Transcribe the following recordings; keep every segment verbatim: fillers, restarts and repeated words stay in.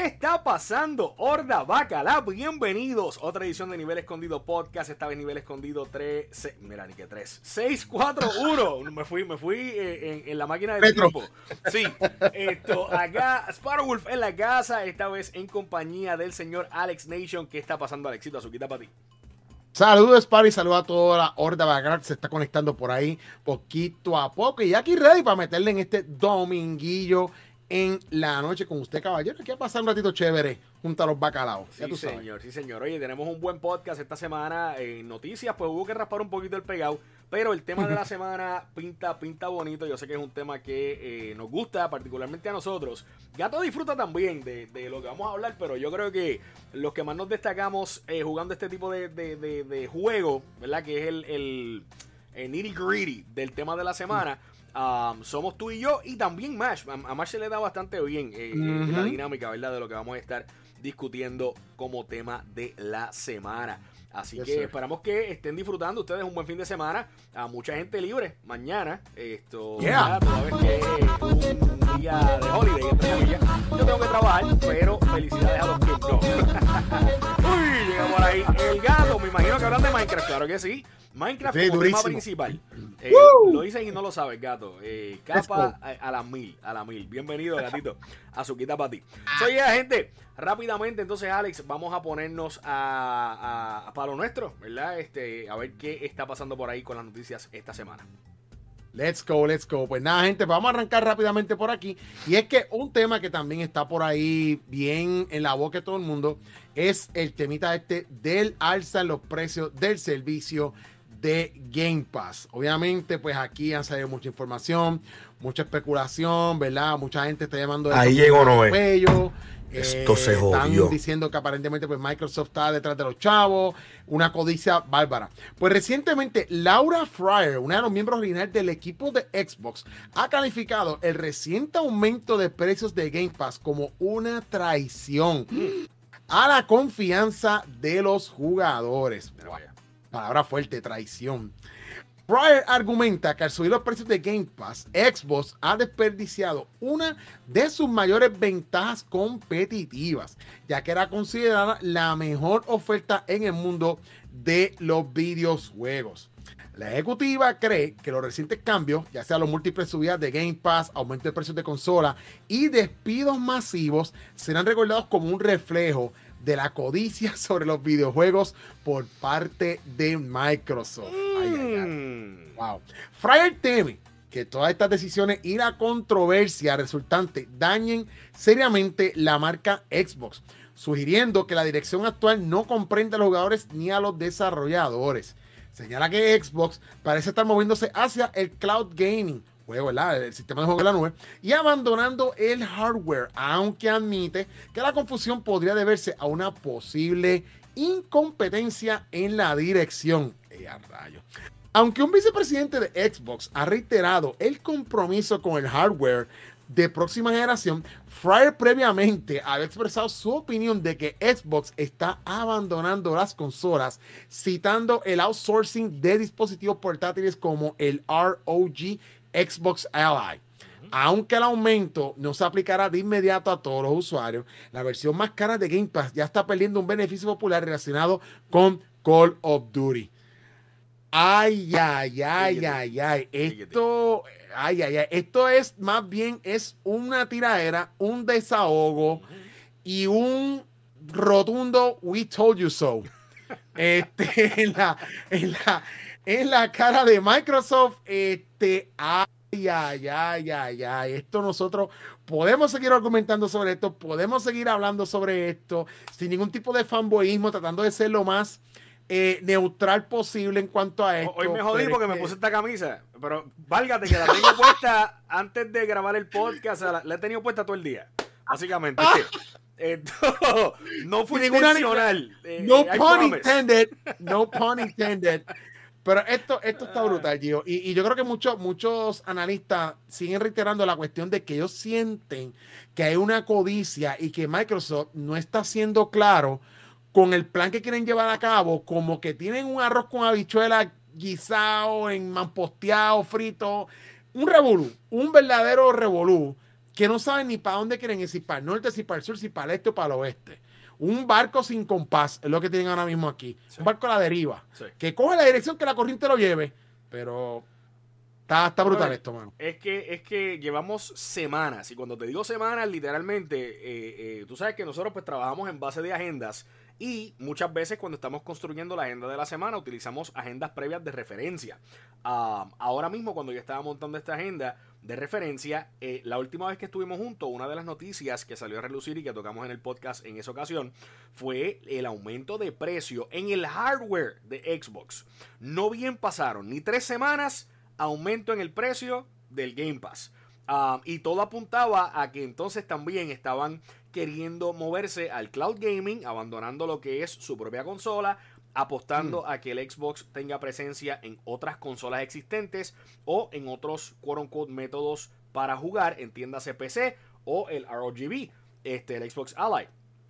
¿Qué está pasando, Horda Bacala? Bienvenidos a otra edición de Nivel Escondido Podcast. Esta vez Nivel Escondido tres, seis, mira, ni que tres, seis, cuatro, uno. Me fui, me fui eh, en, en la máquina del Petro. tiempo. Sí, esto, acá Sparrowwolf en la casa, esta vez en compañía del señor Alex Nation. ¿Qué está pasando, Alexito? Azuquita para ti. Saludos, Spar, y saludos a toda la horda Bacala que se está conectando por ahí poquito a poco. Y aquí ready para meterle en este dominguillo en la noche con usted, caballero. Aquí va a pasar un ratito chévere junto a los bacalaos. Sí, señor, sí, señor. Oye, tenemos un buen podcast esta semana en noticias, pues hubo que raspar un poquito el pegado, pero el tema de la semana pinta, pinta bonito. Yo sé que es un tema que eh, nos gusta, particularmente a nosotros. Gato disfruta también de, de lo que vamos a hablar, pero yo creo que los que más nos destacamos eh, jugando este tipo de, de, de, de juego, ¿verdad? Que es el, el, el nitty gritty del tema de la semana. Um, somos tú y yo y también Mash. A, a Mash se le da bastante bien eh, uh-huh. la dinámica, ¿verdad? De lo que vamos a estar discutiendo como tema de la semana. Así yes, que sir. Esperamos que estén disfrutando ustedes un buen fin de semana. A mucha gente libre mañana. Esto, yeah. Toda vez que es un día de holiday, entre comillas. Yo tengo que trabajar, pero felicidades a los que no. Uy, llega por ahí el gato. Me imagino que hablan de Minecraft, claro que sí. Minecraft sí, como durísimo. tema principal. Eh, lo dicen y no lo sabes, gato. Eh, capa a, a las mil, a las mil. Bienvenido, gatito. Azuquita para ti. Soy la gente. Rápidamente, entonces, Alex, vamos a ponernos a, a, a para lo nuestro, ¿verdad? Este, a ver qué está pasando por ahí con las noticias esta semana. Let's go, let's go. Pues nada, gente, vamos a arrancar rápidamente por aquí. Y es que un tema que también está por ahí bien en la boca de todo el mundo es el temita este del alza en los precios del servicio de Game Pass. Obviamente, pues aquí han salido mucha información, mucha especulación, ¿verdad? Mucha gente está llamando de ahí llegó Noé. Cuello. Esto eh, se jodió. Están diciendo que aparentemente pues Microsoft está detrás de los chavos, una codicia bárbara. Pues recientemente Laura Fryer, una de los miembros originales del equipo de Xbox, ha calificado el reciente aumento de precios de Game Pass como una traición mm. a la confianza de los jugadores. Pero vaya, palabra fuerte, traición. Fryer argumenta que al subir los precios de Game Pass, Xbox ha desperdiciado una de sus mayores ventajas competitivas, ya que era considerada la mejor oferta en el mundo de los videojuegos. La ejecutiva cree que los recientes cambios, ya sea los múltiples subidas de Game Pass, aumento de precios de consola y despidos masivos, serán recordados como un reflejo de la codicia sobre los videojuegos por parte de Microsoft. Mm. Ay, ay, ay. Wow. Fryer teme que todas estas decisiones y la controversia resultante dañen seriamente la marca Xbox, sugiriendo que la dirección actual no comprende a los jugadores ni a los desarrolladores. Señala que Xbox parece estar moviéndose hacia el cloud gaming, juego, ¿verdad? El sistema de juego de la nube, y abandonando el hardware, aunque admite que la confusión podría deberse a una posible incompetencia en la dirección. ¡Eh, a rayo! Aunque un vicepresidente de Xbox ha reiterado el compromiso con el hardware de próxima generación, Fryer previamente había expresado su opinión de que Xbox está abandonando las consolas, citando el outsourcing de dispositivos portátiles como el R O G Xbox Ally. Aunque el aumento no se aplicará de inmediato a todos los usuarios, la versión más cara de Game Pass ya está perdiendo un beneficio popular relacionado con Call of Duty. Ay, ay, ay, ay, ay. Esto, ay, ay, ay. Esto es más bien es una tiradera, un desahogo y un rotundo "We told you so". Este, en la, en la, en la cara de Microsoft, este, ay, ay, ay, ay, ay. Esto nosotros podemos seguir argumentando sobre esto, podemos seguir hablando sobre esto sin ningún tipo de fanboyismo, tratando de ser lo más Eh, neutral posible en cuanto a esto. Hoy me jodí porque que... me puse esta camisa, pero válgate que la tengo puesta antes de grabar el podcast, o sea, la, la he tenido puesta todo el día, básicamente. Ah. Esto no fue intencional. Eh, no I pun promise. intended, no pun intended. Pero esto, esto está brutal, Gio. Y, y yo creo que muchos, muchos analistas siguen reiterando la cuestión de que ellos sienten que hay una codicia y que Microsoft no está siendo claro con el plan que quieren llevar a cabo, como que tienen un arroz con habichuela guisado, en mamposteado, frito, un revolú, un verdadero revolú, que no saben ni para dónde quieren ir, si para el norte, si para el sur, si para el este o para el oeste. Un barco sin compás es lo que tienen ahora mismo aquí. Sí. Un barco a la deriva. Sí. Que coge la dirección que la corriente lo lleve. Pero está, está brutal ver, esto, mano. Es que, es que llevamos semanas. Y cuando te digo semanas, literalmente, eh, eh, tú sabes que nosotros pues trabajamos en base de agendas. Y muchas veces cuando estamos construyendo la agenda de la semana utilizamos agendas previas de referencia. Uh, ahora mismo cuando yo estaba montando esta agenda de referencia, eh, la última vez que estuvimos juntos, una de las noticias que salió a relucir y que tocamos en el podcast en esa ocasión fue el aumento de precio en el hardware de Xbox. No bien pasaron ni tres semanas, aumento en el precio del Game Pass. Uh, y todo apuntaba a que entonces también estaban queriendo moverse al cloud gaming, abandonando lo que es su propia consola, apostando mm. a que el Xbox tenga presencia en otras consolas existentes o en otros quote unquote métodos para jugar, entiéndase P C o el R O G B, este, el Xbox Ally.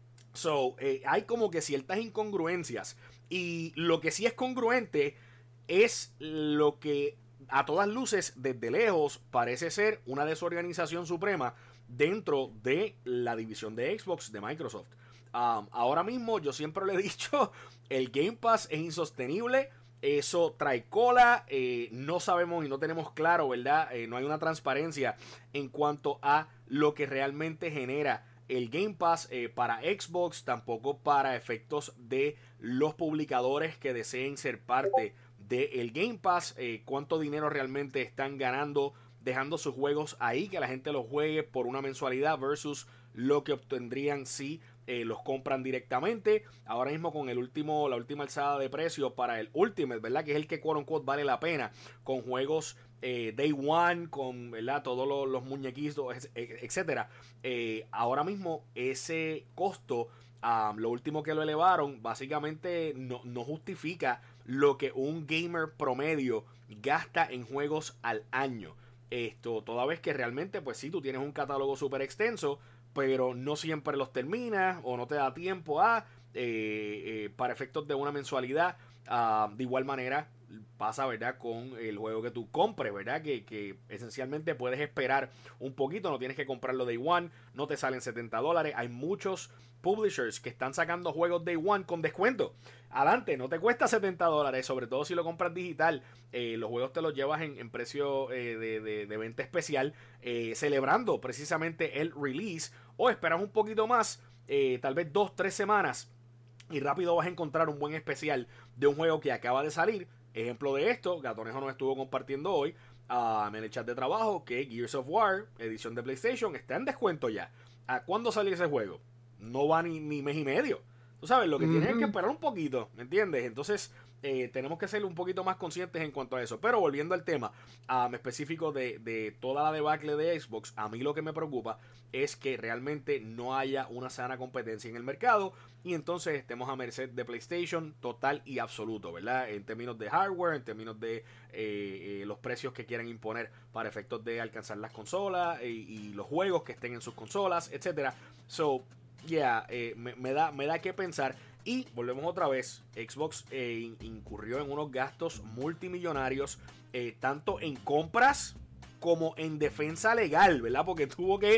So, eh, hay como que ciertas incongruencias, y lo que sí es congruente es lo que a todas luces desde lejos parece ser una desorganización suprema dentro de la división de Xbox de Microsoft. Um, ahora mismo yo siempre le he dicho, el Game Pass es insostenible, eso trae cola, eh, no sabemos y no tenemos claro, ¿verdad? Eh, no hay una transparencia en cuanto a lo que realmente genera el Game Pass eh, para Xbox, tampoco para efectos de los publicadores que deseen ser parte del Game Pass, eh, cuánto dinero realmente están ganando dejando sus juegos ahí, que la gente los juegue por una mensualidad versus lo que obtendrían si eh, los compran directamente. Ahora mismo con el último, la última alzada de precio para el Ultimate, ¿verdad? Que es el que quote unquote vale la pena, con juegos eh, Day One, con, ¿verdad? Todos los, los muñequitos, etcétera. Eh, ahora mismo ese costo, um, lo último que lo elevaron, básicamente no, no justifica lo que un gamer promedio gasta en juegos al año. Esto, toda vez que realmente, pues sí, tú tienes un catálogo súper extenso, pero no siempre los terminas o no te da tiempo a, eh, eh, para efectos de una mensualidad. Uh, de igual manera pasa, ¿verdad? Con el juego que tú compres, ¿verdad? Que, que esencialmente puedes esperar un poquito, no tienes que comprarlo Day One, no te salen setenta dólares. Hay muchos publishers que están sacando juegos Day One con descuento. Adelante, no te cuesta setenta dólares, sobre todo si lo compras digital. Eh, los juegos te los llevas en, en precio eh, de, de, de venta especial, eh, celebrando precisamente el release, o esperas un poquito más, eh, tal vez dos, tres semanas, y rápido vas a encontrar un buen especial de un juego que acaba de salir. Ejemplo de esto, Gatonejo nos estuvo compartiendo hoy uh, en el chat de trabajo que Gears of War, edición de PlayStation, está en descuento ya. ¿A cuándo salió ese juego? No va ni, ni mes y medio. Tú sabes, lo que mm-hmm. tienes es que esperar un poquito, ¿me entiendes? Entonces, eh, tenemos que ser un poquito más conscientes en cuanto a eso. Pero volviendo al tema um, específico de, de toda la debacle de Xbox, a mí lo que me preocupa es que realmente no haya una sana competencia en el mercado y entonces estemos a merced de PlayStation total y absoluto, ¿verdad? En términos de hardware, en términos de eh, eh, los precios que quieran imponer para efectos de alcanzar las consolas y, y los juegos que estén en sus consolas, etcétera. So, yeah, eh, me, me da me da que pensar. Y volvemos otra vez, Xbox eh, incurrió en unos gastos multimillonarios, eh, tanto en compras como en defensa legal, ¿verdad? Porque tuvo que eh,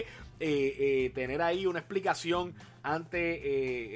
eh, tener ahí una explicación ante eh,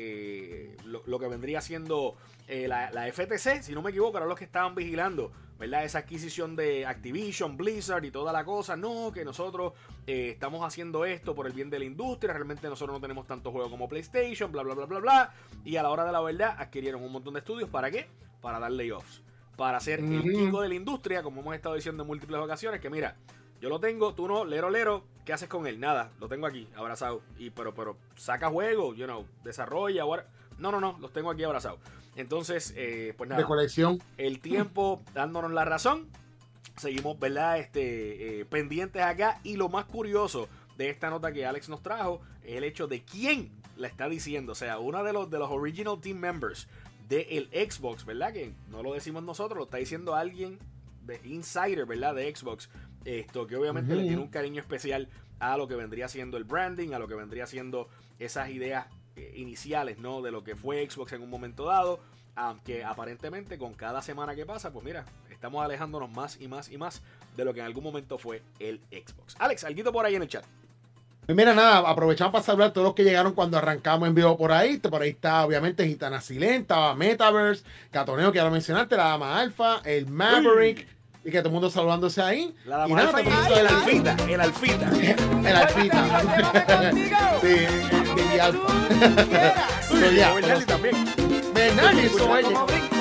eh, lo, lo que vendría siendo eh, la, la F T C, si no me equivoco, eran los que estaban vigilando, ¿verdad? Esa adquisición de Activision, Blizzard y toda la cosa. No, que nosotros eh, estamos haciendo esto por el bien de la industria, realmente nosotros no tenemos tanto juego como PlayStation, bla, bla, bla, bla, bla. Y a la hora de la verdad adquirieron un montón de estudios. ¿Para qué? Para dar layoffs. Para ser mm-hmm. el Kiko de la industria, como hemos estado diciendo en múltiples ocasiones, que mira, yo lo tengo, tú no, lero, lero, ¿qué haces con él? Nada, lo tengo aquí, abrazado. Y pero, pero, saca juego, you know, desarrolla, ahora. No, no, no, los tengo aquí abrazados. Entonces, eh, pues nada. De colección. El tiempo dándonos la razón. Seguimos, ¿verdad? Este, eh, pendientes acá. Y lo más curioso de esta nota que Alex nos trajo es el hecho de quién la está diciendo. O sea, uno de los, de los original team members del Xbox, ¿verdad? Que no lo decimos nosotros, lo está diciendo alguien de insider, ¿verdad? De Xbox. Esto que obviamente uh-huh. le tiene un cariño especial a lo que vendría siendo el branding, a lo que vendría siendo esas ideas eh, iniciales, ¿no? De lo que fue Xbox en un momento dado, aunque aparentemente con cada semana que pasa, pues mira, estamos alejándonos más y más y más de lo que en algún momento fue el Xbox. Alex, alguito por ahí en el chat. Pues mira, nada, aprovechamos para saludar a todos los que llegaron cuando arrancamos en vivo por ahí. Por ahí está, obviamente, Gitana Silenta, Metaverse, Gatoneo, que ya lo mencionaste, la Dama Alfa, el Maverick, Uy. y que todo el mundo saludándose ahí. La Dama Alfa y, y el Alfita, el Alfita. El Alfita. Sí, el Baby Alfa. Soy ya. Bernardi también. Bernardi, eso es.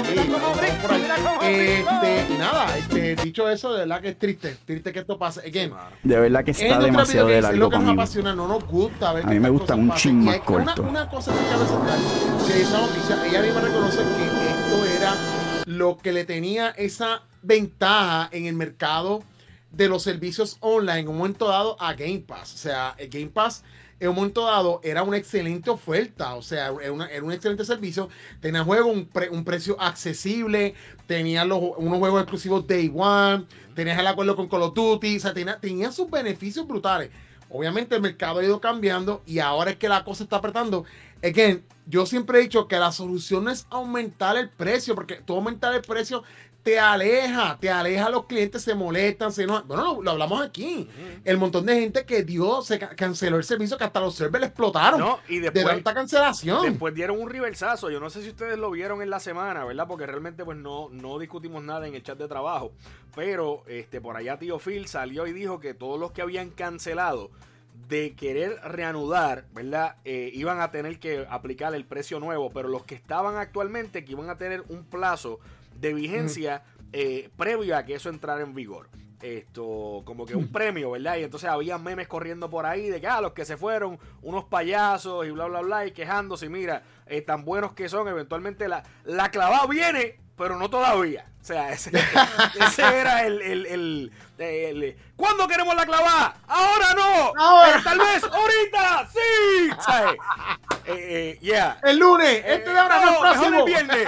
Este, nada, este, dicho eso, de verdad que es triste, triste que esto pase. Again, de verdad que está demasiado de largo. Es lo que nos apasiona, no nos gusta ver. A mí me gusta un chin más corto. Una, una cosa que cabe resaltar, que esa noticia, ella misma reconoce que esto era lo que le tenía esa ventaja en el mercado de los servicios online en un momento dado a Game Pass. O sea, el Game Pass en un momento dado era una excelente oferta, o sea, era, una, era un excelente servicio, tenía juegos un, pre, un precio accesible, tenía los, unos juegos exclusivos Day One, tenías el acuerdo con Call of Duty, o sea, tenía, tenía sus beneficios brutales. Obviamente el mercado ha ido cambiando y ahora es que la cosa está apretando. Again, yo siempre he dicho que la solución no es aumentar el precio, porque tú aumentar el precio te aleja, te aleja, los clientes se molestan, se enojan. Bueno, lo, lo hablamos aquí. Uh-huh. El montón de gente que dio, se ca- canceló el servicio, que hasta los servers explotaron. No, y después, de tanta cancelación. Después dieron un reversazo. Yo no sé si ustedes lo vieron en la semana, ¿verdad? Porque realmente pues no, no discutimos nada en el chat de trabajo. Pero este por allá tío Phil salió y dijo que todos los que habían cancelado de querer reanudar, ¿verdad? Eh, iban a tener que aplicar el precio nuevo, pero los que estaban actualmente que iban a tener un plazo de vigencia mm. eh, previo a que eso entrara en vigor. Esto, como que un mm. premio, ¿verdad? Y entonces había memes corriendo por ahí de que ah, los que se fueron, unos payasos y bla, bla, bla, y quejándose, y mira, eh, tan buenos que son, eventualmente la, la clavada viene, pero no todavía. O sea, ese, ese era el, el, el, el, el ¿cuándo queremos la clavada? ¡Ahora no! ¡Ahora! Eh, ¡Tal vez ahorita! ¡Sí! ¿Sabes? Eh, eh, yeah. El lunes, este de ahora no, no el próximo. El viernes.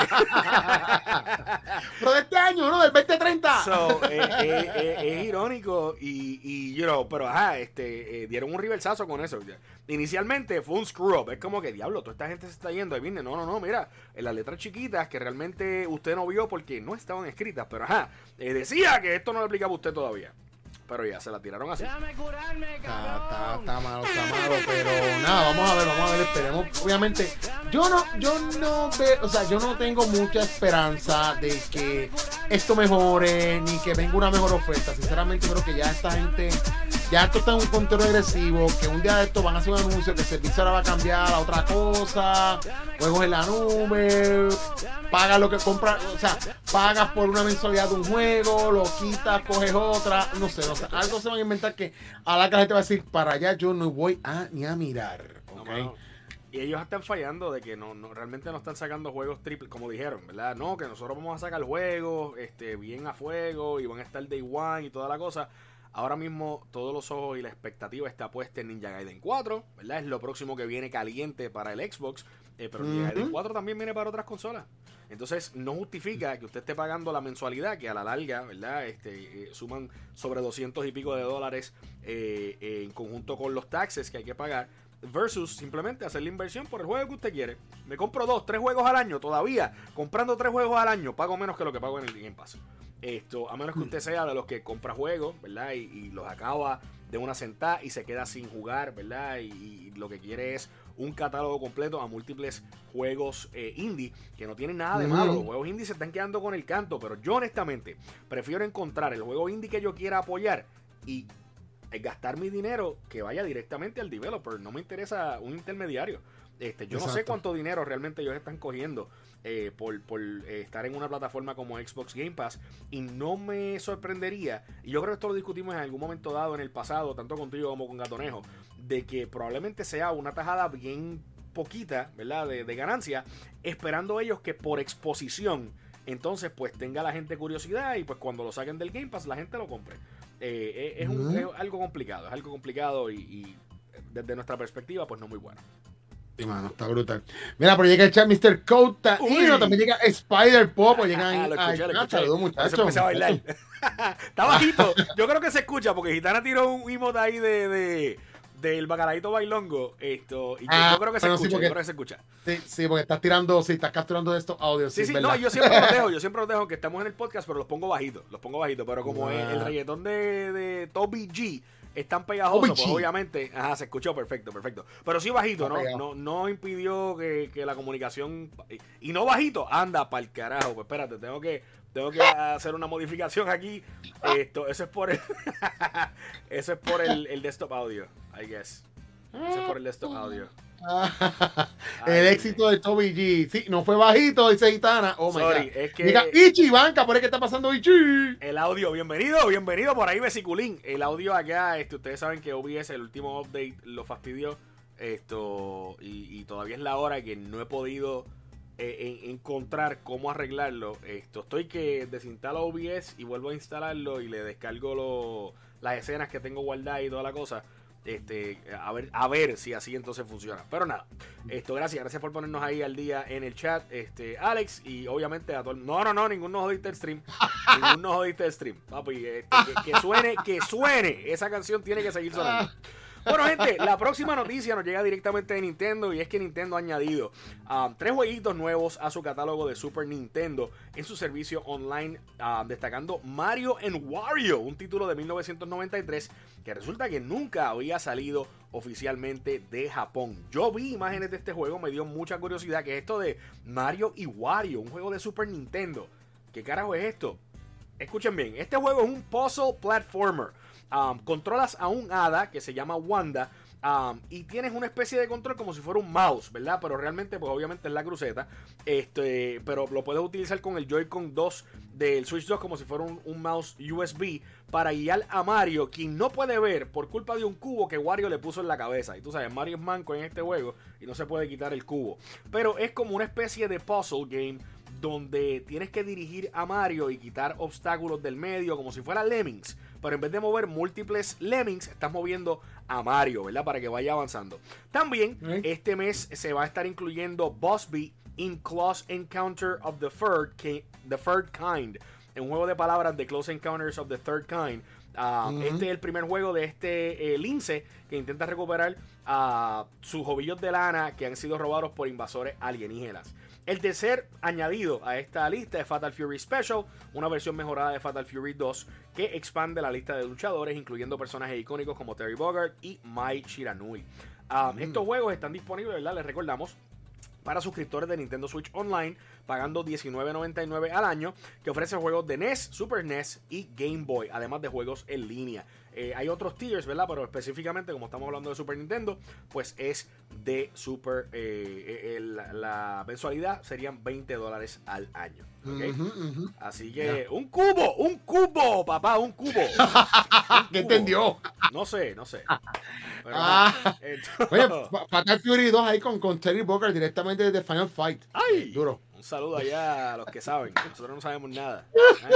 Pero de este año, ¿no? Del veinte treinta. So, eh, eh, eh, es irónico y, y, you know, pero ajá, este, eh, dieron un reversazo con eso. Inicialmente fue un screw up. Es como que, diablo, toda esta gente se está yendo. Ahí viene, no, no, no, mira, en las letras chiquitas que realmente usted no vio porque no estaban escritas, pero ajá, eh, decía que esto no lo aplicaba a usted todavía. Pero ya, se la tiraron así. Déjame curarme, cabrón. Está, está, está malo, está malo, pero nada, vamos a ver, vamos a ver, esperemos. Obviamente, yo no, yo no veo, o sea, yo no tengo mucha esperanza de que esto mejore, ni que venga una mejor oferta. Sinceramente, creo que ya esta gente, ya esto está en un conteo regresivo, que un día de esto van a hacer un anuncio que el servicio ahora va a cambiar a otra cosa, juegos en la nube, pagas lo que compras, o sea, pagas por una mensualidad de un juego, lo quitas, coges otra, no sé, no sé, algo se van a inventar que a la que la gente va a decir, para allá yo no voy a ni a mirar, ¿okay? No, y ellos están fallando de que no, no realmente no están sacando juegos triple, como dijeron, ¿verdad? No, que nosotros vamos a sacar juegos este, bien a fuego y van a estar day one y toda la cosa. Ahora mismo todos los ojos y la expectativa está puesta en Ninja Gaiden cuatro, ¿verdad? Es lo próximo que viene caliente para el Xbox, eh, pero uh-huh. Ninja Gaiden cuatro también viene para otras consolas. Entonces no justifica que usted esté pagando la mensualidad, que a la larga, ¿verdad? Este, eh, suman sobre doscientos y pico de dólares eh, eh, en conjunto con los taxes que hay que pagar, versus simplemente hacer la inversión por el juego que usted quiere. Me compro dos, tres juegos al año, todavía comprando tres juegos al año, pago menos que lo que pago en el Game Pass. Esto, a menos que usted sea de los que compra juegos, ¿verdad? Y, y los acaba de una sentada y se queda sin jugar, ¿verdad? Y, y lo que quiere es un catálogo completo a múltiples juegos eh, indie, que no tienen nada de malo. Los juegos indie se están quedando con el canto, pero yo honestamente prefiero encontrar el juego indie que yo quiera apoyar y gastar mi dinero que vaya directamente al developer. No me interesa un intermediario. Este, yo Exacto. no sé cuánto dinero realmente ellos están cogiendo eh, por, por eh, estar en una plataforma como Xbox Game Pass, y no me sorprendería, y yo creo que esto lo discutimos en algún momento dado en el pasado, tanto contigo como con Gatonejo, de que probablemente sea una tajada bien poquita, ¿verdad? De, de ganancia, esperando ellos que por exposición entonces pues tenga la gente curiosidad y pues cuando lo saquen del Game Pass la gente lo compre. Eh, es, un, es algo complicado, es algo complicado y, y desde nuestra perspectiva pues no muy bueno. Sí, mano, está brutal. Mira, pero llega el chat mister Kouta y no, también llega Spider Pop, llegan lo escuché, lo escuché. Saludos, muchachos. Empecé a bailar. Está bajito. Yo creo que se escucha porque Gitana tiró un emote ahí de, de del bacalaíto bailongo. Esto, y ah, yo creo que se escucha, sí, porque, yo creo que se escucha. Sí, sí, porque estás tirando, sí, estás capturando estos audios. Sí, sí, ¿verdad? no, yo siempre los dejo, yo siempre los dejo que estamos en el podcast, pero los pongo bajitos, los pongo bajitos, pero como wow. el, el reggaetón de, de Toby G es tan pegajoso, pues obviamente, ajá, se escuchó perfecto, perfecto. Pero sí bajito, ¿no? No, no impidió que, que la comunicación, y no bajito, anda pa'l carajo, pues espérate, tengo que, tengo que hacer una modificación aquí. Esto, eso es por el, eso es por el, el desktop audio, I guess. Eso es por el desktop audio. El éxito de Toby G. Sí, no fue bajito, dice Gitana. Oh my Sorry, God. es que Diga, Ichi, banca, por ahí que está pasando Ichi. El audio, bienvenido, bienvenido por ahí, Vesiculín. El audio acá, este, ustedes saben que O B S, el último update, lo fastidió. Esto, y, y todavía es la hora que no he podido eh, en, encontrar cómo arreglarlo. Esto, estoy que desinstalo O B S y vuelvo a instalarlo y le descargo lo, las escenas que tengo guardadas y toda la cosa. Este, a ver, a ver si así entonces funciona. Pero nada, esto, gracias, gracias por ponernos ahí al día en el chat, este, Alex, y obviamente a todo el... No, no, no, ninguno nos jodiste el stream. Ninguno nos jodiste el stream, papi. Este, que, que suene, que suene. Esa canción tiene que seguir sonando. Bueno, gente, la próxima noticia nos llega directamente de Nintendo y es que Nintendo ha añadido um, tres jueguitos nuevos a su catálogo de Super Nintendo en su servicio online, uh, destacando Mario and Wario, un título de mil novecientos noventa y tres que resulta que nunca había salido oficialmente de Japón. Yo vi imágenes de este juego, me dio mucha curiosidad, que es esto de Mario y Wario, un juego de Super Nintendo. ¿Qué carajo es esto? Escuchen bien, este juego es un puzzle platformer. Um, controlas a un hada que se llama Wanda um, y tienes una especie de control como si fuera un mouse, ¿verdad? Pero realmente, pues obviamente es la cruceta, este, pero lo puedes utilizar con el Joy-Con dos del Switch dos como si fuera un, un mouse U S B para guiar a Mario, quien no puede ver por culpa de un cubo que Wario le puso en la cabeza. Y tú sabes, Mario es manco en este juego y no se puede quitar el cubo. Pero es como una especie de puzzle game donde tienes que dirigir a Mario y quitar obstáculos del medio como si fuera Lemmings, pero en vez de mover múltiples Lemmings, estás moviendo a Mario, ¿verdad? Para que vaya avanzando. También, ¿Eh? este mes se va a estar incluyendo Boss Beat in Close Encounter of the Third, the third Kind, un juego de palabras de Close Encounters of the Third Kind. Uh, uh-huh. Este es el primer juego de este eh, lince que intenta recuperar uh, sus ovillos de lana que han sido robados por invasores alienígenas. El tercer añadido a esta lista es Fatal Fury Special, una versión mejorada de Fatal Fury dos que expande la lista de luchadores, incluyendo personajes icónicos como Terry Bogard y Mai Shiranui. Um, mm. Estos juegos están disponibles, ¿verdad? Les recordamos, para suscriptores de Nintendo Switch Online, pagando diecinueve noventa y nueve al año, que ofrece juegos de N E S, Super N E S y Game Boy, además de juegos en línea. Eh, hay otros tiers, ¿verdad? Pero específicamente, como estamos hablando de Super Nintendo, pues es de Super... Eh, eh, la, la mensualidad serían veinte dólares al año. ¿Okay? Uh-huh, uh-huh. Así que, yeah. ¡un cubo! ¡Un cubo, papá! ¡Un cubo! ¿Qué entendió? No sé, no sé. Pero, ah, entonces... Oye, Fatal Fury dos ahí con, con Terry Bogard directamente desde Final Fight. ¡Ay! Duro. Un saludo allá a los que saben. Nosotros no sabemos nada. ¿Eh?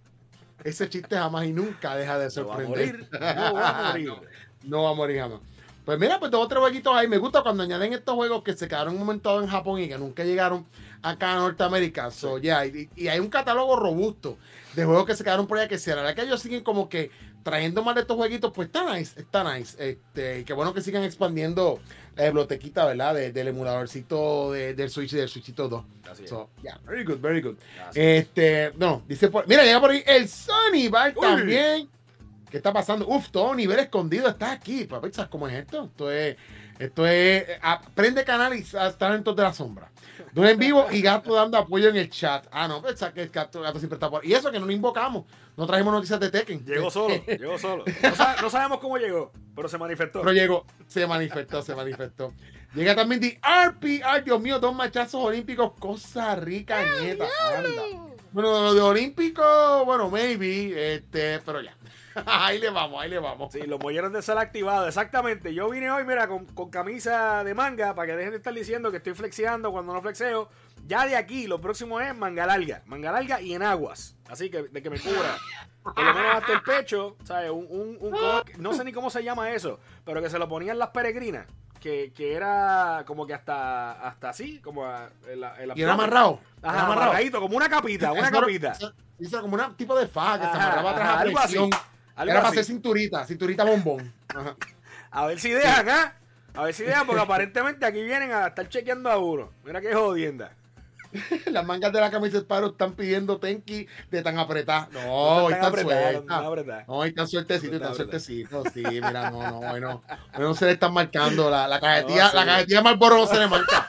Ese chiste jamás y nunca deja de sorprender. No va a morir. No va a morir. no, no va a morir jamás. Pues mira, pues dos o tres jueguitos ahí. Me gusta cuando añaden estos juegos que se quedaron un momento dado en Japón y que nunca llegaron acá a Norteamérica. So, yeah, y, y hay un catálogo robusto de juegos que se quedaron por allá, que si a la verdad que ellos siguen como que trayendo más de estos jueguitos, pues está nice, está nice. Este, y qué bueno que sigan expandiendo la bibliotequita, ¿verdad? De, del emuladorcito de, del Switch y del Switchito dos. Así so, yeah, very good, very good. Así este, es. No, dice por, mira, llega por ahí el Sony Bar también. ¿Qué está pasando? Uf, todo nivel escondido está aquí. Papi, ¿sabes cómo es esto? Esto es, esto es, aprende canal y estar en todo de la sombra. Duro en vivo y Gato dando apoyo en el chat. Ah, no, pensaba que el Gato, Gato siempre está por ahí. Y eso que no lo invocamos. No trajimos noticias de Tekken. Llegó solo, llegó solo. No, sab- no sabemos cómo llegó, pero se manifestó. Pero llegó, se manifestó, se manifestó. Llega también de R P R, Dios mío, dos machazos olímpicos. Cosa rica, nieta. Anda. Bueno, lo de olímpico, bueno, maybe, este, pero ya. Ahí le vamos, ahí le vamos. Sí, los molleros de sal activados, exactamente. Yo vine hoy, mira, con, con camisa de manga, para que dejen de estar diciendo que estoy flexeando cuando no flexeo. Ya de aquí, lo próximo es manga larga. Manga larga y en aguas. Así que, de que me cubra. Por lo menos hasta el pecho, ¿sabes? Un, un, un, no sé ni cómo se llama eso, pero que se lo ponían las peregrinas. Que, que era como que hasta, hasta así, como a, en la, en la y era amarrado. Ajá, era amarrado. Amarradito, como una capita, una eso capita. Eso, eso era como un tipo de faja que ajá, se amarraba atrás ajá, a presión. Algo así, algo era así. para hacer cinturita, cinturita bombón. Ajá. A ver si dejan, ¿ah? ¿eh? A ver si dejan, porque aparentemente aquí vienen a estar chequeando a uno. Mira qué jodienda. Las mangas de la camisa de Sparrow están pidiendo Tenki de tan apretada. No, No hoy están están apretadas, sueltas. no están apretadas. No, hoy están sueltecitos, No están están sueltecitos. Sí, mira, no, no, hoy no. Hoy no se le están marcando. La, la cajetilla, No, sí. la cajetilla de Marlboro no se le marca.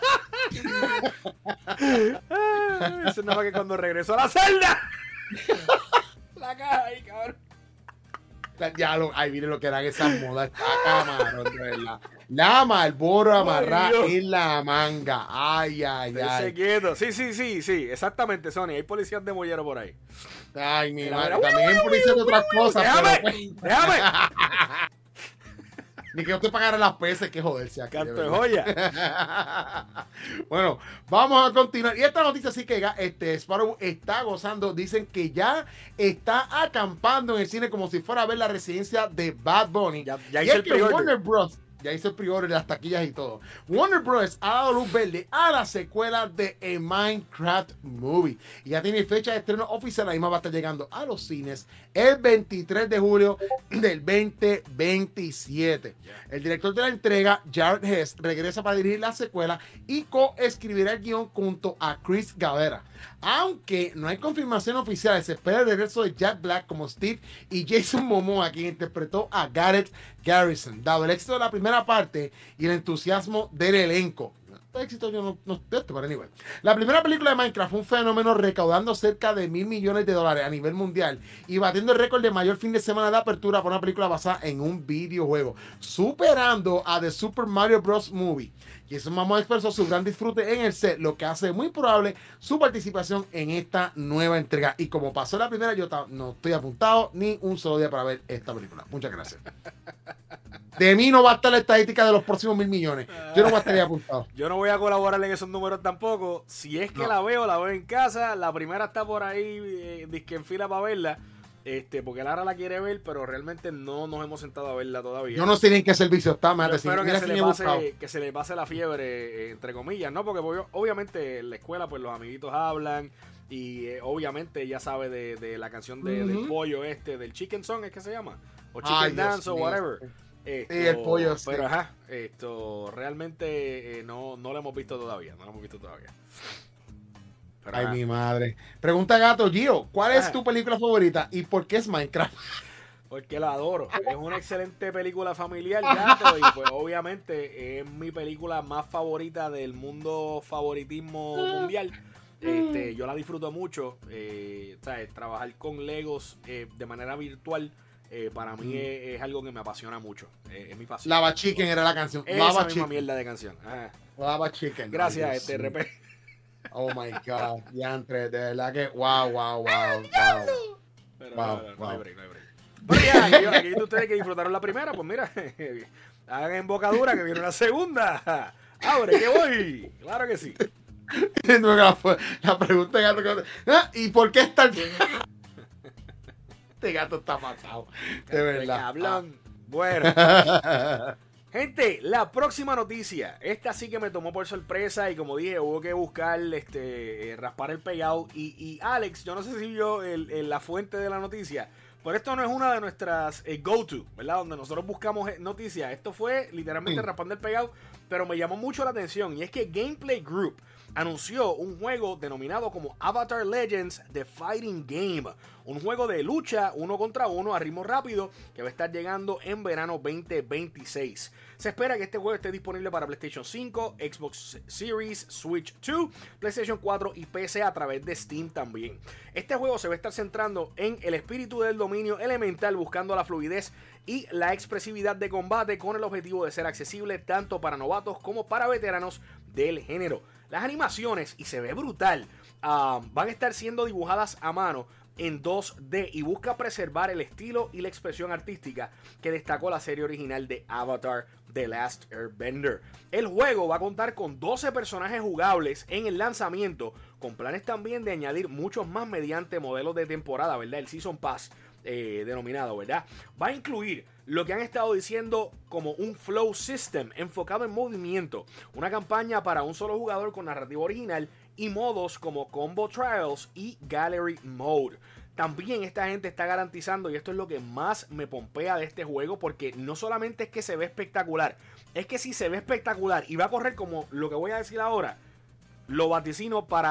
Ah, eso es nada más que cuando regresó a la celda. La caja ahí, cabrón. Ya lo, ahí miren lo que eran esas modas. Está camarón, de verdad. La Marlboro amarrada Ay, en la manga. Ay, ay, Estése ay. quieto. Sí, sí, sí, sí, exactamente, Sony. Hay policías de mollero por ahí. Ay, mi Mira, madre. mira, También hay policías de otras cosas. Déjame, pero, pues, déjame. Ni que yo te pagara las peces, que joderse aquí. Canto de de verdad. joya. Bueno, vamos a continuar. Y esta noticia sí que este, Sparrow está gozando. Dicen que ya está acampando en el cine como si fuera a ver la residencia de Bad Bunny. Ya, ya y hice es el que pre-order. Warner Bros. Ya hizo el pre-order de las taquillas y todo. Warner Bros. Ha dado luz verde a la secuela de A Minecraft Movie. Y ya tiene fecha de estreno oficial. La misma va a estar llegando a los cines el veintitrés de julio del veinte veintisiete. El director de la entrega, Jared Hess, regresa para dirigir la secuela y coescribirá el guión junto a Chris Gavera. Aunque no hay confirmación oficial, se espera el regreso de Jack Black como Steve y Jason Momoa, quien interpretó a Garrett Garrison, dado el éxito de la primera parte y el entusiasmo del elenco. Éxito yo no, no esto, pero anyway. La primera película de Minecraft fue un fenómeno, recaudando cerca de mil millones de dólares a nivel mundial y batiendo el récord de mayor fin de semana de apertura por una película basada en un videojuego, superando a The Super Mario Bros. Movie. Y eso Momoa expresó su gran disfrute en el set, lo que hace muy probable su participación en esta nueva entrega. Y como pasó la primera, yo no estoy apuntado ni un solo día para ver esta película. Muchas gracias. De mí no va a estar la estadística de los próximos mil millones. Yo no voy a estar ahí apuntado. Yo no voy a colaborar en esos números tampoco. Si es que No. la veo, la veo en casa. La primera está por ahí, eh, disque en fila para verla. Este, porque Lara la quiere ver, pero realmente no nos hemos sentado a verla todavía. Yo no sé ni en qué servicio está, Yo mate. espero Mira que se, si le me he buscado. pase, que se le pase la fiebre, eh, entre comillas, ¿no? Porque obvio- obviamente en la escuela, pues los amiguitos hablan. Y eh, obviamente ella sabe de, de la canción de, del Ujú. pollo este, del Chicken Song, ¿es que se llama? O Chicken Ay, Dios Dance o mío. whatever. Esto, el pollo, sí. Pero ajá, esto realmente eh, no, no lo hemos visto todavía. No lo hemos visto todavía. Pero, Ay, ajá. mi madre. Pregunta Gato, Gio, ¿cuál es Ajá. tu película favorita y por qué es Minecraft? Porque la adoro. Es una excelente película familiar, gato. Y pues obviamente es mi película más favorita del mundo favoritismo mundial. Este, yo la disfruto mucho. Eh, ¿sabes? Trabajar con Legos eh, de manera virtual. Eh, para mí es, es algo que me apasiona mucho. Eh, es mi pasión. Lava Chicken era la canción. Esa Lava misma Chicken. mierda de canción. Ajá. Lava Chicken. Gracias, Ay, este Dios mío. R P. Oh my God. Diantre, de verdad que wow, wow, wow. wow. Pero Wow, no, no, no wow. hay break, no hay break. Pero ya, aquí, aquí ustedes que disfrutaron la primera, pues mira, hagan embocadura que viene una segunda. Abre, que voy. Claro que sí. No, la, la pregunta de Gato. que- Ah, ¿y por qué está el... Este gato está pasado. De verdad. Cablón. Bueno. Gente, la próxima noticia. Esta sí que me tomó por sorpresa y como dije, hubo que buscar, este, eh, raspar el payout. Y, y Alex, yo no sé si vio el, el- la fuente de la noticia, pero esto no es una de nuestras eh, go-to, ¿verdad? Donde nosotros buscamos eh, noticias. Esto fue literalmente Mm. raspando el payout, pero me llamó mucho la atención. Y es que Gameplay Group anunció un juego denominado como Avatar Legends The Fighting Game. Un juego de lucha uno contra uno a ritmo rápido que va a estar llegando en verano veinte veintiséis. Se espera que este juego esté disponible para PlayStation cinco, Xbox Series, Switch dos, PlayStation cuatro y P C a través de Steam también. Este juego se va a estar centrando en el espíritu del dominio elemental, buscando la fluidez y la expresividad de combate con el objetivo de ser accesible tanto para novatos como para veteranos del género. Las animaciones, y se ve brutal, uh, van a estar siendo dibujadas a mano en dos D y busca preservar el estilo y la expresión artística que destacó la serie original de Avatar The Last Airbender. El juego va a contar con doce personajes jugables en el lanzamiento, con planes también de añadir muchos más mediante modelos de temporada, ¿verdad? El Season Pass eh, denominado, ¿verdad? Va a incluir lo que han estado diciendo como un flow system enfocado en movimiento, una campaña para un solo jugador con narrativa original y modos como Combo Trials y Gallery Mode. También esta gente está garantizando, y esto es lo que más me pompea de este juego, porque no solamente es que se ve espectacular, es que si se ve espectacular y va a correr como lo que voy a decir ahora, lo vaticino para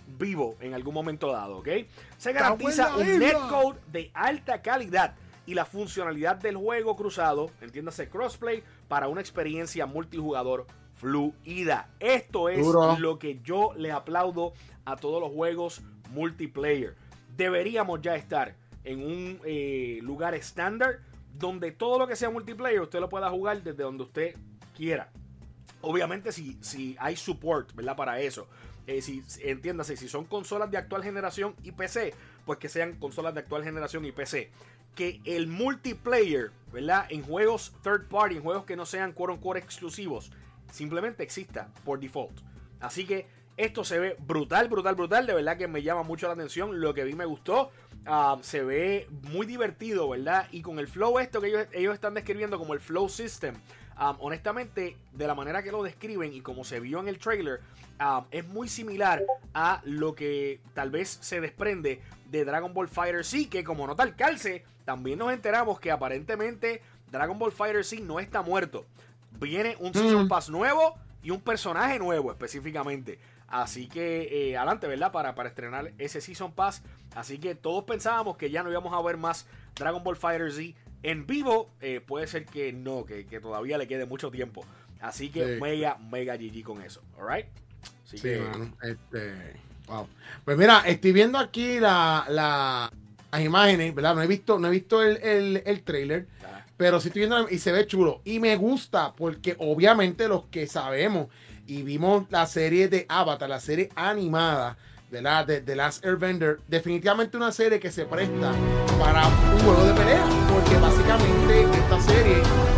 vivo en algún momento dado, ¿ok? Se garantiza un netcode de alta calidad y la funcionalidad del juego cruzado, entiéndase crossplay, para una experiencia multijugador fluida. Esto es Duro. Lo que yo le aplaudo a todos los juegos multiplayer. Deberíamos ya estar en un eh, lugar estándar donde todo lo que sea multiplayer usted lo pueda jugar desde donde usted quiera. Obviamente si, si hay support, ¿verdad? Para eso. Eh, si, entiéndase, si son consolas de actual generación y P C, pues que sean consolas de actual generación y P C. Que el multiplayer, ¿verdad? En juegos third party, en juegos que no sean quote unquote exclusivos, simplemente exista por default. Así que esto se ve brutal, brutal, brutal. De verdad que me llama mucho la atención. Lo que vi me gustó. Uh, se ve muy divertido, ¿verdad? Y con el flow esto que ellos, ellos están describiendo como el flow system. Um, honestamente, de la manera que lo describen y como se vio en el trailer, um, es muy similar a lo que tal vez se desprende de Dragon Ball FighterZ, que como nota al calce, también nos enteramos que aparentemente Dragon Ball FighterZ no está muerto. Viene un Season mm. Pass nuevo y un personaje nuevo específicamente. Así que eh, adelante, ¿verdad? Para, para estrenar ese Season Pass. Así que todos pensábamos que ya no íbamos a ver más Dragon Ball FighterZ en vivo. Eh, puede ser que no, que, que todavía le quede mucho tiempo. Así que sí. mega, mega G G con eso. Alright. Sí, que, man, este, wow. Pues mira, estoy viendo aquí la, la, las imágenes, ¿verdad? No he visto, no he visto el, el, el trailer. Ah. Pero sí estoy viendo y se ve chulo. Y me gusta porque obviamente los que sabemos y vimos la serie de Avatar, la serie animada de la de, de Last Airbender, definitivamente una serie que se presta para un juego de pelea, porque básicamente esta serie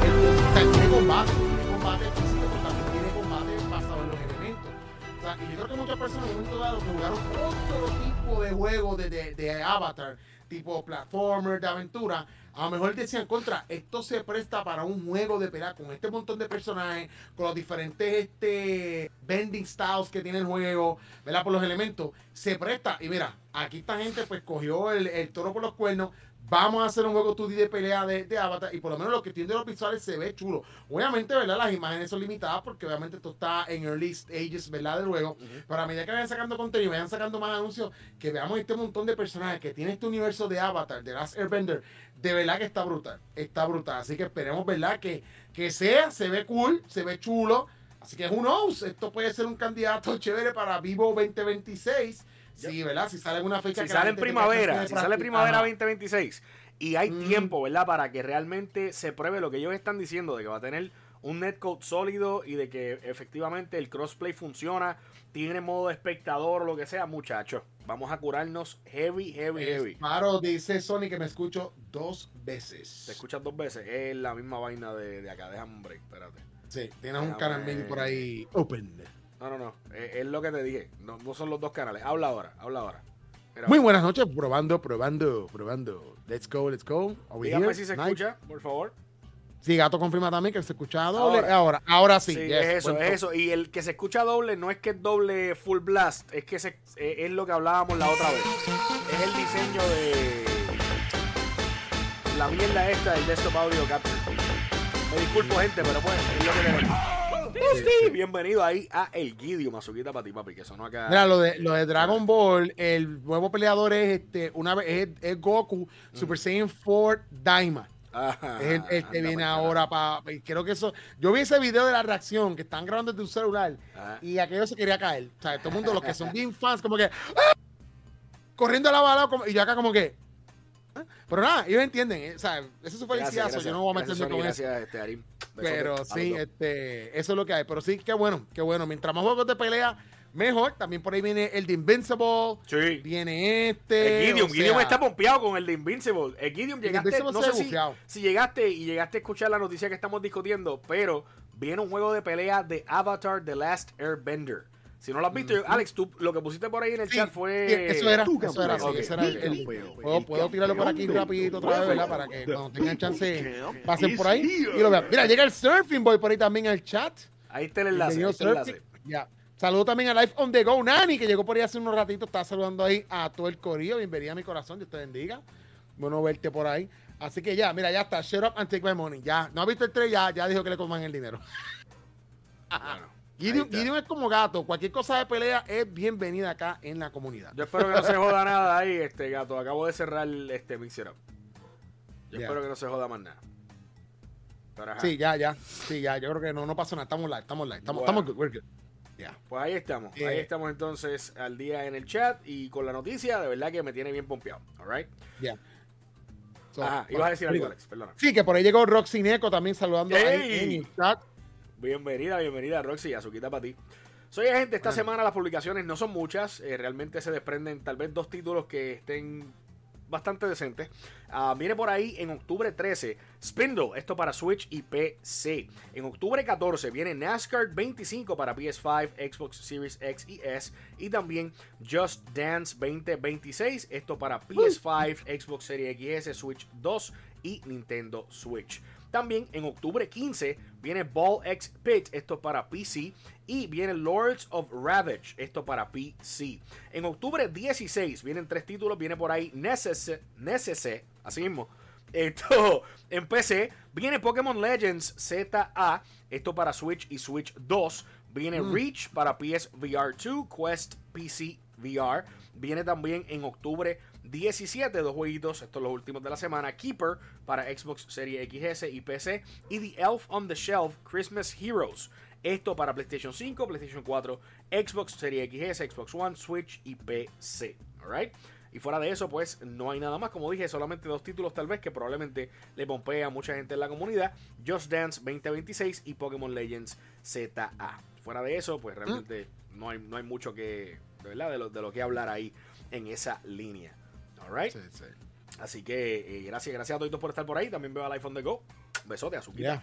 el, tiene combate, tiene combate físico, pero también tiene combate basado en los elementos. O sea, y yo creo que muchas personas en un momento dado que jugaron otro tipo de juego de, de, de Avatar, tipo platformer, de aventura, a lo mejor decían contra, esto se presta para un juego de pelea con este montón de personajes, con los diferentes este, bending styles que tiene el juego, ¿verdad? Por los elementos, se presta. Y mira, aquí esta gente pues cogió el, el toro por los cuernos. Vamos a hacer un juego dos D de pelea de, de Avatar y por lo menos lo que tiene de los visuales se ve chulo. Obviamente, ¿verdad? Las imágenes son limitadas porque obviamente esto está en early stages, ¿verdad? Del juego. Uh-huh. Pero a medida que vayan sacando contenido, vayan sacando más anuncios, que veamos este montón de personajes que tiene este universo de Avatar, de Last Airbender, de verdad que está brutal. Está brutal. Así que esperemos, ¿verdad? Que, que sea, se ve cool, se ve chulo. Así que who knows, esto puede ser un candidato chévere para Vivo veinte veintiséis. Sí, ¿verdad? Si sale en una fecha si que sale en primavera, si sale primavera veinte veintiséis y hay mm. tiempo, ¿verdad? Para que realmente se pruebe lo que ellos están diciendo de que va a tener un netcode sólido y de que efectivamente el crossplay funciona, tiene modo espectador o lo que sea, muchachos. Vamos a curarnos heavy, heavy, heavy. Claro, dice Sony que me escucho dos veces. ¿Te escuchas dos veces? Es la misma vaina de, de acá. Déjame un break, espérate. Sí, tienes un canal mini por ahí open. No, no, no. Es, es lo que te dije. No, no son los dos canales. Habla ahora, habla ahora. Mira, muy buenas noches. Probando, probando, probando. Let's go, let's go. Dígame si se nice. Escucha, por favor. Sí, Gato confirma también que se escucha doble. Ahora, ahora, ahora sí. Sí, yes, es eso, es eso. Y el que se escucha doble no es que es doble full blast, es que se, es lo que hablábamos la otra vez. Es el diseño de la mierda esta del Desktop Audio Capture. Me disculpo, gente, pero pues es lo que tenemos. Sí, sí. Bienvenido ahí a El Gidio, Mazuquita para ti, papi, que sonó acá. Mira, lo de, lo de Dragon Ball, el nuevo peleador es este, una vez es, es Goku, mm. Super Saiyan cuatro Daima. Ajá, es el, el que viene ahora para pa, creo que eso, yo vi ese video de la reacción que están grabando desde un celular. Ajá. Y aquello se quería caer. O sea, todo el mundo, los que son bien fans, como que ¡ah! Corriendo a la bala, como, y yo acá como que ¿ah? Pero nada, ellos entienden, eh, o sea, esa es su felicidad, yo no voy a meterme con gracias, eso. Este, Arim. Pero sí, este, eso es lo que hay. Pero sí, qué bueno, qué bueno. Mientras más juegos de pelea, mejor. También por ahí viene el de Invincible. Sí. Viene este. El Gideon, o Gideon sea, está pompeado con el de Invincible. El Gideon, llegaste, el no sé si, si llegaste y llegaste a escuchar la noticia que estamos discutiendo, pero viene un juego de pelea de Avatar The Last Airbender. Si no lo has visto, mm-hmm. Alex, tú lo que pusiste por ahí en el sí, chat fue... Eso era, eso era, okay. Eso era el, el, el, puedo, puedo tirarlo por aquí rapidito otra vez, ¿verdad? Para que cuando tengan chance pasen por ahí y lo vean. Mira, llega el Surfing Boy por ahí también al chat. Ahí está el enlace. Ahí está el enlace. Ya. Saludo también a Life on the Go, Nani, que llegó por ahí hace unos ratitos. Está saludando ahí a todo el corillo. Bienvenida a mi corazón, Dios te bendiga. Bueno verte por ahí. Así que ya, mira, ya está. Shut up and take my money. Ya, no ha visto el trailer, ya, ya dijo que le coman el dinero. Bueno. Gideon, Gideon es como gato. Cualquier cosa de pelea es bienvenida acá en la comunidad. Yo espero que no se joda nada ahí, este gato. Acabo de cerrar este Mix It Up. Yo yeah. espero que no se joda más nada. Pero, sí, ya, ya. Sí, ya. Yo creo que no, no pasó nada. Estamos live, estamos live. Estamos, bueno. estamos good. We're good. Yeah. Pues ahí estamos. Eh, ahí estamos entonces al día en el chat y con la noticia. De verdad que me tiene bien pompeado. All right. Ya. Yeah. So, Ajá, ibas a decir algo, Alex, perdona. Sí, que por ahí llegó Roxy Neco también saludando ahí en el chat. Bienvenida, bienvenida, Roxy, azuquita para ti. Soy gente, esta bueno. semana las publicaciones no son muchas, eh, realmente se desprenden tal vez dos títulos que estén bastante decentes. Uh, viene por ahí en octubre trece, Spindle, esto para Switch y P C. En octubre catorce viene NASCAR veinticinco para P S cinco, Xbox Series X y S. Y también Just Dance veinte veintiséis, esto para P S cinco, Xbox Series X S, Switch dos y Nintendo Switch. También en octubre quince viene Ball X Pit, esto para P C. Y viene Lords of Ravage, esto para P C. En octubre dieciséis vienen tres títulos, viene por ahí Necesse, Necesse, así mismo. Esto en P C. Viene Pokémon Legends Z A, esto para Switch y Switch dos. Viene mm. Reach para P S V R dos, Quest P C V R. Viene también en octubre diecisiete, dos jueguitos, estos los últimos de la semana. Keeper para Xbox Series X S y P C. Y The Elf on the Shelf Christmas Heroes, esto para PlayStation cinco, PlayStation cuatro, Xbox Series X S, Xbox One, Switch y P C. Alright. Y fuera de eso, pues no hay nada más. Como dije, solamente dos títulos tal vez que probablemente le pompea a mucha gente en la comunidad: Just Dance veinte veintiséis y Pokémon Legends Z A. Fuera de eso, pues realmente ¿Mm? no, hay, no hay mucho que, de verdad, de lo, de lo que hablar ahí en esa línea. Alright. Sí, sí. Así que eh, gracias, gracias a todos por estar por ahí. También veo al iPhone de Go. Besote, Azuquita. Yeah.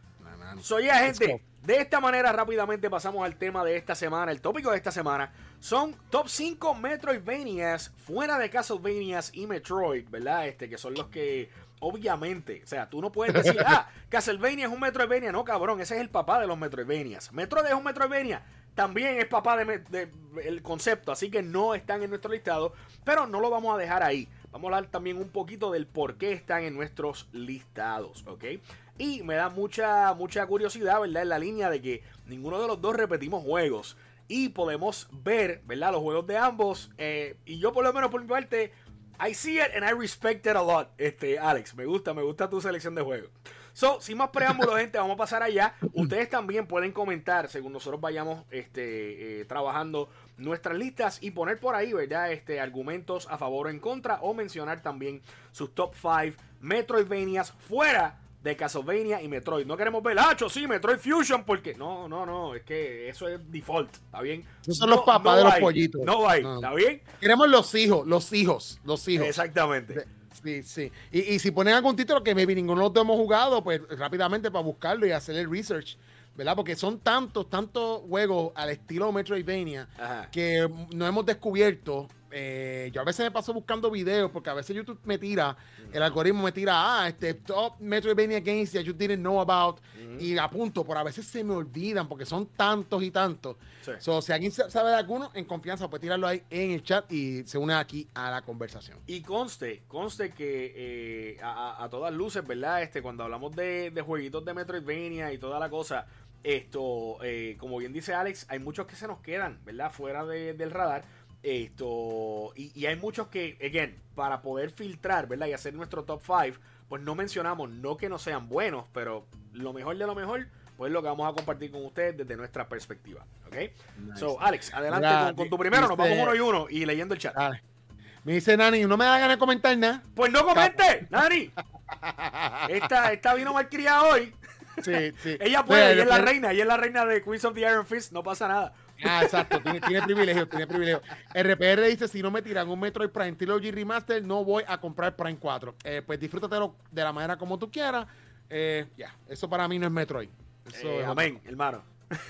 Soy ya, gente. De esta manera rápidamente pasamos al tema de esta semana. El tópico de esta semana son top cinco Metroidvanias fuera de Castlevanias y Metroid, ¿verdad? Este, que son los que obviamente, o sea, tú no puedes decir, ah, Castlevania es un Metroidvania. No, cabrón, ese es el papá de los Metroidvanias. Metroid es un Metroidvania, también es papá de, de, de el concepto, así que no están en nuestro listado, pero no lo vamos a dejar ahí. Vamos a hablar también un poquito del por qué están en nuestros listados, ¿ok? Y me da mucha, mucha curiosidad, ¿verdad? En la línea de que ninguno de los dos repetimos juegos. Y podemos ver, ¿verdad? Los juegos de ambos. Eh, y yo por lo menos por mi parte, I see it and I respect it a lot. Este, Alex, me gusta, me gusta tu selección de juegos. So, sin más preámbulos, gente, vamos a pasar allá. Ustedes también pueden comentar según nosotros vayamos este, eh, trabajando nuestras listas y poner por ahí, ¿verdad? Este, argumentos a favor o en contra, o mencionar también sus top cinco Metroidvanias fuera de Castlevania y Metroid. No queremos ver, hacho, sí, Metroid Fusion, porque no, no, no, es que eso es default, ¿está bien? Esos son no, los papás no de los hay, pollitos. No hay, no. ¿está bien? Queremos los hijos, los hijos, los hijos. Exactamente. Sí, sí. Y, y si ponen algún título que maybe ninguno de los hemos jugado, pues rápidamente para buscarlo y hacer el research, ¿verdad? Porque son tantos, tantos juegos al estilo Metroidvania Ajá. que no hemos descubierto. Eh, yo a veces me paso buscando videos porque a veces YouTube me tira, mm. el algoritmo me tira, ah, este top Metroidvania games that you didn't know about, mm. y apunto, pero a veces se me olvidan porque son tantos y tantos. Sí. So, si alguien sabe de alguno, en confianza puede tirarlo ahí en el chat y se une aquí a la conversación. Y conste, conste que eh, a, a todas luces, ¿verdad? Este, cuando hablamos de, de jueguitos de Metroidvania y toda la cosa, esto, eh, como bien dice Alex, hay muchos que se nos quedan, ¿verdad? Fuera de, del radar. Esto, y, y hay muchos que, again, para poder filtrar, ¿verdad? Y hacer nuestro top cinco, pues no mencionamos, no que no sean buenos, pero lo mejor de lo mejor, pues lo que vamos a compartir con ustedes desde nuestra perspectiva, ¿ok? Nice. So, Alex, adelante Mira, con, con tu primero, nos vamos uno y uno y leyendo el chat. Dale. Me dice Nani, no me da ganas de comentar nada. Pues no comente, Nani. Esta, esta vino mal criada hoy. Sí, sí. Ella puede, ella es la reina, ella es la reina de Queens of the Iron Fist, no pasa nada. Ah, exacto, tiene, tiene privilegio, tiene privilegio. R P R dice, si no me tiran un Metroid Prime Trilogy Remaster, no voy a comprar Prime cuatro. Eh, pues disfrútatelo de la manera como tú quieras. Eh, ya, yeah, eso para mí no es Metroid. Eso eh, es amén, otro. Hermano.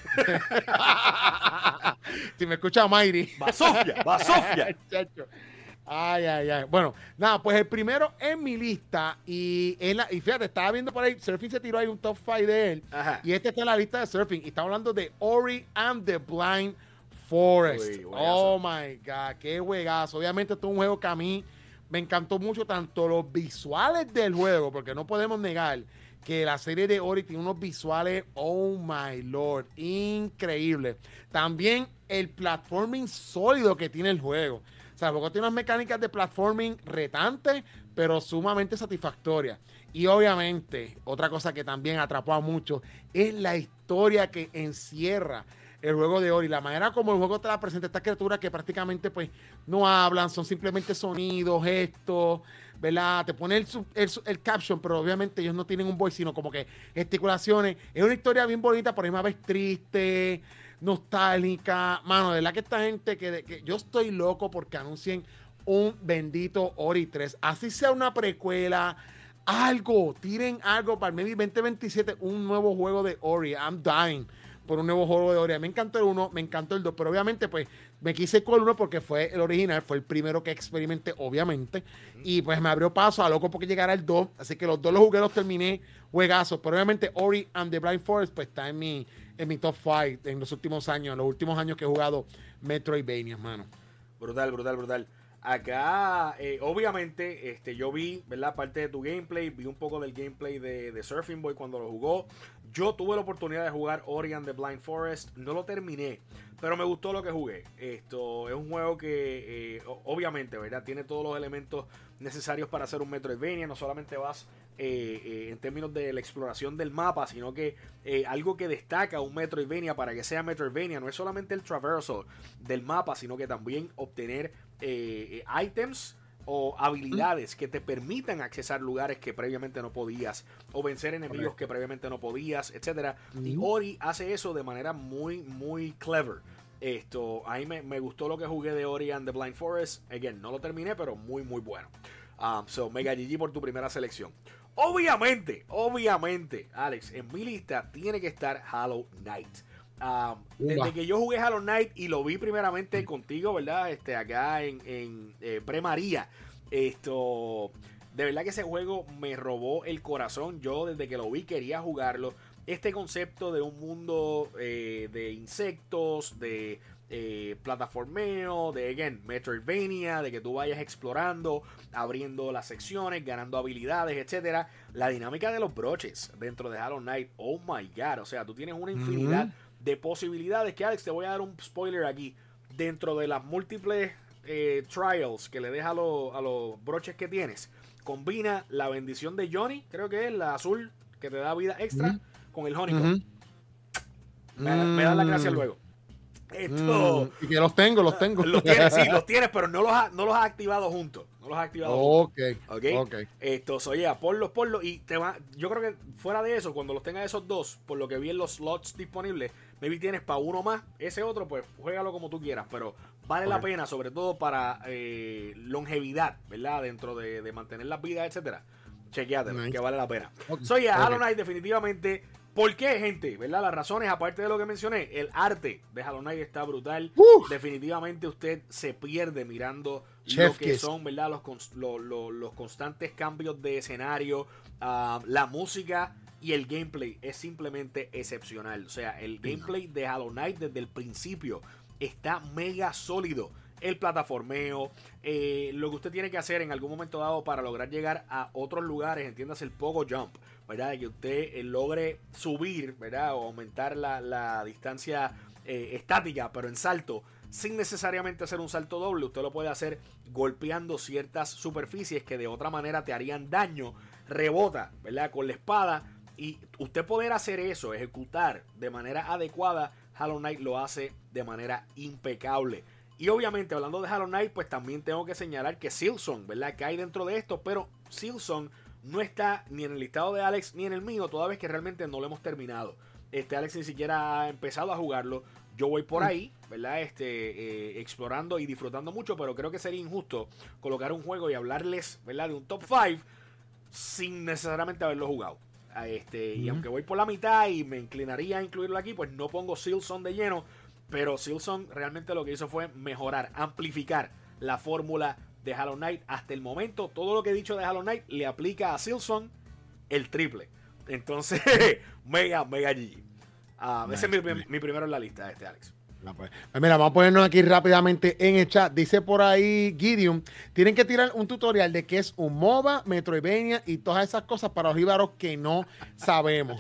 Si me escucha Mayri. Va Sofía, va Sofía. Ay, ay, ay. Bueno, nada, pues el primero en mi lista, y, en la, y fíjate, estaba viendo por ahí, Surfing se tiró ahí un top cinco de él, Ajá. y este está en la lista de Surfing, y estamos hablando de Ori and the Blind Forest. Uy, oh my God, qué juegazo. Obviamente esto es un juego que a mí me encantó mucho, tanto los visuales del juego, porque no podemos negar que la serie de Ori tiene unos visuales, oh my lord, increíble. También el platforming sólido que tiene el juego. O sea, el juego tiene unas mecánicas de platforming retantes, pero sumamente satisfactorias. Y obviamente, otra cosa que también atrapó a muchos es la historia que encierra el juego de Ori, la manera como el juego te la presenta estas criaturas que prácticamente pues no hablan, son simplemente sonidos, gestos, ¿verdad? Te pone el, el, el caption, pero obviamente ellos no tienen un voice, sino como que gesticulaciones. Es una historia bien bonita, por ahí más vez triste, nostálgica. Mano, de verdad que esta gente que, que yo estoy loco porque anuncien un bendito Ori tres. Así sea una precuela, algo, tiren algo para el maybe veinte veintisiete, un nuevo juego de Ori. I'm dying por un nuevo juego de Ori. Me encantó el uno, me encantó el dos, pero obviamente pues me quise con el uno porque fue el original, fue el primero que experimenté, obviamente, y pues me abrió paso a loco porque llegara el dos, así que los dos los jugué, los terminé, juegazos, pero obviamente Ori and the Blind Forest pues está en mi, en mi top cinco en los últimos años, en los últimos años que he jugado Metroidvania, hermano. Brutal, brutal, brutal. Acá, eh, obviamente, este, yo vi, ¿verdad? Parte de tu gameplay, vi un poco del gameplay de, de Surfing Boy cuando lo jugó. Yo tuve la oportunidad de jugar Ori and the Blind Forest, no lo terminé, pero me gustó lo que jugué. Esto es un juego que, eh, obviamente, ¿verdad? Tiene todos los elementos necesarios para hacer un Metroidvania. No solamente vas eh, eh, en términos de la exploración del mapa, sino que eh, algo que destaca un Metroidvania para que sea Metroidvania no es solamente el traversal del mapa, sino que también obtener eh, eh, items o habilidades que te permitan accesar lugares que previamente no podías, o vencer enemigos Correcto. que previamente no podías, etcétera. Uh-huh. Y Ori hace eso de manera muy, muy clever. Esto, a mí me, me gustó lo que jugué de Ori and the Blind Forest. Again, no lo terminé, pero muy, muy bueno. Um, so, mega G G por tu primera selección. Obviamente, obviamente, Alex, en mi lista tiene que estar Hollow Knight. Um, desde que yo jugué Hollow Knight y lo vi primeramente contigo, ¿verdad? Este, acá en, en eh, Pre-María. Esto, de verdad que ese juego me robó el corazón. Yo desde que lo vi quería jugarlo. Este concepto de un mundo eh, de insectos, de eh, plataformeo, de again, Metroidvania, de que tú vayas explorando, abriendo las secciones, ganando habilidades, etcétera. La dinámica de los broches dentro de Hollow Knight, oh my god, o sea, tú tienes una infinidad mm-hmm. de posibilidades que, Alex, te voy a dar un spoiler aquí. Dentro de las múltiples eh, trials que le deja a, lo, a los broches que tienes, combina la bendición de Johnny, creo que es la azul que te da vida extra, mm-hmm. con el honeycomb. Mm-hmm. Me, mm-hmm. me dan la gracia luego. Esto, mm, y que los tengo, los tengo. Los tienes, sí, los tienes, pero no los has no los ha activado juntos. No los has activado okay, juntos. Ok, ok. Esto, oye, ponlos, ponlos. Y te va, yo creo que fuera de eso, cuando los tengas esos dos, por lo que vi en los slots disponibles, maybe tienes para uno más. Ese otro, pues, juégalo como tú quieras. Pero vale okay. la pena, sobre todo para eh, longevidad, ¿verdad? Dentro de, de mantener las vidas, etcétera. Chequeátelo, nice. Que vale la pena. Okay. So, yeah, okay. Hollow Knight definitivamente. ¿Por qué, gente? ¿Verdad? Las razones, aparte de lo que mencioné, el arte de Hollow Knight está brutal. Uf. Definitivamente usted se pierde mirando Chef lo que Kiss. son, ¿verdad? Los, los, los, los constantes cambios de escenario, uh, la música y el gameplay es simplemente excepcional. O sea, el gameplay de Hollow Knight desde el principio está mega sólido. El plataformeo, eh, lo que usted tiene que hacer en algún momento dado para lograr llegar a otros lugares, entiéndase el Pogo Jump, ¿verdad? De que usted eh, logre subir, ¿verdad? O aumentar la, la distancia eh, estática, pero en salto, sin necesariamente hacer un salto doble. Usted lo puede hacer golpeando ciertas superficies que de otra manera te harían daño, rebota, ¿verdad? Con la espada, y usted poder hacer eso, ejecutar de manera adecuada, Hollow Knight lo hace de manera impecable. Y obviamente, hablando de Hollow Knight, pues también tengo que señalar que Silksong, ¿verdad? Que hay dentro de esto, pero Silksong no está ni en el listado de Alex ni en el mío, toda vez que realmente no lo hemos terminado. Este Alex ni siquiera ha empezado a jugarlo. Yo voy por ahí, ¿verdad? Este, eh, explorando y disfrutando mucho, pero creo que sería injusto colocar un juego y hablarles, ¿verdad? De un top cinco sin necesariamente haberlo jugado. Este, uh-huh. Y aunque voy por la mitad y me inclinaría a incluirlo aquí, pues no pongo Silksong de lleno. Pero Silksong realmente lo que hizo fue mejorar, amplificar la fórmula de Hollow Knight. Hasta el momento, todo lo que he dicho de Hollow Knight le aplica a Silksong el triple. Entonces, mega, mega G G. Uh, nice. Ese es mi, mi primero en la lista, este Alex. Pues, mira, vamos a ponernos aquí rápidamente en el chat. Dice por ahí Gideon, tienen que tirar un tutorial de qué es un MOBA, Metroidvania y todas esas cosas para los jíbaros que no sabemos.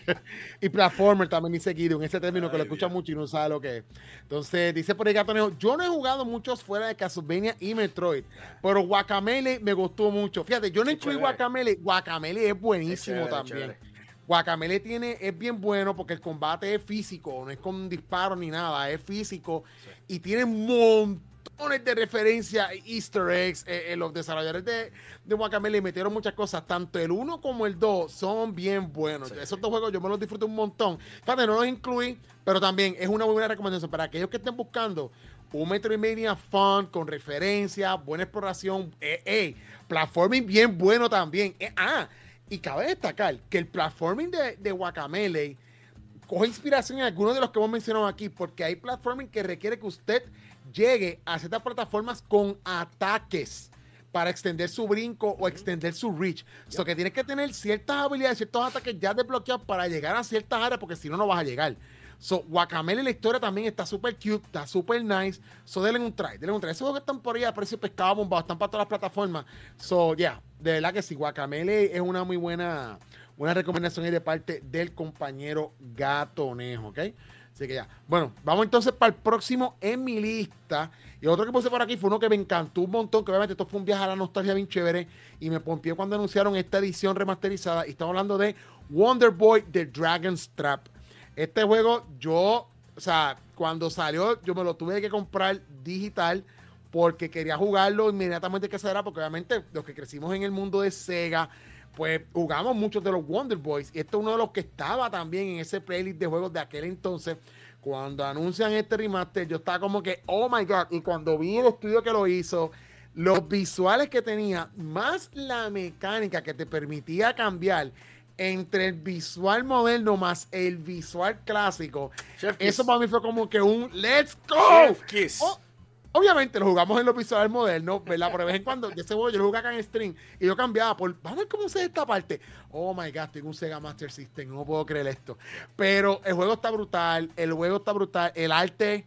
Y platformer también dice Gideon, ese término Ay, que lo escucha mucho y no sabe lo que es. Entonces, dice por ahí Gatonejo, yo no he jugado muchos fuera de Castlevania y Metroid, pero Guacamelee me gustó mucho. Fíjate, yo no incluí Guacamelee, Guacamelee es buenísimo es chévere, también. Chévere. Guacamelee tiene, es bien bueno porque el combate es físico, no es con disparos ni nada, es físico sí. Y tiene montones de referencias, easter eggs. Eh, eh, los desarrolladores de, de Guacamelee metieron muchas cosas, tanto el uno como el dos son bien buenos. Sí. Esos dos juegos yo me los disfruto un montón. Fíjate, no los incluí, pero también es una muy buena recomendación para aquellos que estén buscando un Metroidvania fun, con referencias, buena exploración, eh, eh, platforming bien bueno también. Eh, ah, Y cabe destacar que el platforming de, de Guacamelee coge inspiración en algunos de los que hemos mencionado aquí, porque hay platforming que requiere que usted llegue a ciertas plataformas con ataques para extender su brinco o extender su reach. O yep. so que tienes que tener ciertas habilidades, ciertos ataques ya desbloqueados para llegar a ciertas áreas, porque si no, no vas a llegar. So, Guacamelee, la historia también está súper cute, está súper nice. So, denle un try, denle un try. Esos juegos que están por ahí a precio pescado bombado, están para todas las plataformas. So, ya, yeah, de verdad que sí, Guacamelee es una muy buena, buena recomendación ahí de parte del compañero Gatonejo, ¿ok? Así que ya. Bueno, vamos entonces para el próximo en mi lista. Y otro que puse por aquí fue uno que me encantó un montón, que obviamente esto fue un viaje a la nostalgia bien chévere. Y me pompió cuando anunciaron esta edición remasterizada. Y estamos hablando de Wonder Boy The Dragon's Trap. Este juego, yo, o sea, cuando salió, yo me lo tuve que comprar digital porque quería jugarlo inmediatamente que saliera, porque obviamente los que crecimos en el mundo de Sega, pues jugamos muchos de los Wonder Boys. Y este es uno de los que estaba también en ese playlist de juegos de aquel entonces. Cuando anuncian este remaster, yo estaba como que, oh my God. Y cuando vi el estudio que lo hizo, los visuales que tenía, más la mecánica que te permitía cambiar entre el visual moderno más el visual clásico, Chef eso Kiss. Para mí fue como que un let's go. Chef Kiss. O, obviamente lo jugamos en los visuales modernos, ¿verdad? Pero de vez en cuando, de ese juego yo lo jugaba acá en stream y yo cambiaba por, vamos a ver cómo se ve esta parte. Oh my God, tengo un Sega Master System, no puedo creer esto. Pero el juego está brutal, el juego está brutal, el arte,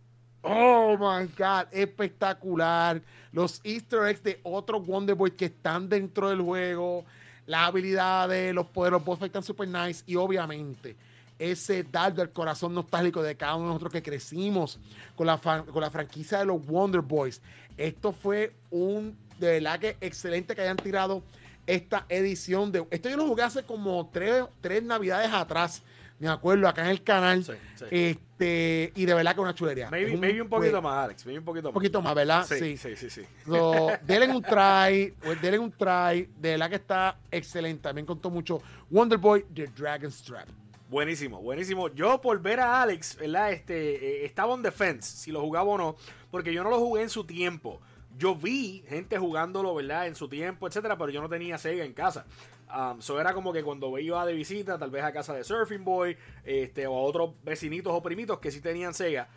oh my God, espectacular. Los easter eggs de otros Wonder Boy que están dentro del juego, las habilidades, los poderes, los boss fights están super nice. Y obviamente ese dardo al corazón nostálgico de cada uno de nosotros que crecimos con la, con la franquicia de los Wonder Boys. Esto fue un, de verdad que excelente que hayan tirado esta edición. De, esto yo lo jugué hace como tres, tres navidades atrás, me acuerdo, acá en el canal. Sí, sí. Este, y de verdad que es una chulería. Maybe un, maybe un poquito pues, más, Alex. Maybe un poquito más. Un poquito más, ¿verdad? Sí, sí, sí. sí, sí. So, denle un try. Denle un try. De verdad que está excelente. También contó mucho Wonder Boy The Dragon's Trap. Buenísimo, buenísimo. Yo por ver a Alex, ¿verdad? Este, eh, estaba on the fence, si lo jugaba o no, porque yo no lo jugué en su tiempo. Yo vi gente jugándolo, ¿verdad? En su tiempo, etcétera, pero yo no tenía Sega en casa. Um, so era como que cuando iba de visita, tal vez a casa de Surfing Boy, este, o a otros vecinitos o primitos que sí tenían Sega,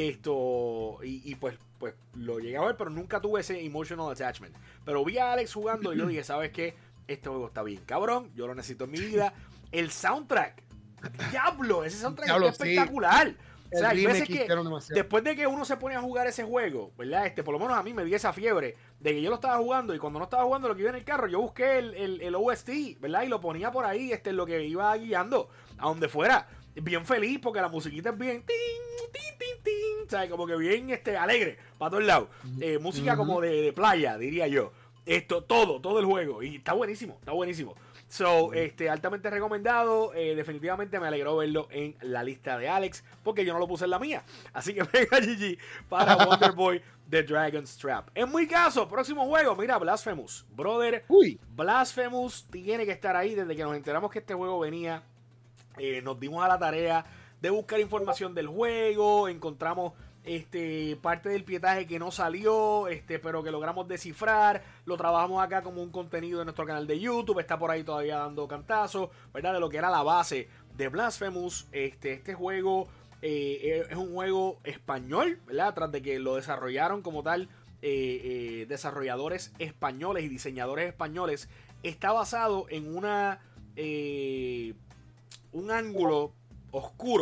esto, y, y pues, pues lo llegué a ver, pero nunca tuve ese emotional attachment. Pero vi a Alex jugando y yo dije, ¿sabes qué? Este juego está bien cabrón, yo lo necesito en mi vida. El soundtrack, diablo, ese soundtrack diablo, es espectacular. Sí. O sea, hay veces que después de que uno se pone a jugar ese juego, ¿verdad? Este, por lo menos a mí me dio esa fiebre de que yo lo estaba jugando y cuando no estaba jugando lo que iba en el carro, yo busqué el, el, el O S T, ¿verdad? Y lo ponía por ahí, este, lo que iba guiando, a donde fuera. Bien feliz porque la musiquita es bien tin, tin, tin, tin, ¿sabes? Como que bien este, alegre, para todos lados. Eh, música uh-huh. como de, de playa, diría yo. Esto, todo, todo el juego. Y está buenísimo, está buenísimo. So, este, altamente recomendado. Eh, definitivamente me alegró verlo en la lista de Alex, porque yo no lo puse en la mía. Así que venga G G para Wonder Boy The Dragon's Trap. En mi caso, próximo juego, mira, Blasphemous. Brother, Uy. Blasphemous tiene que estar ahí. Desde que nos enteramos que este juego venía, eh, nos dimos a la tarea de buscar información del juego. Encontramos este parte del pietaje que no salió, este pero que logramos descifrar. Lo trabajamos acá como un contenido en nuestro canal de YouTube. Está por ahí todavía dando cantazos, ¿verdad? De lo que era la base de Blasphemous. Este, este juego eh, es un juego español, ¿verdad? Tras de que lo desarrollaron como tal eh, eh, desarrolladores españoles y diseñadores españoles. Está basado en una eh, un ángulo oscuro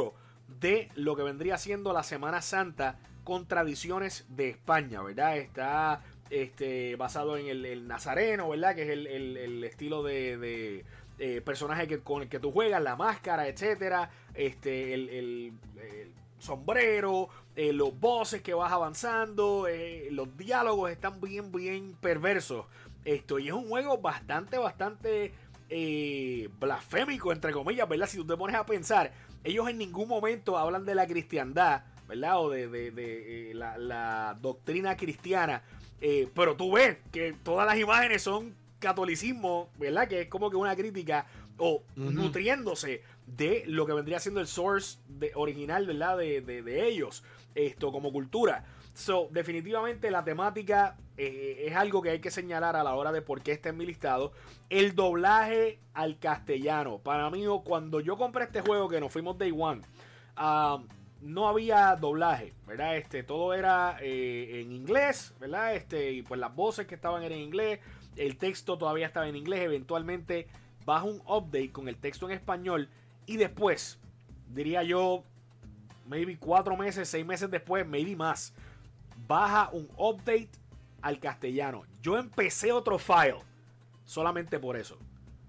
de lo que vendría siendo la Semana Santa con tradiciones de España, ¿verdad? Está este, basado en el, el nazareno, ¿verdad? Que es el, el, el estilo de, de eh, personaje que, con el que tú juegas, la máscara, etcétera, este, el, el, el sombrero, eh, los bosses que vas avanzando, eh, los diálogos están bien, bien perversos. Esto, y es un juego bastante, bastante eh, blasfémico, entre comillas, ¿verdad? Si tú te pones a pensar, ellos en ningún momento hablan de la cristiandad, ¿verdad? O de, de, de eh, la, la doctrina cristiana. Eh, pero tú ves que todas las imágenes son catolicismo, ¿verdad? Que es como que una crítica o uh-huh. nutriéndose de lo que vendría siendo el source de, original, ¿verdad? De, de, de ellos, esto como cultura. So, definitivamente la temática eh, es algo que hay que señalar a la hora de por qué está en mi listado. El doblaje al castellano. Para mí, cuando yo compré este juego, que nos fuimos Day One, uh, no había doblaje, ¿verdad? Este, todo era eh, en inglés, ¿verdad? Este, y pues las voces que estaban eran en inglés, el texto todavía estaba en inglés. Eventualmente baja un update con el texto en español y después, diría yo, maybe cuatro meses, seis meses después, maybe más, baja un update al castellano. Yo empecé otro file solamente por eso.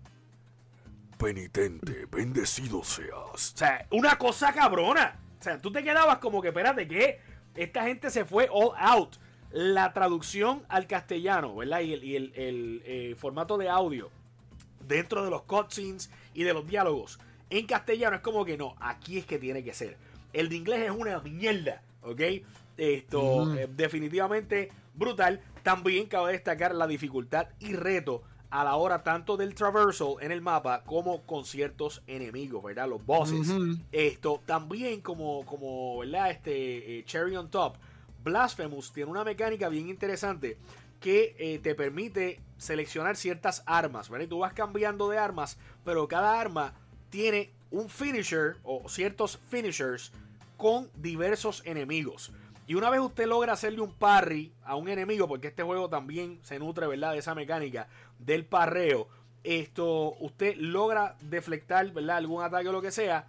Penitente, bendecido seas. O sea, una cosa cabrona. O sea, tú te quedabas como que, espérate, que esta gente se fue all out. La traducción al castellano, ¿verdad? Y el, y el, el eh, formato de audio dentro de los cutscenes y de los diálogos en castellano es como que no, aquí es que tiene que ser. El de inglés es una mierda, ¿ok? Esto mm. eh, definitivamente brutal. También cabe destacar la dificultad y reto a la hora tanto del traversal en el mapa como con ciertos enemigos, ¿verdad? Los bosses. Uh-huh. Esto también como, como ¿verdad? Este eh, cherry on top, Blasphemous tiene una mecánica bien interesante que eh, te permite seleccionar ciertas armas, ¿verdad? Y tú vas cambiando de armas, pero cada arma tiene un finisher o ciertos finishers con diversos enemigos. Y una vez usted logra hacerle un parry a un enemigo, porque este juego también se nutre, ¿verdad?, de esa mecánica del parreo, esto, usted logra deflectar, ¿verdad?, algún ataque o lo que sea,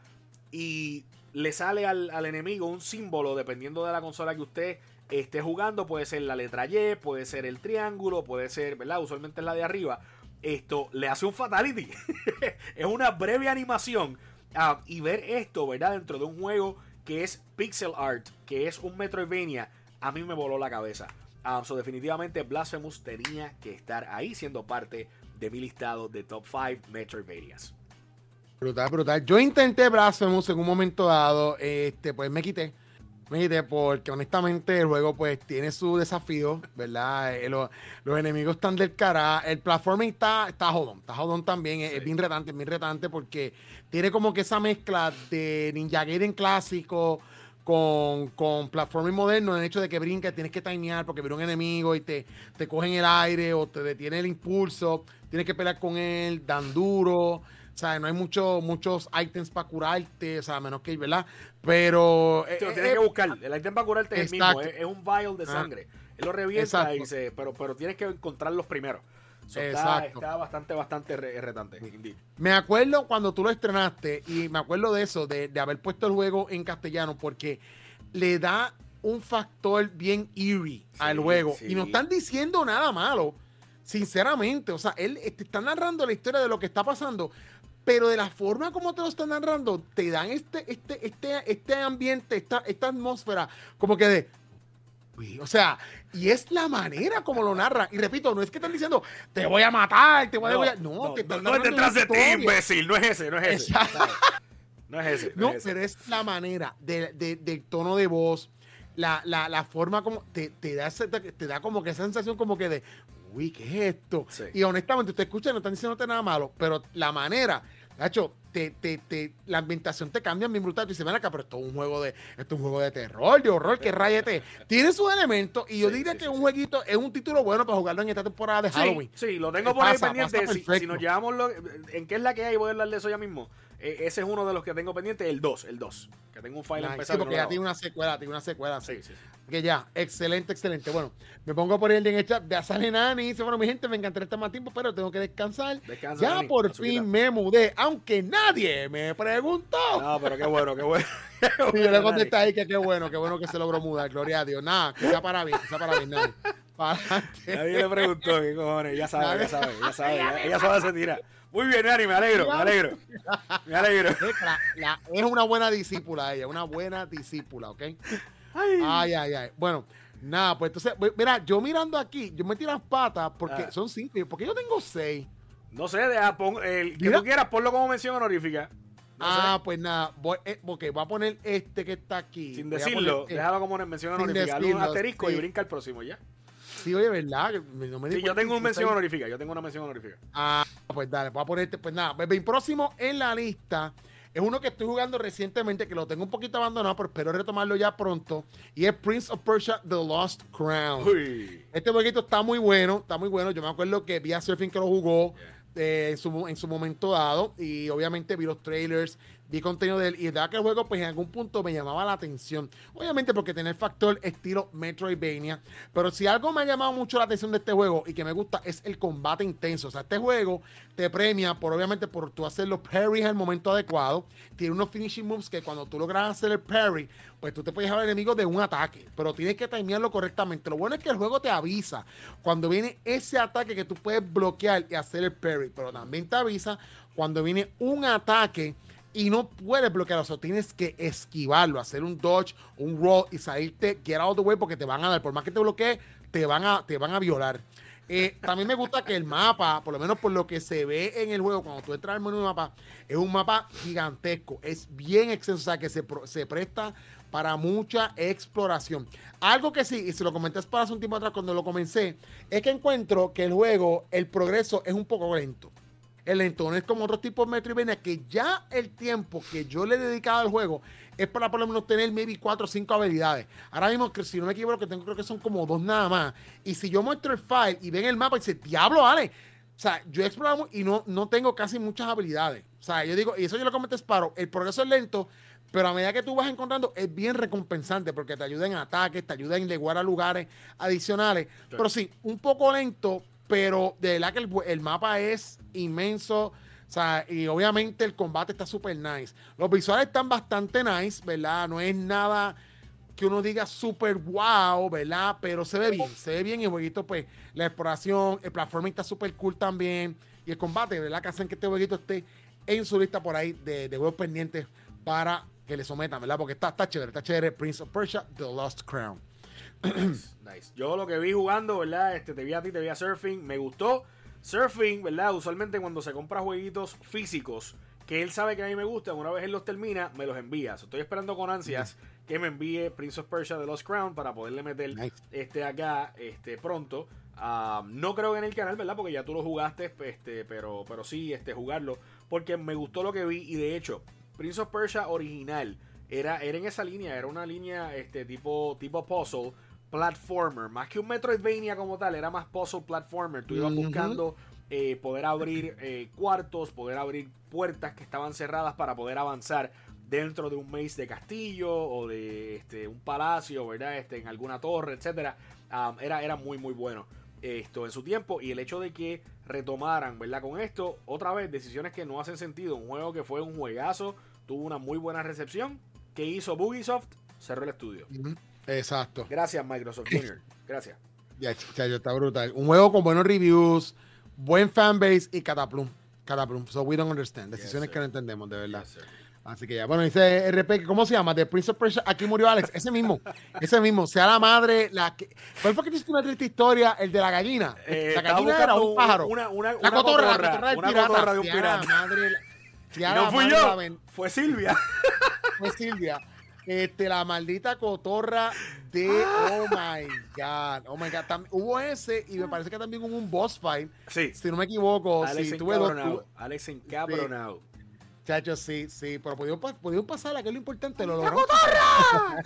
y le sale al, al enemigo un símbolo, dependiendo de la consola que usted esté jugando. Puede ser la letra Y, puede ser el triángulo, puede ser, ¿verdad?, usualmente es la de arriba. Esto le hace un fatality. Es una breve animación. Uh, y ver esto, ¿verdad?, dentro de un juego que es pixel art, que es un Metroidvania, a mí me voló la cabeza. Um, so definitivamente Blasphemous tenía que estar ahí siendo parte de mi listado de top cinco Metroidvanias. Brutal, brutal. Yo intenté Blasphemous en un momento dado, este, pues me quité. Me quité porque honestamente el juego pues tiene su desafío, ¿verdad? Eh, los, los enemigos están del cara. El platforming está, está jodón, está jodón también. Es, sí. es bien retante, es bien retante porque tiene como que esa mezcla de Ninja Gaiden clásico con, con platforming moderno, en el hecho de que brinca, tienes que timear porque viene un enemigo y te, te coge en el aire o te detiene el impulso, tienes que pelear con él, dan duro. O sea, no hay mucho, muchos ítems para curarte, o sea, a menos que, ¿verdad? Pero... Sí, lo eh, tienes eh, que buscar. El ítem para curarte es el mismo, es, es un vial de sangre. Ah, él lo revienta y dice, pero, pero tienes que encontrarlos primero. So, está, está bastante, bastante retante. Indeed. Me acuerdo cuando tú lo estrenaste y me acuerdo de eso, de, de haber puesto el juego en castellano, porque le da un factor bien eerie sí, al juego. Sí. Y no están diciendo nada malo, sinceramente. O sea, él te está narrando la historia de lo que está pasando, pero de la forma como te lo están narrando, te dan este, este, este, este ambiente, esta, esta atmósfera, como que de... O sea, y es la manera como lo narran. Y repito, no es que están diciendo, te voy a matar, te voy no, a... No, no, te están no, no es detrás de ti, imbécil. No es ese, no es ese. No es ese. No, no es ese. Pero es la manera de, de, del tono de voz, la, la, la forma como... Te, te, da ese, te, te da como que esa sensación como que de, uy, ¿qué es esto? Sí. Y honestamente, usted escucha, no están diciéndote nada malo, pero la manera... Nacho, te, te, te, la ambientación te cambia bien brutal. Y dice, ven acá, pero esto es un juego de, esto es un juego de terror, de horror, que rayete. Tiene sus elementos y yo sí, diría sí, que es sí, un jueguito, es un título bueno para jugarlo en esta temporada de sí, Halloween. Sí, lo tengo por pasa, ahí pendiente. Si, si nos llevamos lo, en qué es la que hay, voy a hablar de eso ya mismo. eh, ese es uno de los que tengo pendiente, el dos, el dos. Que tengo un file nice. empezado. Sí, porque no ya tiene una secuela, tiene una secuela. Sí, sí, sí. Que ya, excelente, excelente. Bueno, me pongo por el en el chat. Ya sale Nani. Dice, bueno, mi gente, me encantaría estar más tiempo, pero tengo que descansar. Descansa, ya Nani, por fin me mudé, aunque nadie me preguntó. No, pero qué bueno, qué bueno. Sí, yo le contesté ahí que qué bueno, qué bueno que se logró mudar. Gloria a Dios. Nada, que sea para bien, que sea para bien, Nani. Para nadie le preguntó, qué cojones. Ya sabe, ya sabe, ya sabe. Ella, ella sola se tira. Muy bien, Nani, me alegro, me alegro. Me alegro. La, la, es una buena discípula ella, una buena discípula, ¿ok? Ay, ay, ay. ay. Bueno, nada, pues entonces, mira, yo mirando aquí, yo me tiro las patas porque ah. son cinco, porque yo tengo seis. No sé, deja, pon, el que mira. Tú quieras, ponlo como mención honorífica. No ah, sé. Pues nada, voy, eh, okay, voy a poner este que está aquí. Sin decirlo, poner, déjalo como mención honorífica. Dale un asterisco sí. Y brinca al próximo, ¿ya? Sí, oye, ¿verdad? No me sí, yo tengo una mención honorífica, yo tengo una mención honorífica. Ah, pues dale, voy a ponerte, pues nada, el próximo en la lista es uno que estoy jugando recientemente, que lo tengo un poquito abandonado, pero espero retomarlo ya pronto, y es Prince of Persia: The Lost Crown. Uy. Este jueguito está muy bueno, está muy bueno, yo me acuerdo que vi a Surfing que lo jugó yeah. eh, en, su, en su momento dado, y obviamente vi los trailers, vi contenido de él, y de verdad que el juego pues en algún punto me llamaba la atención, obviamente porque tiene el factor estilo Metroidvania, pero si algo me ha llamado mucho la atención de este juego y que me gusta es el combate intenso. O sea, este juego te premia por obviamente por tú hacer los parries al momento adecuado, tiene unos finishing moves que cuando tú logras hacer el parry, pues tú te puedes llevar al enemigo de un ataque, pero tienes que timearlo correctamente. Lo bueno es que el juego te avisa cuando viene ese ataque que tú puedes bloquear y hacer el parry, pero también te avisa cuando viene un ataque y no puedes bloquearlo, o sea, tienes que esquivarlo, hacer un dodge, un roll y salirte, get out of the way, porque te van a dar, por más que te bloquee, te van a, te van a violar. Eh, también me gusta que el mapa, por lo menos por lo que se ve en el juego, cuando tú entras al menú de mapa, es un mapa gigantesco, es bien extenso, o sea, que se, se presta para mucha exploración. Algo que sí, y se lo comenté para hace un tiempo atrás cuando lo comencé, es que encuentro que el juego, el progreso es un poco lento. El lento no es como otros tipos de Metroidvania, que ya el tiempo que yo le he dedicado al juego es para por lo menos tener maybe cuatro o cinco habilidades. Ahora mismo, que si no me equivoco, que tengo creo que son como dos nada más. Y si yo muestro el file y ven el mapa y dice, diablo, Ale. O sea, yo he explorado y no, no tengo casi muchas habilidades. O sea, yo digo, y eso yo lo comenté, Sparrow, el progreso es lento, pero a medida que tú vas encontrando es bien recompensante porque te ayuda en ataques, te ayuda en llegar a lugares adicionales. Sí. Pero sí, un poco lento, pero de verdad que el, el mapa es inmenso, o sea, y obviamente el combate está súper nice. Los visuales están bastante nice, ¿verdad? No es nada que uno diga súper wow, ¿verdad? Pero se ve bien, se ve bien y el jueguito, pues, la exploración, el platforming está súper cool también, y el combate, ¿verdad? Que hacen que este jueguito esté en su lista por ahí de, de juegos pendientes para que le sometan, ¿verdad? Porque está, está chévere, está chévere. Prince of Persia: The Lost Crown. Nice, nice. Yo lo que vi jugando, ¿verdad? Este, te vi a ti, te vi a Surfing, me gustó. Surfing, ¿verdad? Usualmente cuando se compra jueguitos físicos que él sabe que a mí me gustan, una vez él los termina, me los envía. So, estoy esperando con ansias mm. que me envíe Prince of Persia: The Lost Crown para poderle meter nice. este acá este pronto. Uh, no creo que en el canal, ¿verdad? Porque ya tú lo jugaste, este, pero, pero sí, este, jugarlo. Porque me gustó lo que vi y de hecho, Prince of Persia original era, era en esa línea, era una línea este, tipo, tipo puzzle, platformer, más que un Metroidvania como tal, era más puzzle platformer. Tú ibas uh-huh. buscando eh, poder abrir eh, cuartos, poder abrir puertas que estaban cerradas para poder avanzar dentro de un maze de castillo o de este, un palacio, ¿verdad? Este, en alguna torre, etcétera. Um, era, era muy, muy bueno esto en su tiempo, y el hecho de que retomaran, ¿verdad? Con esto, otra vez, decisiones que no hacen sentido. Un juego que fue un juegazo, tuvo una muy buena recepción. ¿Qué hizo Ubisoft? Cerró el estudio. Uh-huh. Exacto. Gracias, Microsoft Junior. Gracias. Ya, chacho, está brutal. Un juego con buenos reviews, buen fanbase y cataplum. Cataplum. So we don't understand. Decisiones yes, que no entendemos, de verdad. Yes, así que ya, bueno, dice R P, ¿cómo se llama? The Prince of Persia. Aquí murió Alex. Ese mismo. Ese mismo. Sea la madre. La que... ¿Cuál fue que hiciste una triste historia? El de la gallina. Eh, la gallina era un pájaro. Una, una, la una cotorra, cotorra, la cotorra del una pirata. Cotorra de un pirata. Madre, y no fui yo. Ven... Fue Silvia. Fue Silvia. Este, la maldita cotorra de oh my god, oh my god. Tam, hubo ese y me parece que también hubo un boss fight. Sí. Si no me equivoco. Alex sí, encabronado. Tuve... Alex encabronado. Sí. Chacho, sí, sí, pero pudimos, pudimos pasarla, que es lo importante. Lo ¡La cotorra!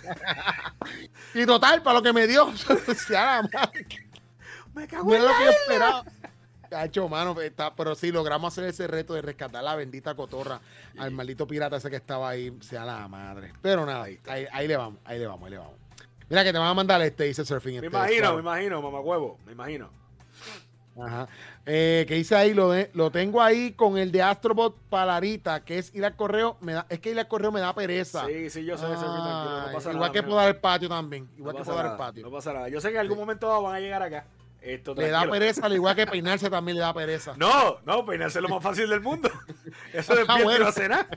Y total, para lo que me dio, me cago en lo la que yo esperaba. Cacho, mano, está, pero sí, logramos hacer ese reto de rescatar la bendita cotorra sí. al maldito pirata ese que estaba ahí, sea la madre. Pero nada, ahí, ahí, ahí le vamos, ahí le vamos, ahí le vamos. Mira que te van a mandar este, dice Surfing. Me este, imagino, claro. me imagino, mamacuevo, me imagino. Ajá. Eh, que dice ahí, lo, de, lo tengo ahí con el de Astrobot Palarita, que es ir al correo, me da, es que ir al correo me da pereza. Sí, sí, yo sé, ah, tranquilo, no pasa igual nada. que podar el patio también, igual no que podar nada, el patio. No pasa nada, yo sé que en algún momento dado van a llegar acá. Esto, le da pereza, al igual que peinarse también le da pereza. No, no, peinarse es lo más fácil del mundo. Eso despierta ah, bueno. y no hace nada.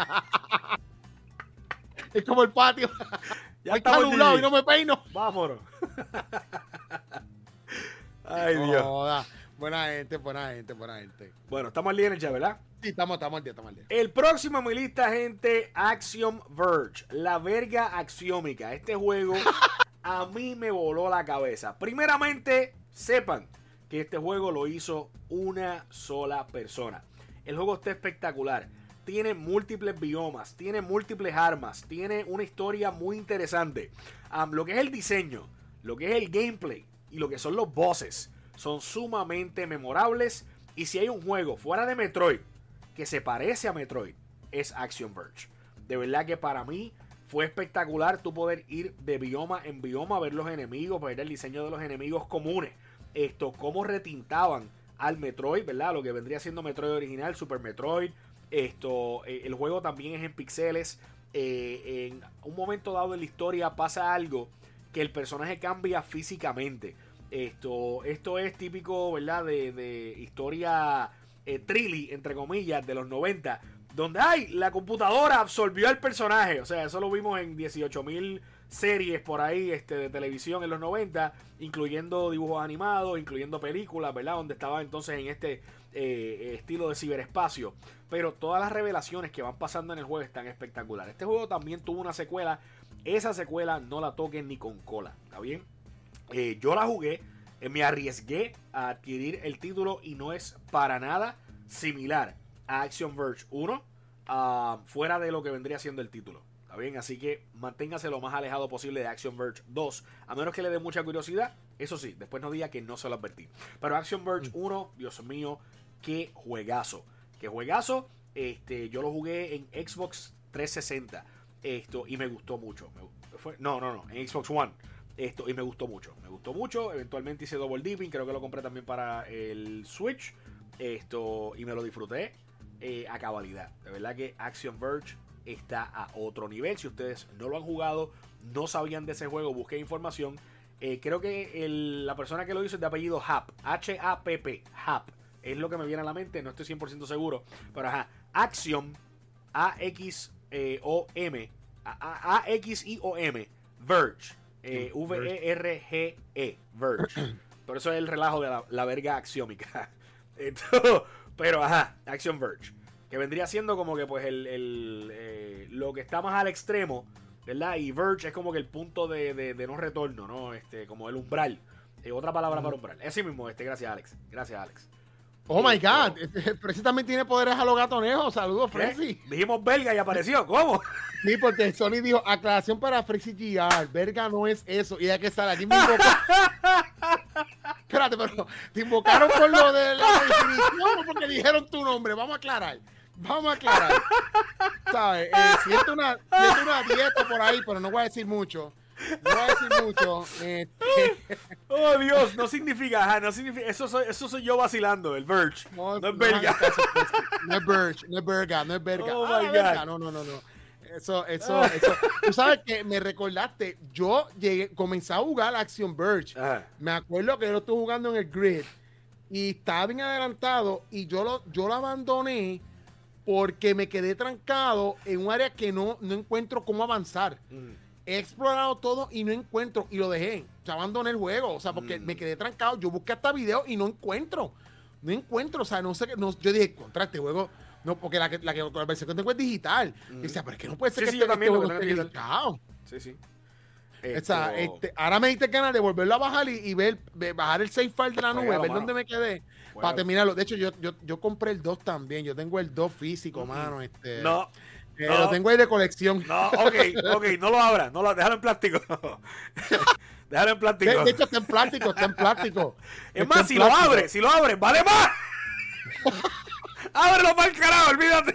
Es como el patio. Ya está nublado y no me peino. Vámonos. Ay, Dios. Oh, buena gente, buena gente, buena gente. Bueno, estamos al día en el chat, ¿verdad? Sí, estamos, estamos al día, estamos al día. El próximo en mi lista, gente, Axiom Verge. La verga axiómica. Este juego a mí me voló la cabeza. Primeramente, sepan que este juego lo hizo una sola persona. El juego está espectacular. Tiene múltiples biomas, tiene múltiples armas, tiene una historia muy interesante. Um, lo que es el diseño, lo que es el gameplay y lo que son los bosses son sumamente memorables. Y si hay un juego fuera de Metroid que se parece a Metroid, es Axiom Verge. De verdad que para mí fue espectacular tú poder ir de bioma en bioma, ver los enemigos, ver el diseño de los enemigos comunes. Esto, cómo retintaban al Metroid, ¿verdad? Lo que vendría siendo Metroid original, Super Metroid. Esto, eh, el juego también es en píxeles. Eh, en un momento dado en la historia pasa algo que el personaje cambia físicamente. Esto, esto es típico, ¿verdad? De, de historia eh, trilly, entre comillas, de los noventa. Donde, ay, la computadora absorbió al personaje. O sea, eso lo vimos en dieciocho mil series por ahí este, de televisión en los noventa. Incluyendo dibujos animados, incluyendo películas, ¿verdad? Donde estaba entonces en este eh, estilo de ciberespacio. Pero todas las revelaciones que van pasando en el juego están espectaculares. Este juego también tuvo una secuela. Esa secuela no la toquen ni con cola. ¿Está bien? Eh, yo la jugué. Eh, me arriesgué a adquirir el título. Y no es para nada similar a Axiom Verge uno. Uh, fuera de lo que vendría siendo el título. ¿Está bien? Así que manténgase lo más alejado posible de Axiom Verge dos. A menos que le dé mucha curiosidad. Eso sí, después no diga que no se lo advertí. Pero Axiom Verge uno, Dios mío, qué juegazo. Qué juegazo. Este, yo lo jugué en Xbox trescientos sesenta. Esto, y me gustó mucho. Me, fue, no, no, no. En Xbox One. Esto, y me gustó mucho. Me gustó mucho. Eventualmente hice double dipping. Creo que lo compré también para el Switch. Esto, y me lo disfruté eh, a cabalidad. De verdad que Axiom Verge está a otro nivel. Si ustedes no lo han jugado, no sabían de ese juego, busqué información. Eh, creo que el, la persona que lo hizo es de apellido Happ. H A P P. Happ. Es lo que me viene a la mente, no estoy cien por ciento seguro. Pero ajá, Axiom, A X O M, A X I O M, Verge, eh, V E R G E, Verge. Por eso es el relajo de la, la verga axiómica. Esto, pero ajá, Axiom Verge. Que vendría siendo como que pues el, el eh, lo que está más al extremo, ¿verdad? Y Verge es como que el punto de, de, de no retorno, ¿no? Este, como el umbral. Eh, otra palabra uh-huh. para umbral. Así mismo, este, gracias Alex. Gracias Alex. Oh my God, Fresi también tiene poderes a los gatonejos. Saludos, Fresi. Dijimos verga y apareció, ¿cómo? Sí, porque Sony dijo, aclaración para Fresi G R, verga no es eso. Y hay que estar aquí me invocó. Espérate, pero te invocaron por lo de la definición o porque dijeron tu nombre. Vamos a aclarar. Vamos a aclarar. ¿Sabes? Eh, siento, una, siento una dieta por ahí, pero no voy a decir mucho. No voy a decir mucho. Este... Oh, Dios, no significa, ajá, no significa. Eso soy, eso soy yo vacilando, el Verge. No, no es verga. No es Verge, no es verga, no es verga. Oh, ah, my God. Verga. No, no, no, no. Eso, eso, eso. Tú sabes que me recordaste, yo llegué, comencé a jugar Axiom Verge. Ajá. Me acuerdo que yo lo estuve jugando en el grid y estaba bien adelantado y yo lo, yo lo abandoné porque me quedé trancado en un área que no, no encuentro cómo avanzar. Mm. He explorado todo y no encuentro, y lo dejé. Ya abandoné el juego, o sea, porque mm. me quedé trancado. Yo busqué hasta video y no encuentro. No encuentro, o sea, no sé qué. No, yo dije, contra este juego, no, porque la, que, la, que, la versión que tengo es digital. Mm. Y decía, pero es que no puede ser sí, que sí, este, yo también este lo juego que esté digital. Sí, sí. O sea, este, ahora me diste ganas de volverlo a bajar y, y ver, ver, bajar el save file de la nube, Juegalo, ver mano. dónde me quedé. Juegalo. Para terminarlo. De hecho, yo, yo, yo compré el dos también. Yo tengo el dos físico, mm-hmm. mano. Este, no. Eh, no. Lo tengo ahí de colección. No, ok, ok, no lo abras, no lo, déjalo en plástico. Déjalo en plástico. De, de hecho, está en plástico, está en plástico. Es Está más, en si plástico. lo abres, si lo abres, vale más. Ábrelo para el carajo, olvídate.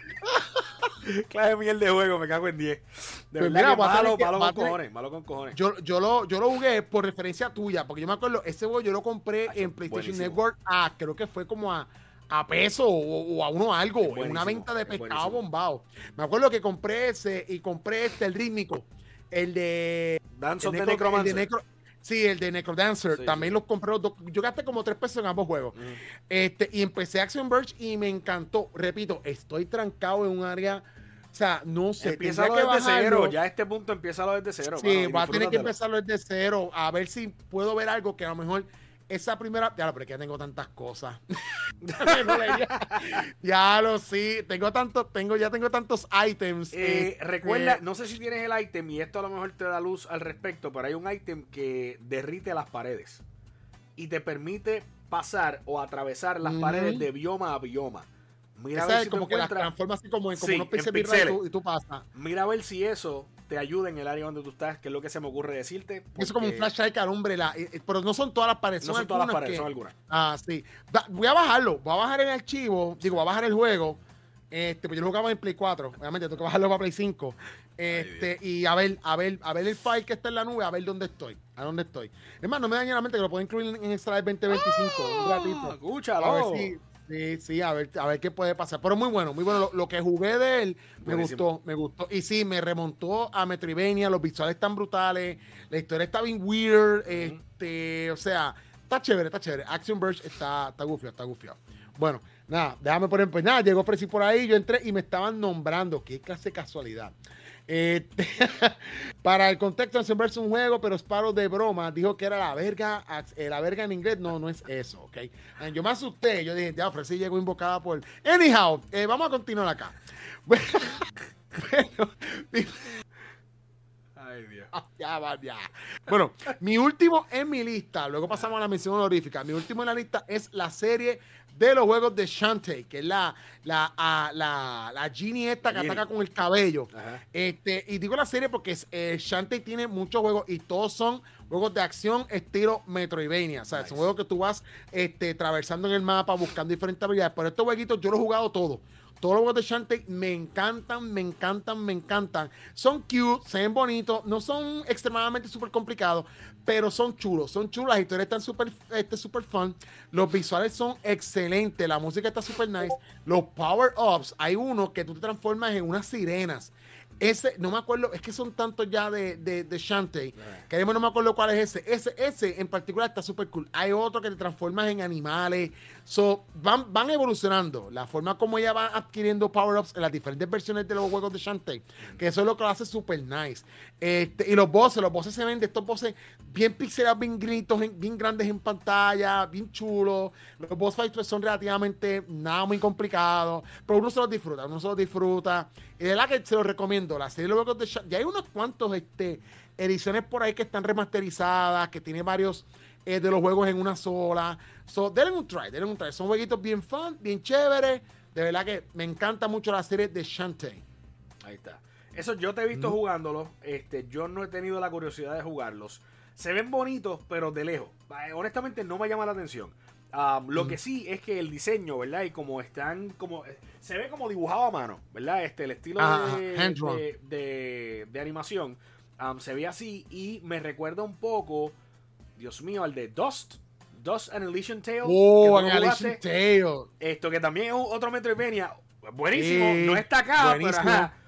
Clase de mierda de juego, me cago en diez. De Pues verdad mira, que va a tener malo, que- malo va a con tener- cojones, malo con cojones. Yo, yo, lo, yo lo jugué por referencia tuya, porque yo me acuerdo, ese juego yo lo compré Ah, en PlayStation buenísimo. Network a, creo que fue como a, a peso o, o a uno algo, Es en una buenísimo, venta de es pescado buenísimo. bombado. Me acuerdo que compré ese y compré este, el rítmico, el de... Dance of el the Necro- Necromancer. el de Necro- sí, el de Necrodancer, Sí, también sí. los compré los dos. Yo gasté como tres pesos en ambos juegos. Mm. Este, y empecé Action Verge y me encantó. Repito, estoy trancado en un área, o sea, no sé. Empieza tendría desde que bajarlo. cero, ya a este punto empieza desde cero. Sí, mano, y va a tener que disfrútatelo. empezarlo desde cero, a ver si puedo ver algo que a lo mejor esa primera... Ya, pero es que tengo tantas cosas. No leía. Ya lo sí, tengo tantos, tengo, ya tengo tantos items. Eh, eh, recuerda, eh, no sé si tienes el ítem y esto a lo mejor te da luz al respecto, pero hay un ítem que derrite las paredes y te permite pasar o atravesar las Ujú. paredes de bioma a bioma. Mira a esa ver es si tú como que las encuentras, transforma así como en como Sí, unos en pixel birra y pixeles. tú, y tú pasas. mira a ver si eso te ayuda en el área donde tú estás, que es lo que se me ocurre decirte. Eso es como un porque flashlight que alumbre la, eh, eh, pero no son todas las paredes, No son son todas las algunas paredes, que- son algunas. Ah, sí. Da- voy a bajarlo, voy a bajar el archivo, digo, voy a bajar el juego. Este, pues yo lo jugaba en Play cuatro, obviamente tengo que bajarlo para Play cinco. Este, y a ver, a ver, a ver el file que está en la nube, a ver dónde estoy, a dónde estoy. Es más, no me dañe la mente que lo puedo incluir en el Slide veinte veinticinco un Ah, ratito. escúchalo. A ver si, sí, sí, a ver, a ver qué puede pasar. Pero muy bueno, muy bueno. Lo, lo que jugué de él me Buenísimo. gustó, me gustó. Y sí, me remontó a Metroidvania, los visuales están brutales, la historia está bien weird, este, o sea, está chévere, está chévere. Action Verge está, está gufiado, está gufiado. Bueno, nada, déjame poner, pues nada, llegó Fresi por ahí, yo entré y me estaban nombrando, qué clase de casualidad. Este, para el contexto, Action Verge es un juego, pero Sparrow de broma dijo que era la verga, eh, la verga en inglés, no, no es eso, ok. And yo me asusté, yo dije, ya, Fresi llegó invocada por... Anyhow, eh, vamos a continuar acá. Bueno, bueno, mi- Ay, Dios. ya va, ya. Bueno, mi último en mi lista, luego pasamos a la mención honorífica. Mi último en la lista es la serie de los juegos de Shantae, que es la, la, a- la, la Genie esta que Genie. ataca con el cabello. Ajá. Este, y digo la serie porque es, eh, Shantae tiene muchos juegos y todos son juegos de acción estilo Metroidvania. O sea, Nice. son juegos que tú vas este, atravesando en el mapa, buscando diferentes habilidades. Pero estos jueguitos yo los he jugado todos. Todos los juegos de Shantae me encantan, me encantan, me encantan. Son cute, se ven bonitos, no son extremadamente súper complicados, pero son chulos, son chulos. Las historias están súper este, super fun. Los visuales son excelentes, la música está súper nice. Los power-ups, hay uno que tú te transformas en unas sirenas. Ese, no me acuerdo, es que son tantos ya de, de, de Shantae, que además no me acuerdo cuál es ese. Ese, ese en particular está súper cool. Hay otro que te transformas en animales. So, van, van evolucionando. La forma como ella va adquiriendo power-ups en las diferentes versiones de los juegos de Shantae, que eso es lo que lo hace súper nice. Este, y los bosses, los bosses se ven de estos bosses bien pixelados, bien gritos, en- bien grandes en pantalla, bien chulos. Los boss fights pues, son relativamente nada muy complicados, pero uno se los disfruta, uno se los disfruta. Y de verdad que se los recomiendo. La serie de los juegos de Shantae, ya hay unos cuantos este, ediciones por ahí que están remasterizadas, que tiene varios eh, de los juegos en una sola. So, denle un try, denle un try. Son jueguitos bien fun, bien chéveres. De verdad que me encanta mucho la serie de Shantae. Ahí está. Eso yo te he visto jugándolos. Este, yo no he tenido la curiosidad de jugarlos. Se ven bonitos, pero de lejos. Eh, Honestamente no me llama la atención. Um, lo que sí es que el diseño, ¿verdad? Y como están, como eh, se ve como dibujado a mano, ¿verdad? Este, el estilo Ah, de, hand drawn. de, de- de animación um, se ve así y me recuerda un poco, Dios mío, al de Dust. Dust and Elysian Tale. que tú Oh, lo Annihilation jugaste. Tale. Esto que también es otro Metroidvania. Buenísimo. Sí, no está acá, buenísimo. pero ajá.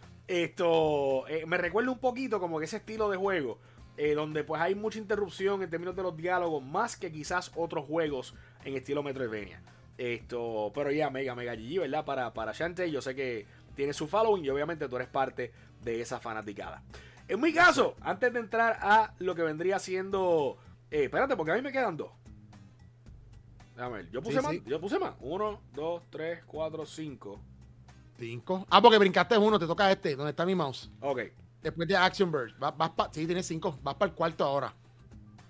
Esto eh, me recuerda un poquito como que ese estilo de juego. eh, donde pues hay mucha interrupción en términos de los diálogos. Más que quizás otros juegos en estilo Metroidvania. Esto, pero ya, mega, mega G G, ¿verdad? Para, para Shantae. Yo sé que tiene su following y obviamente tú eres parte de esa fanaticada. En mi caso, antes de entrar a lo que vendría siendo... Eh, espérate, porque a mí me quedan dos. Déjame ver. Yo puse Sí, más. sí. Yo puse más. Uno, dos, tres, cuatro, cinco. Cinco. Ah, porque brincaste uno, te toca este, donde está mi mouse. Ok. Después de Action Verge. Vas, vas pa, sí, tienes cinco. Vas para el cuarto ahora.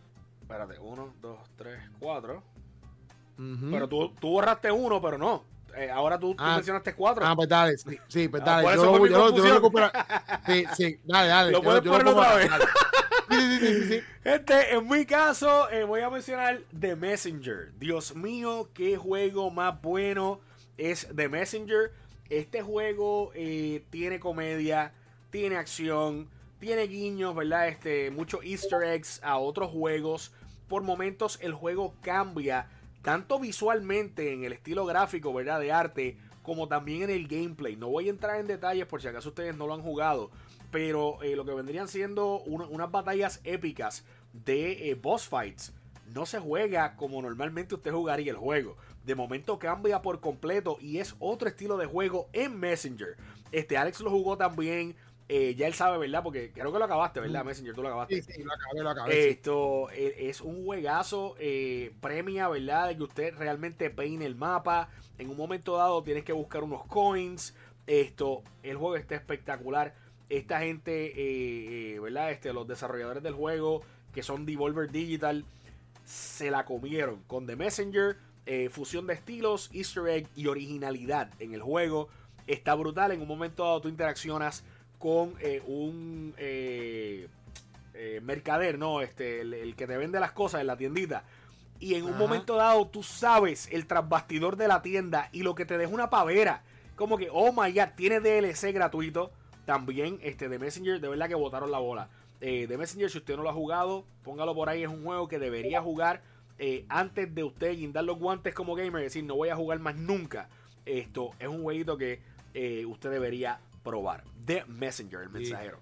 Espérate. Uno, dos, tres, cuatro. Ujú. Pero tú, tú borraste uno, pero no. eh, ahora tú, tú ah, mencionaste cuatro. Ah, pues dale, sí, sí pues dale. Ah, yo, lo, yo, lo, yo lo recupero. Sí, sí, dale, dale. Lo yo, puedes yo poner lo otra vez. Sí, sí, sí, sí, sí. Este, en mi caso, eh, voy a mencionar The Messenger. Dios mío, qué juego más bueno es The Messenger. Este juego eh, tiene comedia, tiene acción, tiene guiños, ¿verdad? Este, muchos easter eggs a otros juegos. Por momentos el juego cambia, tanto visualmente en el estilo gráfico, ¿verdad? De arte, como también en el gameplay. No voy a entrar en detalles por si acaso ustedes no lo han jugado. Pero eh, lo que vendrían siendo un, unas batallas épicas de eh, boss fights no se juega como normalmente usted jugaría el juego. De momento cambia por completo y es otro estilo de juego en Messenger. Este Alex lo jugó también. Eh, ya él sabe, ¿verdad? Porque creo que lo acabaste, ¿verdad? Messenger, tú lo acabaste. Sí, sí, lo acabé, lo acabé. Esto sí. eh, es un juegazo. Eh, premia, ¿verdad? De que usted realmente peine el mapa. En un momento dado tienes que buscar unos coins. Esto, el juego está espectacular. Esta gente, eh, eh, ¿verdad? Este, los desarrolladores del juego, que son Devolver Digital, se la comieron con The Messenger. Eh, fusión de estilos, easter egg y originalidad en el juego. Está brutal. En un momento dado tú interaccionas con eh, un eh, eh, mercader, ¿no? Este, el, el que te vende las cosas en la tiendita. Y en un Ajá. momento dado tú sabes el trasbastidor de la tienda y lo que te deja una pavera. Como que, oh my god, tiene D L C gratuito. También este The Messenger, de verdad que botaron la bola. Eh, The Messenger, si usted no lo ha jugado, póngalo por ahí. Es un juego que debería jugar eh, antes de usted guindar los guantes como gamer. Es decir, no voy a jugar más nunca. Esto es un jueguito que eh, usted debería probar. The Messenger, el mensajero.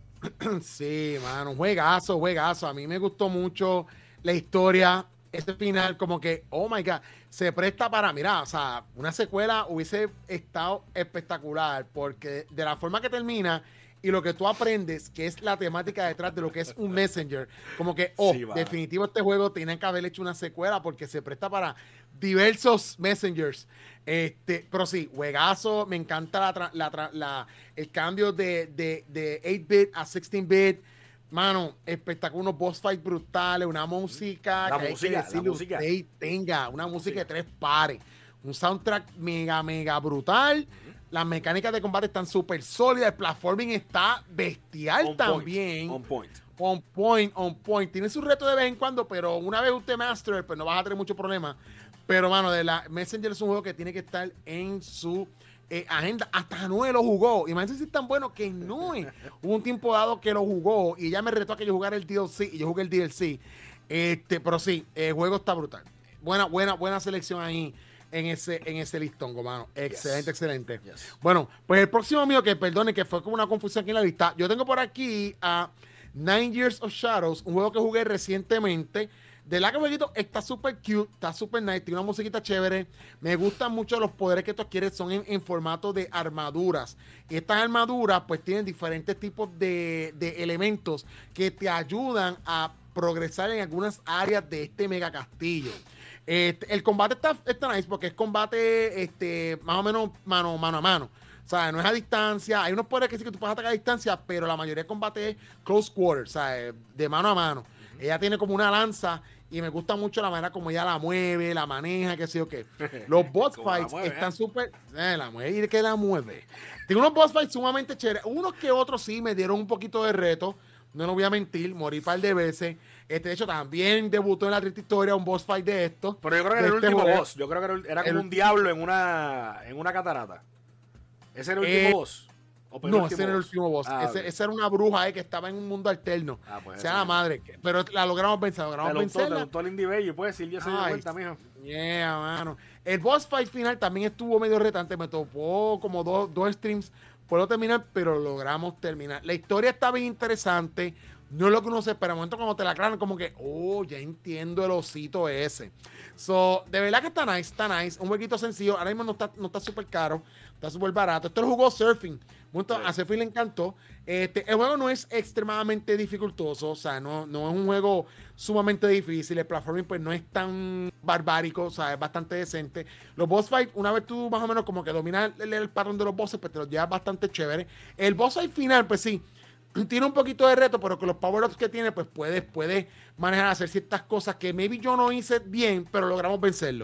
Sí, mano, juegazo, juegazo. A mí me gustó mucho la historia. Este final, como que, oh my god, se presta para, mira, o sea, una secuela hubiese estado espectacular, porque de la forma que termina y lo que tú aprendes, que es la temática detrás de lo que es un Messenger, como que, oh, sí, definitivo este juego tiene que haber hecho una secuela porque se presta para diversos Messengers. Este, pero sí, juegazo, me encanta la, la, la, el cambio de, de, de ocho bit a dieciséis bit. Mano, espectacular, unos boss fights brutales, una música la que música, hay que la música. Usted tenga, una música de tres pares, un soundtrack mega, mega brutal. Uh-huh. Las mecánicas de combate están súper sólidas, el platforming está bestial on también. Point, on point. On point, on point. Tiene su reto de vez en cuando, pero una vez usted master, pues no vas a tener mucho problema. Pero, mano, de la Messenger es un juego que tiene que estar en su Eh, agenda. Hasta Noé lo jugó. Imagínense si es tan bueno que Noé hubo un tiempo dado que lo jugó y ella me retó a que yo jugara el D L C y yo jugué el D L C. Este, pero sí, el juego está brutal. Buena, buena, buena selección ahí en ese, en ese listón, mano. Excelente, yes. excelente. Yes. Bueno, pues el próximo mío, que perdone que fue como una confusión aquí en la lista. Yo tengo por aquí a Nine Years of Shadows, un juego que jugué recientemente. De la que jueguito está súper cute, está súper nice, tiene una musiquita chévere. Me gustan mucho los poderes que tú adquieres, son en, en formato de armaduras. Y estas armaduras pues tienen diferentes tipos de, de elementos que te ayudan a progresar en algunas áreas de este mega castillo. Este, el combate está, está nice porque es combate este, más o menos mano, mano a mano. O sea, no es a distancia. Hay unos poderes que sí que tú puedes atacar a distancia, pero la mayoría de combate es close quarters, o sea, de mano a mano. Uh-huh. Ella tiene como una lanza y me gusta mucho la manera como ella la mueve, la maneja, qué sé yo qué. Los boss fights mueve, están súper... Eh, la mueve y que la mueve. Tiene unos boss fights sumamente chéveres. Unos que otros sí me dieron un poquito de reto. No lo voy a mentir, morí un par de veces. Este, de hecho, también debutó en la triste historia un boss fight de estos. Pero yo creo que era el este último juego. boss. Yo creo que era, era como el, un diablo en una, en una catarata. ¿Ese era el último eh, boss? No, ese era el último boss. Ah, ese, okay. ese era una bruja eh, que estaba en un mundo alterno. Ah, pues, sea la madre. Pero la logramos vencer. La logramos vencer. Te gustó el Indie Bello, puedes decir, ya se dio vuelta, mijo. Yeah, mano. El boss fight final también estuvo medio retante. Me topó como dos, dos streams. Puedo terminar, pero logramos terminar. La historia está bien interesante. No es lo que uno se espera. En el momento cuando te la aclaran, como que, oh, ya entiendo el osito ese. So, de verdad que está nice, está nice. Un jueguito sencillo. Ahora mismo no está no está súper caro. Está súper barato. Esto lo jugó Surfing. Mucho, sí. A Surfing le encantó. Este, el juego no es extremadamente dificultoso. O sea, no, no es un juego sumamente difícil. El platforming pues no es tan barbárico. O sea, es bastante decente. Los boss fight, una vez tú más o menos como que dominas el, el patrón de los bosses, pues te los llevas bastante chévere. El boss fight final, pues sí, tiene un poquito de reto, pero con los power-ups que tiene, pues puedes, puedes manejar, hacer ciertas cosas que maybe yo no hice bien, pero logramos vencerlo.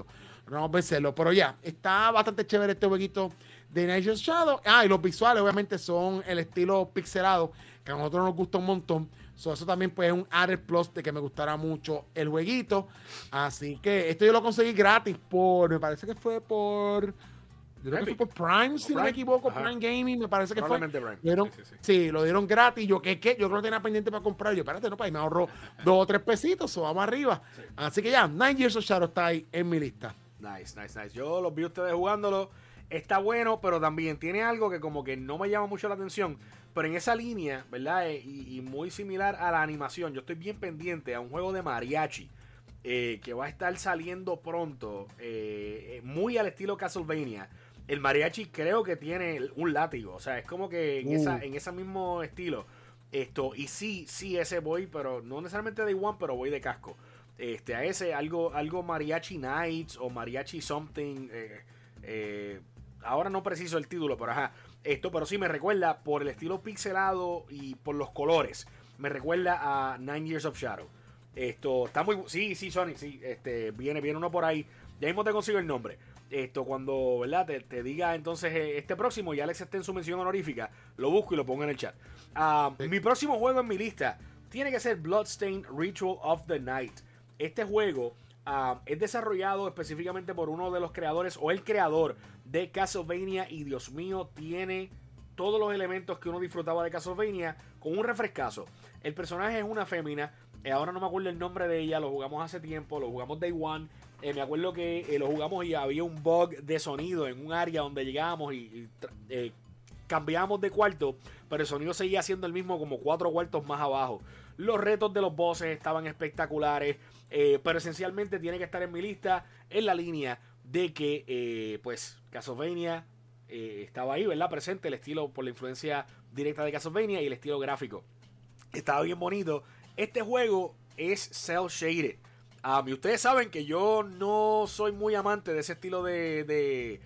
logramos vencerlo. Pero ya, está bastante chévere este jueguito de Night Shadow. Ah, y los visuales obviamente son el estilo pixelado, que a nosotros nos gusta un montón. So, eso también pues, es un added plus de que me gustará mucho el jueguito. Así que esto yo lo conseguí gratis por, me parece que fue por... Yo creo que fue por Prime, si Prime. no me equivoco, Ajá. Prime Gaming, me parece que fue. Prime. Dieron, sí, sí, sí. sí, lo dieron gratis. Yo, ¿qué, qué? Yo creo que lo tenía pendiente para comprar. Yo, espérate, no, para me ahorro dos o tres pesitos, o vamos arriba. Sí. Así que ya, Nine Years of Shadow está ahí en mi lista. Nice, nice, nice. Yo los vi ustedes jugándolo. Está bueno, pero también tiene algo que como que no me llama mucho la atención. Pero en esa línea, ¿verdad? Y, y muy similar a la animación, yo estoy bien pendiente a un juego de mariachi eh, que va a estar saliendo pronto, eh, muy al estilo Castlevania. El mariachi creo que tiene un látigo, o sea, es como que en, uh. esa, en ese mismo estilo. Esto, y sí, sí, ese voy, pero no necesariamente de One, pero voy de casco. Este, a ese, algo, algo Mariachi Nights o Mariachi Something. Eh, eh, ahora no preciso el título, pero ajá. Esto, pero sí me recuerda por el estilo pixelado y por los colores. Me recuerda a Nine Years of Shadow. Esto, está muy. Sí, sí, Sony, sí. Este, viene, viene uno por ahí. Ya mismo te consigo el nombre. Esto, cuando, ¿verdad? Te, te diga entonces este próximo y Alex esté en su mención honorífica, lo busco y lo pongo en el chat. Uh, sí. Mi próximo juego en mi lista tiene que ser Bloodstained Ritual of the Night. Este juego uh, es desarrollado específicamente por uno de los creadores o el creador de Castlevania y Dios mío, tiene todos los elementos que uno disfrutaba de Castlevania con un refrescazo. El personaje es una fémina, eh, ahora no me acuerdo el nombre de ella, lo jugamos hace tiempo, lo jugamos Day One. Eh, me acuerdo que eh, lo jugamos y había un bug de sonido en un área donde llegábamos y, y eh, cambiábamos de cuarto, pero el sonido seguía siendo el mismo como cuatro cuartos más abajo. Los retos de los bosses estaban espectaculares, eh, pero esencialmente tiene que estar en mi lista en la línea de que, eh, pues, Castlevania eh, estaba ahí, ¿verdad? Presente, el estilo por la influencia directa de Castlevania y el estilo gráfico. Estaba bien bonito. Este juego es cel shaded. Um, y ustedes saben que yo no soy muy amante de ese estilo de, de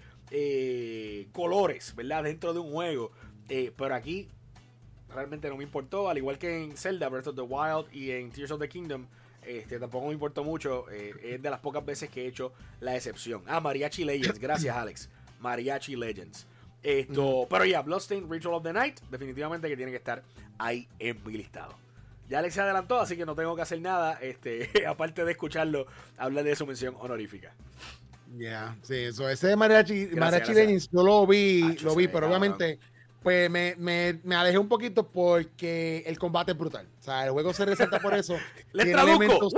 eh, colores, ¿verdad? Dentro de un juego. Eh, pero aquí realmente no me importó. Al igual que en Zelda Breath of the Wild y en Tears of the Kingdom, este, tampoco me importó mucho. Eh, es de las pocas veces que he hecho la excepción. Ah, Mariachi Legends. Gracias, Alex. Mariachi Legends. Esto, mm. Pero ya, yeah, Bloodstained Ritual of the Night, definitivamente que tiene que estar ahí en mi listado. Ya Alex se adelantó, así que no tengo que hacer nada, este, aparte de escucharlo hablar de su mención honorífica. Ya, yeah, sí, eso, ese de Mariachi, gracias, Mariachi Legends, yo lo vi, ah, lo vi, pero cabrón. Obviamente, pues me, me, me alejé un poquito porque el combate es brutal. O sea, el juego se resalta por eso. Les traduzco.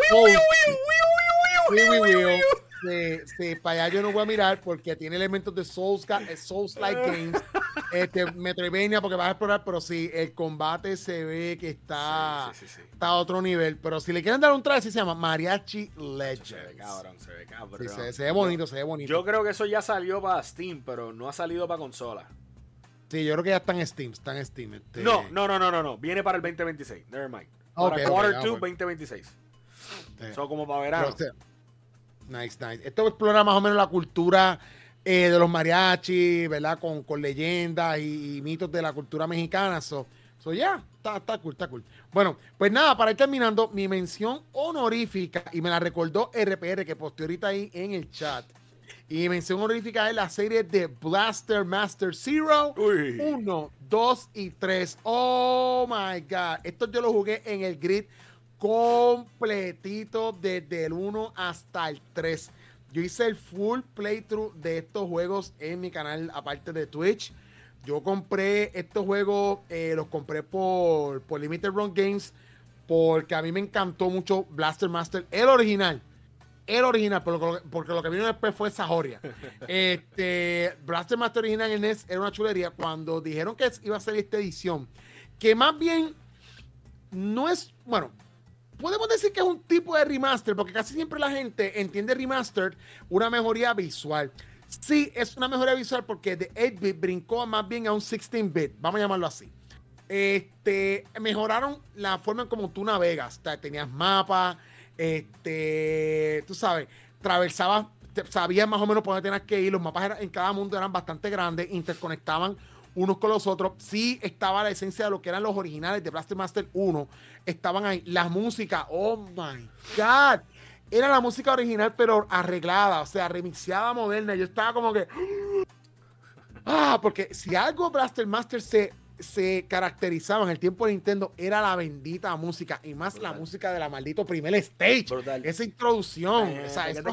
Sí, sí, para allá yo no voy a mirar porque tiene elementos de Souls, Souls-like games, este, Metroidvania porque vas a explorar, pero sí, el combate se ve que está, sí, sí, sí, sí. está a otro nivel. Pero si le quieren dar un try, sí se llama Mariachi Legends. Se ve cabrón, se ve cabrón. Sí, se, se ve bonito, se ve bonito. Yo creo que eso ya salió para Steam, pero no ha salido para consola. Sí, yo creo que ya está en Steam, está en Steam. Este... No, no, no, no, no, no, viene para el veinte veintiséis, never mind. Para okay, Quarter dos, okay, veinte veintiséis. Sí. Eso como para verano. Pero, nice, nice. Esto explora más o menos la cultura eh, de los mariachis, ¿verdad? Con, con leyendas y, y mitos de la cultura mexicana. So, so yeah, está, está cool, está cool. Bueno, pues nada, para ir terminando, mi mención honorífica, y me la recordó R P R, que posteó ahorita ahí en el chat. Y mi mención honorífica es la serie de Blaster Master Zero uno, dos y tres. Oh my God. Esto yo lo jugué en el grid completito desde el uno hasta el tres. Yo hice el full playthrough de estos juegos en mi canal, aparte de Twitch. Yo compré estos juegos, eh, los compré por, por Limited Run Games, porque a mí me encantó mucho Blaster Master, el original. El original, porque, porque lo que vino después fue Sajoria. Este, Blaster Master original en N E S era una chulería. Cuando dijeron que iba a ser esta edición, que más bien no es, bueno, podemos decir que es un tipo de remaster, porque casi siempre la gente entiende remastered una mejoría visual. Sí, es una mejoría visual porque de ocho bit brincó más bien a un dieciséis bit, vamos a llamarlo así. Este, mejoraron la forma en como tú navegas. Tenías mapas, este, tú sabes, atravesabas, sabías más o menos por dónde tenías que ir. Los mapas eran, en cada mundo eran bastante grandes, interconectaban unos con los otros. Sí estaba la esencia de lo que eran los originales de Blaster Master uno. Estaban ahí. La música, oh my God. era la música original, pero arreglada, o sea, remixeada, moderna. Yo estaba como que... Ah, porque si algo Blaster Master se, se caracterizaba en el tiempo de Nintendo, era la bendita música, y más Brutal. La música de la maldito primer stage. Brutal. Esa introducción. Eh, o sea, eso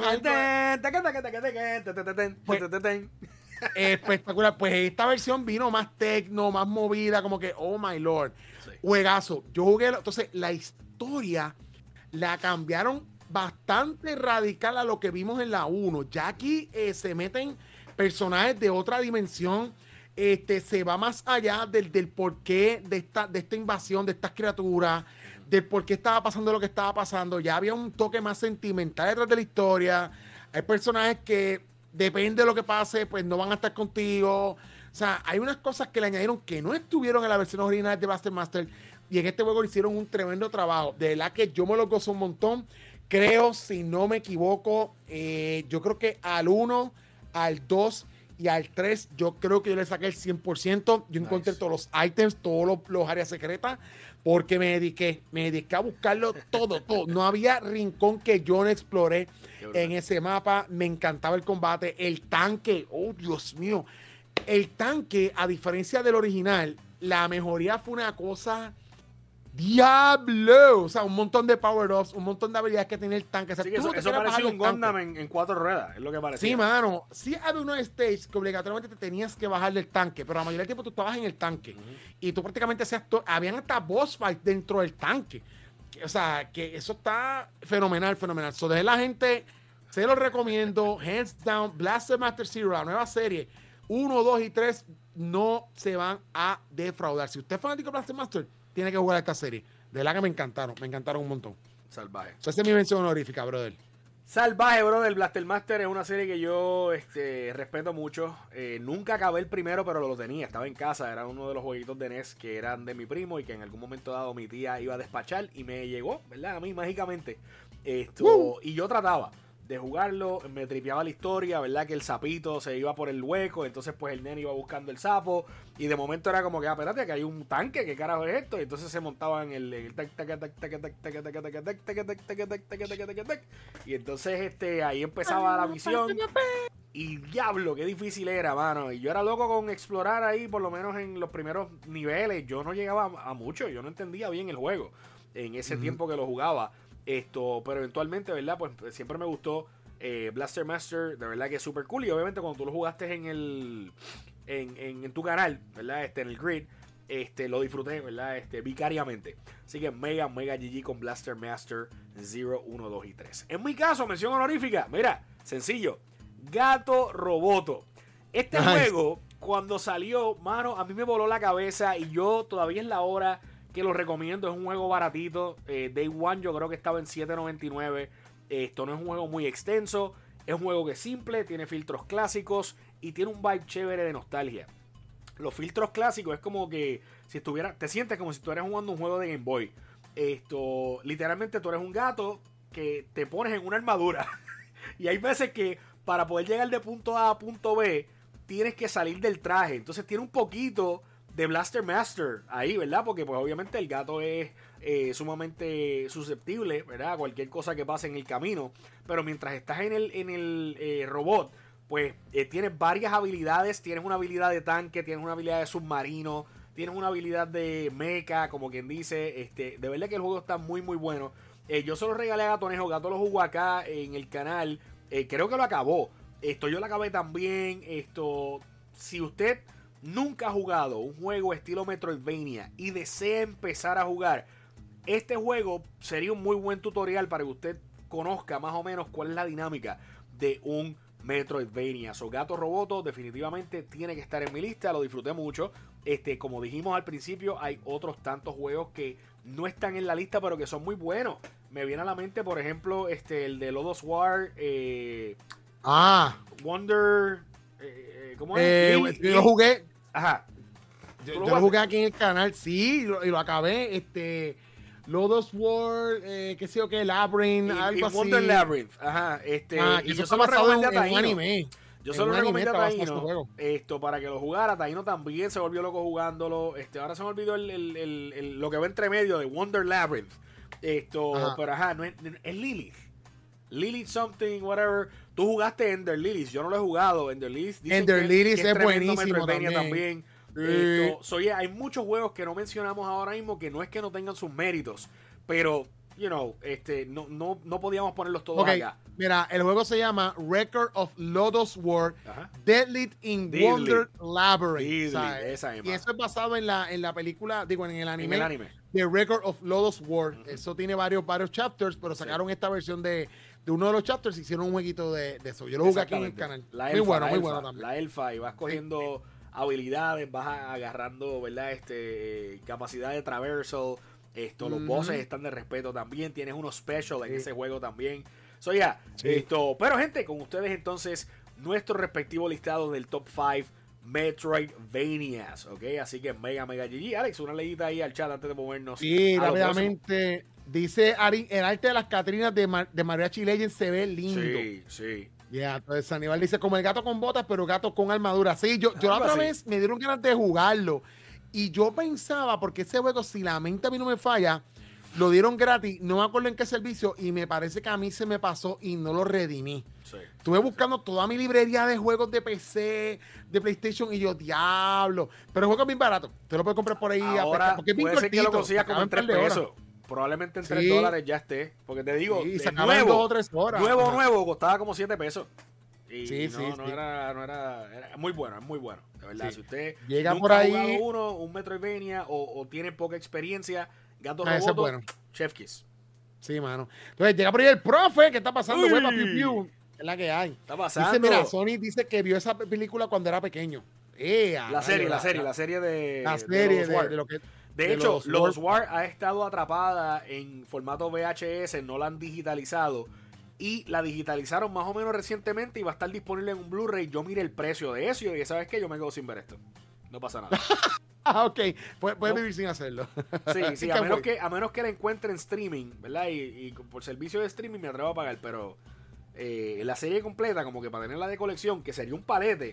es espectacular. Pues esta versión vino más tecno, más movida, como que, oh my lord. Sí. Juegazo. Yo jugué, entonces la historia la cambiaron bastante radical a lo que vimos en la uno. Ya aquí eh, se meten personajes de otra dimensión, este, se va más allá del, del porqué de esta, de esta invasión, de estas criaturas, del por qué estaba pasando lo que estaba pasando. Ya había un toque más sentimental detrás de la historia. Hay personajes que, depende de lo que pase, pues no van a estar contigo. O sea, hay unas cosas que le añadieron que no estuvieron en la versión original de Blaster Master, y en este juego hicieron un tremendo trabajo. De verdad que yo me lo gozo un montón. Creo, si no me equivoco, eh, yo creo que al uno, al dos y al tres, yo creo que yo le saqué el cien por ciento. Yo nice. Encontré todos los items, todos los, los áreas secretas, porque me dediqué, me dediqué a buscarlo todo, todo. No había rincón que yo no exploré en ese mapa. Me encantaba el combate, el tanque, oh Dios mío, el tanque, a diferencia del original, la mejoría fue una cosa... ¡Diablo! O sea, un montón de power-ups, un montón de habilidades que tiene el tanque. O sea, sí, eso, eso parecía un Gundam en, en cuatro ruedas, es lo que parecía. Sí, mano. Sí había unos stages que obligatoriamente te tenías que bajar del tanque, pero la mayoría del tiempo tú estabas en el tanque. Uh-huh. Y tú prácticamente hacías... Habían hasta boss fights dentro del tanque. O sea, que eso está fenomenal, fenomenal. So, desde la gente, se lo recomiendo. Hands down, Blaster Master Zero, la nueva serie, uno, dos y tres, no se van a defraudar. Si usted es fanático de Blaster Master, tiene que jugar esta serie. De verdad que me encantaron. Me encantaron un montón. Salvaje. So, esa es mi mención honorífica, brother. Salvaje, brother. Blaster Master es una serie que yo este, respeto mucho. Eh, nunca acabé el primero, pero lo tenía. Estaba en casa. Era uno de los jueguitos de N E S que eran de mi primo y que en algún momento dado mi tía iba a despachar y me llegó, ¿verdad? A mí mágicamente. Esto, uh. Y yo trataba de jugarlo, me tripeaba la historia, ¿verdad? Que el sapito se iba por el hueco, entonces pues el nene iba buscando el sapo, y de momento era como que, ah, espérate, que hay un tanque, ¿qué carajo es esto? Y entonces se montaban en el tac tac tac tac tac tac tac tac tac tac tac tac tac, y entonces este ahí empezaba la misión, y diablo, qué difícil era, mano, y yo era loco con explorar ahí, por lo menos en los primeros niveles, yo no llegaba a mucho, yo no entendía bien el juego en ese uh-huh. tiempo que lo jugaba. Esto, pero eventualmente, ¿verdad? Pues siempre me gustó eh, Blaster Master, de verdad que es súper cool. Y obviamente cuando tú lo jugaste en el en, en, en tu canal, ¿verdad? Este, en el grid, este, lo disfruté, ¿verdad? Este, vicariamente. Así que mega, mega G G con Blaster Master cero, uno, dos y tres. En mi caso, mención honorífica, mira, sencillo, Gato Roboto. Este nice. Juego, cuando salió, mano, a mí me voló la cabeza y yo todavía es la hora que lo recomiendo. Es un juego baratito. Eh, Day One yo creo que estaba en siete noventa y nueve. Eh, esto no es un juego muy extenso. Es un juego que es simple, tiene filtros clásicos y tiene un vibe chévere de nostalgia. Los filtros clásicos es como que si estuviera, te sientes como si estuvieras jugando un juego de Game Boy. Esto, literalmente tú eres un gato que te pones en una armadura. Y hay veces que para poder llegar de punto A a punto B tienes que salir del traje. Entonces tiene un poquito de Blaster Master ahí, ¿verdad? Porque pues obviamente el gato es eh, sumamente susceptible, ¿verdad? A cualquier cosa que pase en el camino. Pero mientras estás en el, en el eh, robot, pues eh, tienes varias habilidades. Tienes una habilidad de tanque, tienes una habilidad de submarino, tienes una habilidad de mecha, como quien dice. Este, de verdad que el juego está muy muy bueno. Eh, yo se lo regalé a Gatonejo. Gato lo jugó acá en el canal. Eh, creo que lo acabó. Esto yo lo acabé también. Esto, si usted nunca ha jugado un juego estilo Metroidvania y desea empezar a jugar, este juego sería un muy buen tutorial para que usted conozca más o menos cuál es la dinámica de un Metroidvania. So, Gato Roboto definitivamente tiene que estar en mi lista, lo disfruté mucho. Este, como dijimos al principio, hay otros tantos juegos que no están en la lista, pero que son muy buenos. Me viene a la mente, por ejemplo, este, el de Lodos War, eh, ah, Wonder, eh, ¿cómo es? Eh, Lily, yo lo jugué. Ajá. Yo, yo lo jugué aquí en el canal, sí, y lo, y lo acabé. Este, Lodos World, eh, qué sé yo qué, Labyrinth, y, algo y así. Wonder Labyrinth, ajá. Este, ah, y yo se lo recomendé a en, en un anime. Yo se lo recomendé a Taino, esto, para que lo jugara. Taino también se volvió loco jugándolo. Este, ahora se me olvidó el, el, el, el, lo que va entre medio de Wonder Labyrinth. Esto, ajá. Pero ajá, no es, es Lilith. Lilith something, whatever. Tú jugaste Ender Lilies, yo no lo he jugado. Ender Lilies, Ender que, Lilies que es, es buenísimo Metroidvania también. también. Esto, so, yeah, hay muchos juegos que no mencionamos ahora mismo que no es que no tengan sus méritos, pero, you know, este, no, no, no podíamos ponerlos todos okay, acá. Mira, el juego se llama Record of Lodoss War, Deadlit in Deadlit. Wonder Labyrinth. Deadlit, O sea, esa y eso es basado en la, en la película, digo, en el anime, en el anime. de Record of Lodoss War. Uh-huh. Eso tiene varios, varios chapters, pero sacaron sí. esta versión de, de uno de los chapters y hicieron un jueguito de, de eso. Yo lo jugué aquí en el canal. La muy elfa, bueno, la muy elfa, bueno también. La elfa, y vas cogiendo sí. habilidades, vas agarrando, ¿verdad? Este, capacidad de traversal. Esto, los mm-hmm. bosses están de respeto también. Tienes unos special en sí. ese juego también. So, ya, yeah, sí. esto. Pero, gente, con ustedes entonces, nuestro respectivo listado del top cinco Metroidvanias, ¿ok? Así que mega, mega G G. Alex, una leyita ahí al chat antes de movernos. Sí, rápidamente. Dice Ari, el arte de las Catrinas de, Mar de Mariachi Legends se ve lindo. Sí, sí. Ya, yeah, entonces Aníbal dice, como el gato con botas, pero gato con armadura. Sí, yo, yo la otra así. vez me dieron ganas de jugarlo. Y yo pensaba, porque ese juego, si la mente a mí no me falla, lo dieron gratis, no me acuerdo en qué servicio, y me parece que a mí se me pasó y no lo redimí. Sí. Estuve buscando toda mi librería de juegos de P C, de PlayStation, y yo, diablo. Pero el juego es bien barato. Te lo puedes comprar por ahí. Ahora, a porque es bien puede ser cortito, que lo consigas como en tres pesos. Probablemente en tres sí. dólares ya esté. Porque te digo, sí, de nuevo, dos o tres horas. nuevo, Ajá. nuevo, costaba como siete pesos. Y sí, no, sí, no, sí. Era, no era, era muy bueno, es muy bueno, de verdad. Sí. Si usted llega nunca por ahí, ha jugado uno, un Metroidvania o, o tiene poca experiencia, Gato ah, Roboto, bueno. Chef Kiss. Sí, mano. Entonces llega por ahí el profe, ¿qué está pasando? Hueva, piu, piu. Es la que hay. Está pasando. Dice, mira, Sony dice que vio esa película cuando era pequeño. Eh, la, serie, la, la serie, la serie de La serie de, de, de, de lo que... De, de hecho, Lodoss War ha estado atrapada en formato V H S, no la han digitalizado. Y la digitalizaron más o menos recientemente y va a estar disponible en un Blu-ray. Yo miré el precio de eso y dije, ¿sabes qué? Yo me quedo sin ver esto. No pasa nada. Ah, ok. Puedes puede no. vivir sin hacerlo. Sí, sí, a menos, que, a menos que la encuentre en streaming, ¿verdad? Y, y por servicio de streaming me atrevo a pagar, pero eh, la serie completa, como que para tenerla de colección, que sería un palete,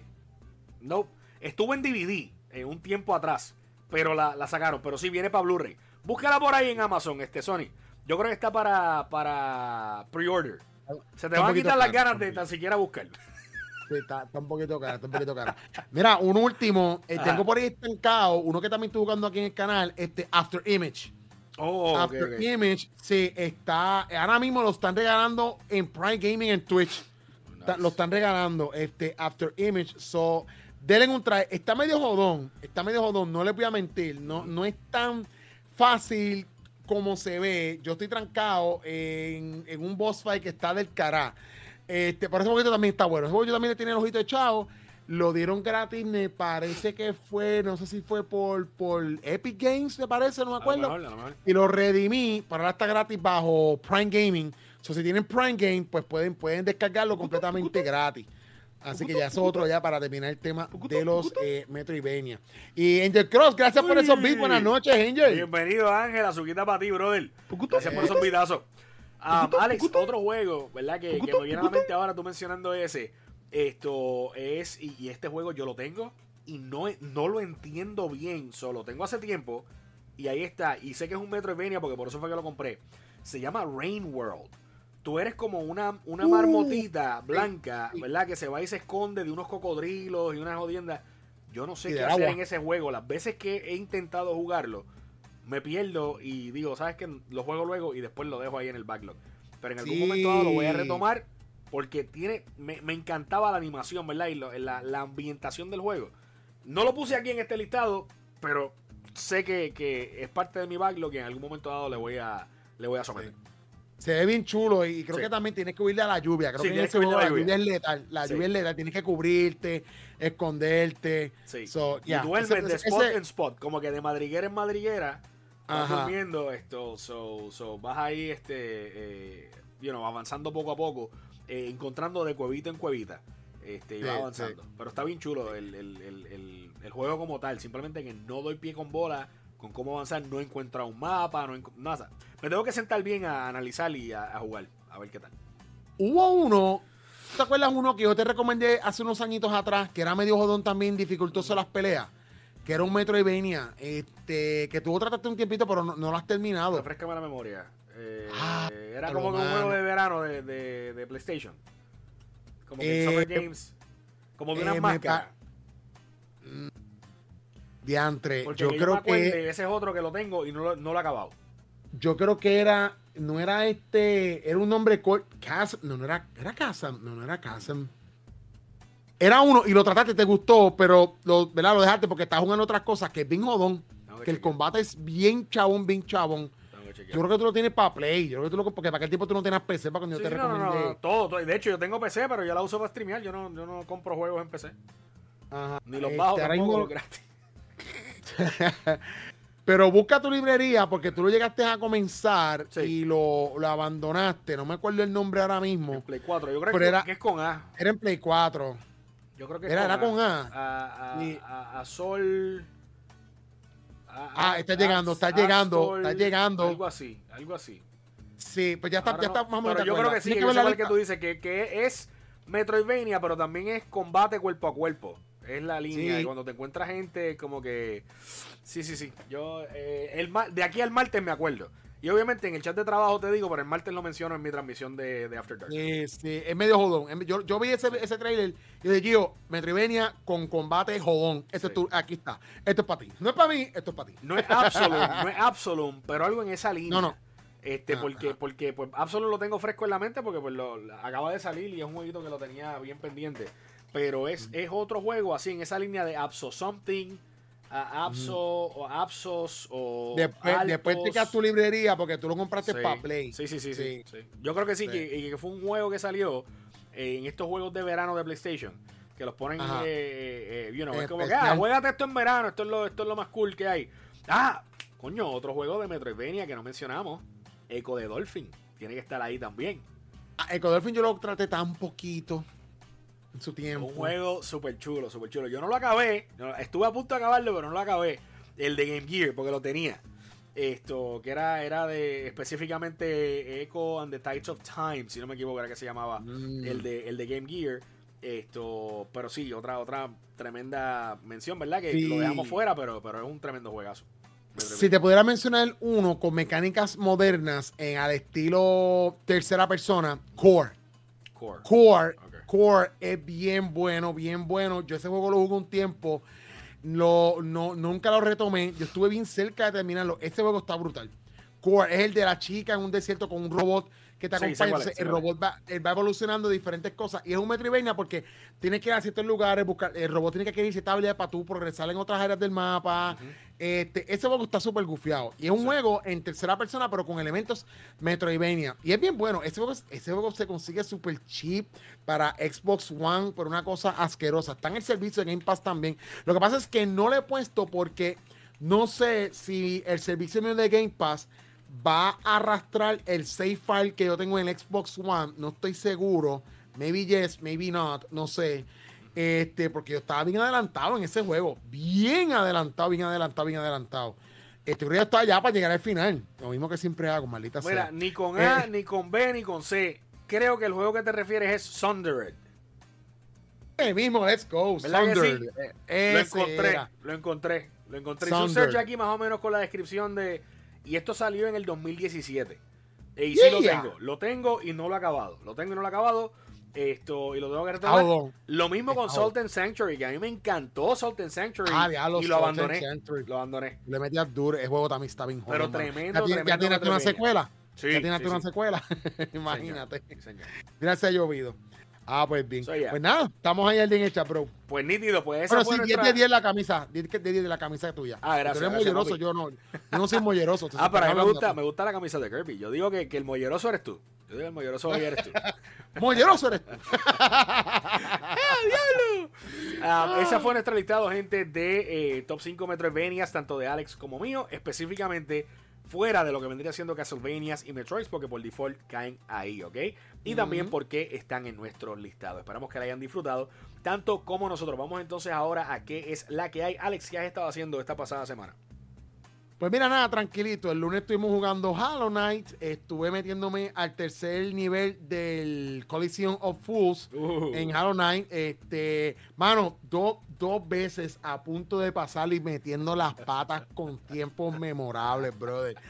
no. Estuvo en D V D en un tiempo atrás, pero la, la sacaron. Pero sí, viene para Blu-ray. Búscala por ahí en Amazon, este Sony. Yo creo que está para, para pre-order. Se te van a quitar las ganas de tan siquiera buscarlo. Sí, está, está un poquito caro, está un poquito caro. Mira, un último, eh, tengo por ahí estancado, uno que también estoy jugando aquí en el canal, este After Image. Oh, After okay, okay. Image, sí, está, ahora mismo lo están regalando en Prime Gaming en Twitch. Nice. Está, lo están regalando, este After Image. So, denle un try. Está medio jodón, está medio jodón, no les voy a mentir, no, no es tan fácil como se ve. Yo estoy trancado en, en un boss fight que está del cará. Este, por ese jueguito también está bueno. Ese juego yo también le tenía el ojito echado. Lo dieron gratis, me parece que fue, no sé si fue por, por Epic Games, me parece, no me acuerdo. A lo mejor, a lo mejor. Y lo redimí, para ahora está gratis bajo Prime Gaming. So, si tienen Prime Game, pues pueden, pueden descargarlo completamente gratis. Así que ya es otro ya para terminar el tema de los eh, Metroidvania. Y Angel Cross, gracias Uy. por esos beats. Buenas noches, Angel. Bienvenido, Ángel. Azuquita para ti, brother. Gracias por esos beatazos. Um, Alex, otro juego, ¿verdad? Que, que me viene a la mente ahora tú mencionando ese. Esto es, y, y este juego yo lo tengo y no, no lo entiendo bien. Solo lo tengo hace tiempo y ahí está. Y sé que es un Metroidvania porque por eso fue que lo compré. Se llama Rain World. Tú eres como una, una marmotita blanca, ¿verdad? Que se va y se esconde de unos cocodrilos y unas jodiendas. Yo no sé qué hacer en ese juego. Las veces que he intentado jugarlo, me pierdo y digo, ¿sabes qué? Lo juego luego y después lo dejo ahí en el backlog. Pero en algún sí. momento dado lo voy a retomar porque tiene me, me encantaba la animación, ¿verdad? Y lo, la, la ambientación del juego. No lo puse aquí en este listado, pero sé que, que es parte de mi backlog y en algún momento dado le voy a, le voy a someter. Sí. Se ve bien chulo y creo sí. que también tienes que huirle a la lluvia. Creo sí, que en ese juego la lluvia. lluvia es letal. La sí. lluvia es letal. Tienes que cubrirte, esconderte. Sí. So, y yeah. duermes ese, de spot ese... en spot. Como que de madriguera en madriguera. Vas durmiendo esto. So, so, vas ahí este, eh, you know, avanzando poco a poco. Eh, encontrando de cuevita en cuevita. Este, y sí, vas avanzando. Sí. Pero está bien chulo el, el, el, el, el juego como tal. Simplemente que no doy pie con bola. Con cómo avanzar, no encuentro un mapa, no encuentro nada. Me tengo que sentar bien a analizar y a, a jugar, a ver qué tal. Hubo uno, ¿te acuerdas uno que yo te recomendé hace unos añitos atrás, que era medio jodón también, dificultoso las peleas? Que era un Metroidvania, este, que tú trataste un tiempito, pero no, no lo has terminado. Refrescame la memoria. Eh, Ah, era pero, como que un mano. juego de verano de, de, de PlayStation. Como que Eh, Summer Games. Como de unas eh, me máscaras. Diantre, Porque yo que yo me creo acuerde, que ese es otro que lo tengo y no lo, no lo he acabado. yo creo que era, no era este, era un nombre cor- Cas, no, no era, era Casam, no, no era Casam. Era uno y lo trataste, te gustó, pero lo, ¿verdad? Lo dejaste porque estás jugando otras cosas que es bien jodón. Tengo que Que el chequear, combate es bien chabón, bien chabón. tengo que chequear. Yo creo que tú lo tienes para Play. Yo creo que tú lo, porque para aquel tiempo tú no tenías P C para cuando Sí, yo te sí, no, no, recomendé. no, todo, todo. De hecho, yo tengo P C, pero yo la uso para streamear. Yo no, yo no compro juegos en P C. Ajá, Ni los este, bajo ahora tampoco, mismo- los gratis. Pero busca tu librería porque tú lo llegaste a comenzar Sí. y lo, lo abandonaste. No me acuerdo el nombre ahora En mismo. Play cuatro. Yo creo Pero que, era- que es con A. Era en Play cuatro. Yo creo que es Era- con era A. con A. A, a, Sí. a- a Sol. a- Ah, a- está llegando, a- está a llegando, Sol, está llegando. Algo así, algo así. Sí, pues ya está, Ahora ya no, está más o menos. pero te yo creo que acuerdas. sí, Tienes yo ver sé la cuál que lista. tú dices, que, que es Metroidvania, pero también es combate cuerpo a cuerpo. Es la línea. Sí. Y cuando te encuentras gente, como que. Sí, sí, sí. Yo, eh, el mar- de aquí al martes me acuerdo. Y obviamente en el chat de trabajo te digo, pero el martes lo menciono en mi transmisión de, de After Dark. Sí, sí, es medio jodón. Em- Yo, yo vi ese, ese trailer y dije, Gio, Metroidvania con combate jodón. Esto Sí. es tu, aquí está. Esto es para ti. No es para mí, esto es para ti. No es Absolum, no es Absolum, pero algo en esa línea. No, no. Este, Ah, porque, ajá. porque pues, Absolum lo tengo fresco en la mente porque pues, lo, acaba de salir y es un jueguito que lo tenía bien pendiente. Pero es, es otro juego así en esa línea de Abso Something, a Abso o Absos o Después, después Altos. checas tu librería porque tú lo compraste Sí. para Play. Sí, sí, sí, sí, Sí. sí. Yo creo que sí, Sí. Que, y que fue un juego que salió eh, en estos juegos de verano de PlayStation. Que los ponen, Ajá. eh, eh, you know, es como que, Especial. ah, juégate esto en verano, esto es, lo, esto es lo más cool que hay. Ah, coño, otro juego de Metroidvania que no mencionamos, Echo de Dolphin. Tiene que estar ahí también. Ah, Echo Dolphin yo lo traté tan poquito en su tiempo. Un juego súper chulo, súper chulo. Yo no lo acabé, no- estuve a punto de acabarlo, pero no lo acabé. El de Game Gear, porque lo tenía. Esto, que era, era de específicamente Echo and the Tides of Time, si no me equivoco, era que se llamaba. Mm. el de el de Game Gear. Esto, pero sí, otra otra tremenda mención, ¿verdad? Que Sí. lo dejamos fuera, pero, pero es un tremendo juegazo. Si te pudiera mencionar uno con mecánicas modernas en, al estilo tercera persona, Core. Core. Core, Ok. Core es bien bueno, bien bueno. Yo ese juego lo jugué un tiempo, lo, no, nunca lo retomé. Yo estuve bien cerca de terminarlo. Este juego está brutal. Core es el de la chica en un desierto con un robot que te Sí, acompaña. sé cuál es, Entonces, sé el cuál es. robot va, él va evolucionando diferentes cosas. Y es un Metroidvania porque tienes que ir a ciertos lugares, buscar, el robot tiene que adquirir cierta habilidad para tú progresar en otras áreas del mapa. Ujú. Este, ese juego está súper gufiado. Y es un Sí. juego en tercera persona, pero con elementos Metroidvania. Y es bien bueno. Ese juego, ese juego se consigue súper cheap para Xbox One por una cosa asquerosa. Está en el servicio de Game Pass también. Lo que pasa es que no le he puesto porque no sé si el servicio mío de Game Pass va a arrastrar el save file que yo tengo en el Xbox One. No estoy seguro. Maybe yes, maybe not. No sé. Este, porque yo estaba bien adelantado en ese juego. Bien adelantado, bien adelantado, bien adelantado. Este, creo que estaba ya para llegar al final. Lo mismo que siempre hago, maldita Mira, sea. ni con A, Eh. ni con B, ni con C. Creo que el juego que te refieres es Sundered. El mismo, let's go. ¿Verdad que Thunder. sí? Eh, Lo ese encontré, era. lo encontré, lo encontré. Hice un Sundered. search aquí más o menos con la descripción de... Y esto salió en el dos mil diecisiete. E, y sí lo Yeah. tengo, lo tengo y no lo he acabado. Lo tengo y no lo he acabado. Esto, y lo tengo que retomar. Hold on. Lo mismo con How- Salt and Sanctuary, que a mí me encantó Salt and Sanctuary. Ah, diablo, y lo Salt and abandoné. Sanctuary. Lo abandoné. Le metías duro. El juego también está bien jodido, Pero mano. tremendo, ¿Ya, tiene- tremendo ya tienes una Metroidvania. secuela? Sí, ¿Ya tienes sí, una sí. secuela? Sí, Imagínate. señor. Sí, señor. Mira, se ha llovido. Ah, pues bien. So, yeah. Pues nada, estamos ahí al día en el chat, bro. Pues nítido, pues esa Pero fue sí, diez nuestra... de diez la camisa. diez de diez de la camisa tuya. Ah, gracias, Tú eres gracias, molleroso, papi. yo no. Yo no soy molleroso. Ah, pero a mí me Hablando gusta, de- me gusta la camisa de Kirby. Yo digo que, que el molleroso eres tú. Yo digo que el molleroso hoy eres tú. Molleroso eres tú. Ah, esa fue nuestra listado, gente, de eh, top cinco Metroidvanias, tanto de Alex como mío, específicamente fuera de lo que vendría siendo Castlevanias y Metroids, porque por default caen ahí, ¿ok? Y también Ujú. porque están en nuestro listado. Esperamos que la hayan disfrutado, tanto como nosotros. Vamos entonces ahora a qué es la que hay. Alex, ¿qué has estado haciendo esta pasada semana? Pues mira, nada, tranquilito. El lunes estuvimos jugando Hollow Knight. Estuve metiéndome al tercer nivel del Coliseum of Fools Uh. en Hollow Knight. Este, mano, do- dos veces a punto de pasar y metiendo las patas con tiempos memorables, brother.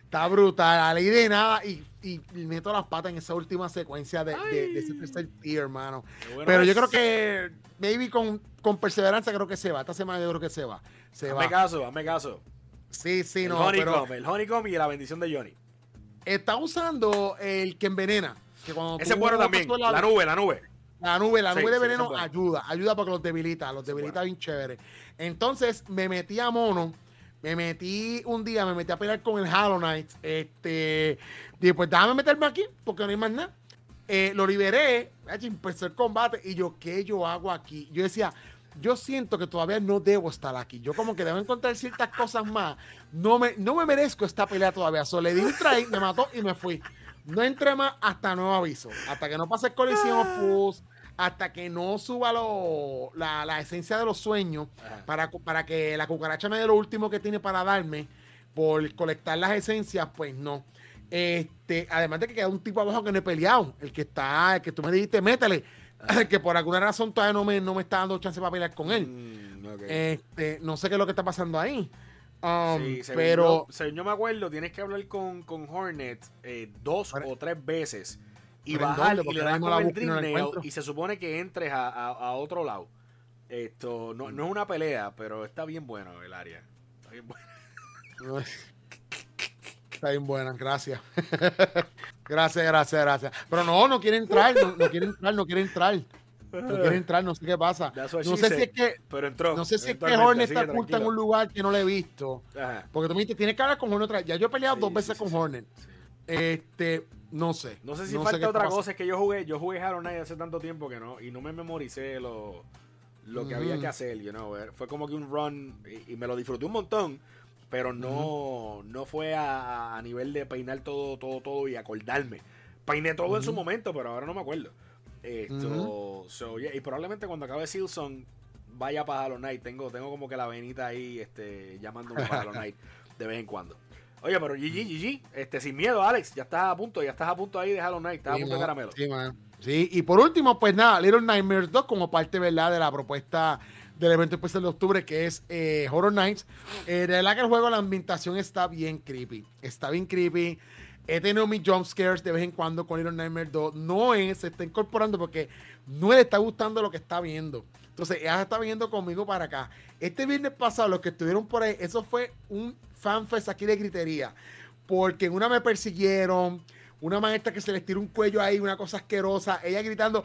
Está brutal, a ley de nada, y, y, y meto las patas en esa última secuencia de, de, de ese tercer tier, hermano. Bueno, pero es. Yo creo que, maybe con, con perseverancia, creo que se va. Esta semana yo creo que se va. Se hazme va. caso, hazme caso. Sí, sí, el no, honeycomb, pero... El honeycomb y la bendición de Johnny. Está usando el que envenena. Que cuando ese es bueno también, la, la nube, la nube. La nube, la sí, nube de sí, veneno bueno. ayuda, ayuda porque los debilita, los debilita bueno. Bien chévere. Entonces, me metí a mono. Me metí un día, me metí a pelear con el Hollow Knight. Este, dije, pues déjame meterme aquí, porque no hay más nada. Eh, lo liberé, empezó el combate, y yo, ¿qué yo hago aquí? Yo decía, yo siento que todavía no debo estar aquí. Yo como que debo encontrar ciertas cosas más. No me, no me merezco esta pelea todavía. Solo le di un try, me mató y me fui. No entré más hasta nuevo aviso. Hasta que no pase colisión Fus, hasta que no suba lo, la, la esencia de los sueños, para, para que la cucaracha me dé lo último que tiene para darme por colectar las esencias, pues no. Este, además de que queda un tipo abajo que no he peleado, el que está, el que tú me dijiste, métele, que por alguna razón todavía no me, no me está dando chance para pelear con él. Mm, okay. Este, no sé qué es lo que está pasando ahí. Um, sí, según pero yo, según yo me acuerdo, tienes que hablar con, con Hornet eh, dos para, o tres veces y bajar y le das con el Dream Nail no y se supone que entres a, a, a otro lado. Esto no, no es una pelea, pero está bien bueno el área. Está bien bueno. Está bien buena, gracias. gracias, gracias, gracias. Pero no, no quiere entrar, no, no quiere entrar, no quiere entrar. No quiere entrar, no sé qué pasa. No sé si es que, pero entró, no sé si es que Hornet está oculta en un lugar que no le he visto. Ajá. Porque tú me dijiste, tienes que hablar con Hornet otra vez. Ya yo he peleado sí, dos veces sí, con sí, Hornet. Sí. Este, no sé. No sé si no falta sé otra cosa. Es que yo jugué, yo jugué Hollow Knight hace tanto tiempo que no, y no me memoricé lo, lo que mm. había que hacer, you know. Fue como que un run y, y me lo disfruté un montón, pero no, mm. no fue a, a nivel de peinar todo, todo, todo y acordarme. Peiné todo mm. en su momento, pero ahora no me acuerdo. Esto, uh-huh. so, yeah, y probablemente cuando acabe Silson vaya para Hollow Knight. Tengo, tengo como que la venita ahí este, llamándome para Hollow Knight de vez en cuando. Oye, pero G G, G G, este, sin miedo, Alex, ya estás a punto, ya estás a punto ahí de Hollow Knight, estás sí, a punto man, de caramelo. Sí, man. Sí, y por último, pues nada, Little Nightmares dos como parte, ¿verdad?, de la propuesta del evento especial de octubre, que es eh, Horror Nights. Eh, de verdad que el juego, la ambientación está bien creepy, está bien creepy. He tenido mis jump scares de vez en cuando con Little Nightmares dos. No es, se está incorporando porque no le está gustando lo que está viendo. Entonces, ella está viendo conmigo para acá. Este viernes pasado, los que estuvieron por ahí, eso fue un fanfest aquí de gritería. Porque en una me persiguieron, una maestra que se les tiró un cuello ahí, una cosa asquerosa, ella gritando.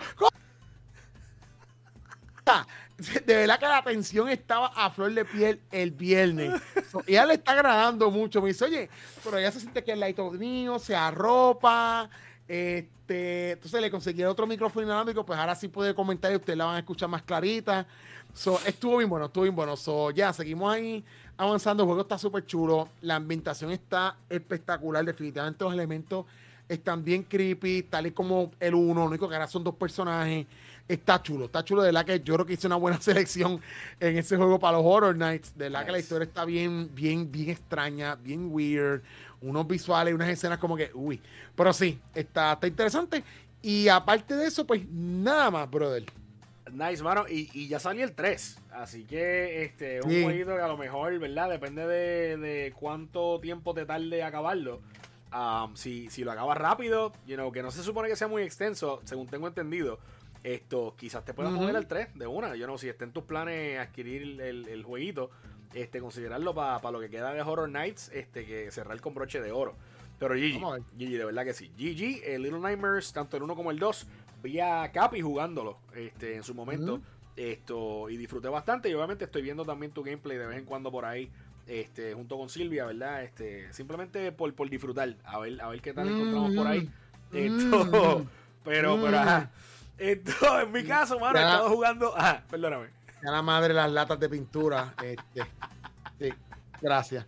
De verdad que la tensión estaba a flor de piel el viernes. So, ella le está agradando mucho. Me dice, oye, pero ella se siente que el ladito mío se arropa. Este, entonces le conseguí otro micrófono inalámbrico, pues ahora sí puede comentar y ustedes la van a escuchar más clarita. So, estuvo bien bueno, estuvo bien bueno. So, ya, seguimos ahí avanzando. El juego está súper chulo. La ambientación está espectacular. Definitivamente los elementos están bien creepy, tal y como el uno. Lo único que ahora son dos personajes. Está chulo, está chulo. De verdad que yo creo que hice una buena selección en ese juego para los Horror Nights. De verdad nice. Que la historia está bien, bien, bien extraña, bien weird. Unos visuales, unas escenas como que, uy. Pero sí, está, está interesante. Y aparte de eso, pues nada más, brother. Nice, mano. Y, y ya salió el tres. Así que este un sí. jueguito que a lo mejor, ¿verdad? Depende de, de cuánto tiempo te tarde acabarlo. Um, si, si lo acabas rápido, you know, que no se supone que sea muy extenso, según tengo entendido. Esto, quizás te puedas uh-huh. mover al tres de una. Yo no sé si está en tus planes adquirir el, el, el jueguito, este, considerarlo para pa lo que queda de Horror Nights, este, que cerrar con broche de oro. Pero G G, G G, de verdad que sí. G G, el Little Nightmares, tanto el uno como el dos, vi a Capi jugándolo este, en su momento. Uh-huh. Esto, y disfruté bastante. Y obviamente estoy viendo también tu gameplay de vez en cuando por ahí, este, junto con Silvia, ¿verdad? Este, simplemente por, por disfrutar, a ver, a ver qué tal encontramos uh-huh. por ahí. Esto, uh-huh. pero, pero, ajá. Esto, en mi caso, mano, ya, he estado jugando. Ajá, perdóname. Ya la madre las latas de pintura. Este, sí, gracias.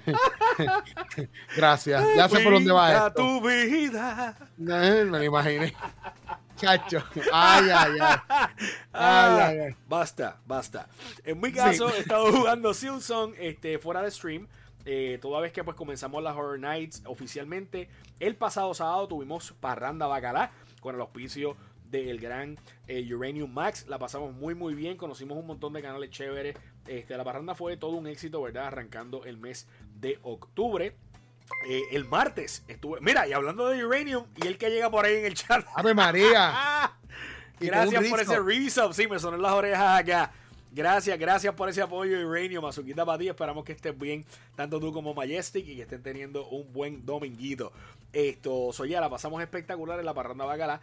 Gracias. Ya sé por dónde va esto. Tu vida. Me lo imaginé. Chacho. Ay, ay, ay. Ay, ay, ay. Basta, basta. En mi caso, sí. he estado jugando Silson este, fuera de stream. Eh, toda vez que pues comenzamos las Horror Nights oficialmente. El pasado sábado tuvimos Parranda Bacalá con el auspicio del gran eh, Uranium Max. La pasamos muy muy bien, conocimos un montón de canales chéveres. Este, la parranda fue todo un éxito, ¿verdad? Arrancando el mes de octubre. Eh, el martes estuve. Mira, y hablando de Uranium, y el que llega por ahí en el chat. ¡Ave María! Gracias por ese resub. Sí, me sonó las orejas acá. Gracias, gracias por ese apoyo, Uranium. Azuquita para ti. Esperamos que estés bien, tanto tú como Majestic, y que estén teniendo un buen dominguito. Esto, soy ya, la pasamos espectacular en la parranda bacala.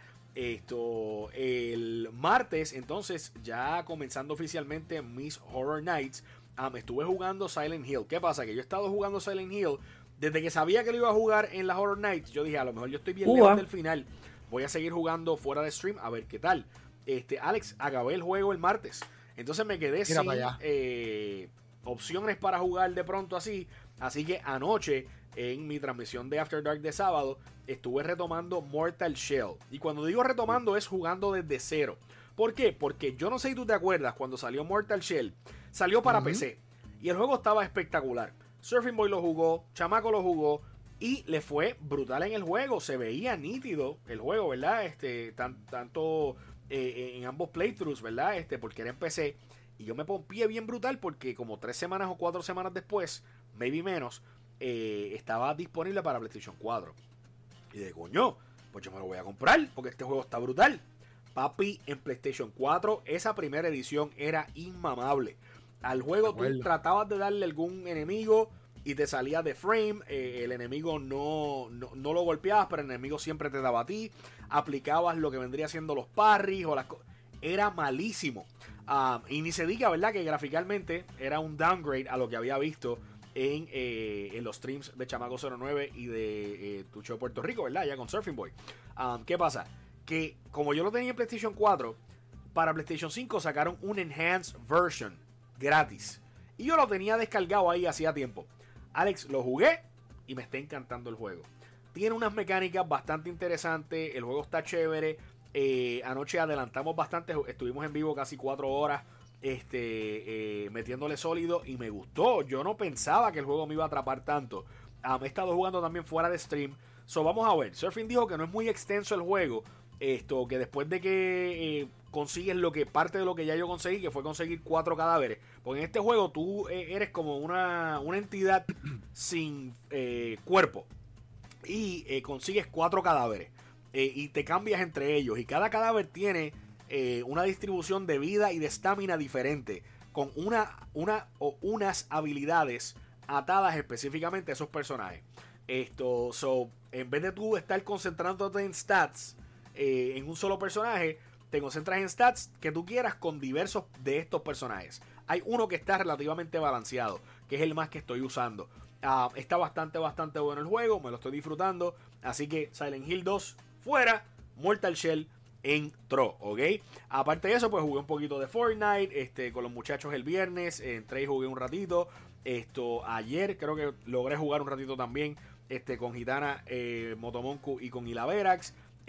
Esto, el martes, entonces, ya comenzando oficialmente mis Horror Nights, um, estuve jugando Silent Hill. ¿Qué pasa? Que yo he estado jugando Silent Hill desde que sabía que lo iba a jugar en las Horror Nights. Yo dije, a lo mejor yo estoy bien Uah. lejos del final. Voy a seguir jugando fuera de stream a ver qué tal. Este, Alex, acabé el juego el martes. Entonces me quedé Mira sin para eh, opciones para jugar de pronto así. Así que anoche, en mi transmisión de After Dark de sábado, estuve retomando Mortal Shell. Y cuando digo retomando es jugando desde cero. ¿Por qué? Porque yo no sé si tú te acuerdas, cuando salió Mortal Shell, salió para Uh-huh. P C. Y el juego estaba espectacular. Surfing Boy lo jugó, Chamaco lo jugó. Y le fue brutal en el juego. Se veía nítido el juego, ¿verdad? Este, tan, tanto eh, en ambos playthroughs, ¿verdad? Este, porque era en P C. Y yo me pompié bien brutal porque como tres semanas o cuatro semanas después, maybe menos, eh, estaba disponible para PlayStation cuatro. Y de coño, pues yo me lo voy a comprar porque este juego está brutal. Papi, en PlayStation cuatro, esa primera edición era inmamable. Al juego tú tratabas de darle algún enemigo y te salía de frame, eh, el enemigo no, no, no lo golpeabas, pero el enemigo siempre te daba a ti, aplicabas lo que vendría siendo los parries o las cosas, era malísimo. Um, y ni se diga, ¿verdad? Que graficalmente era un downgrade a lo que había visto en, eh, en los streams de Chamaco cero nueve y de eh, tu show Puerto Rico, ¿verdad? Ya con Surfing Boy. Um, ¿Qué pasa? Que como yo lo tenía en PlayStation cuatro, para PlayStation cinco sacaron un Enhanced Version gratis. Y yo lo tenía descargado ahí hacía tiempo. Alex, lo jugué y me está encantando el juego. Tiene unas mecánicas bastante interesantes. El juego está chévere. Eh, anoche adelantamos bastante. Estuvimos en vivo casi cuatro horas. Este, eh, metiéndole sólido. Y me gustó. Yo no pensaba que el juego me iba a atrapar tanto. Um, he estado jugando también fuera de stream. So vamos a ver. Surfing dijo que no es muy extenso el juego. Esto, que después de que eh, consigues lo que parte de lo que ya yo conseguí, que fue conseguir cuatro cadáveres, porque en este juego tú eh, eres como una, una entidad sin eh, cuerpo y eh, consigues cuatro cadáveres eh, y te cambias entre ellos, y cada cadáver tiene eh, una distribución de vida y de estamina diferente, con una, una o unas habilidades atadas específicamente a esos personajes. Esto, so, en vez de tú estar concentrándote en stats eh, en un solo personaje, te concentras en stats que tú quieras con diversos de estos personajes. Hay uno que está relativamente balanceado, que es el más que estoy usando. Uh, está bastante, bastante bueno el juego, me lo estoy disfrutando. Así que Silent Hill dos fuera, Mortal Shell entró, ¿ok? Aparte de eso, pues jugué un poquito de Fortnite este, con los muchachos el viernes. Entré y jugué un ratito. Esto, ayer creo que logré jugar un ratito también este, con Gitana, eh, Motomonku y con Ilaverax.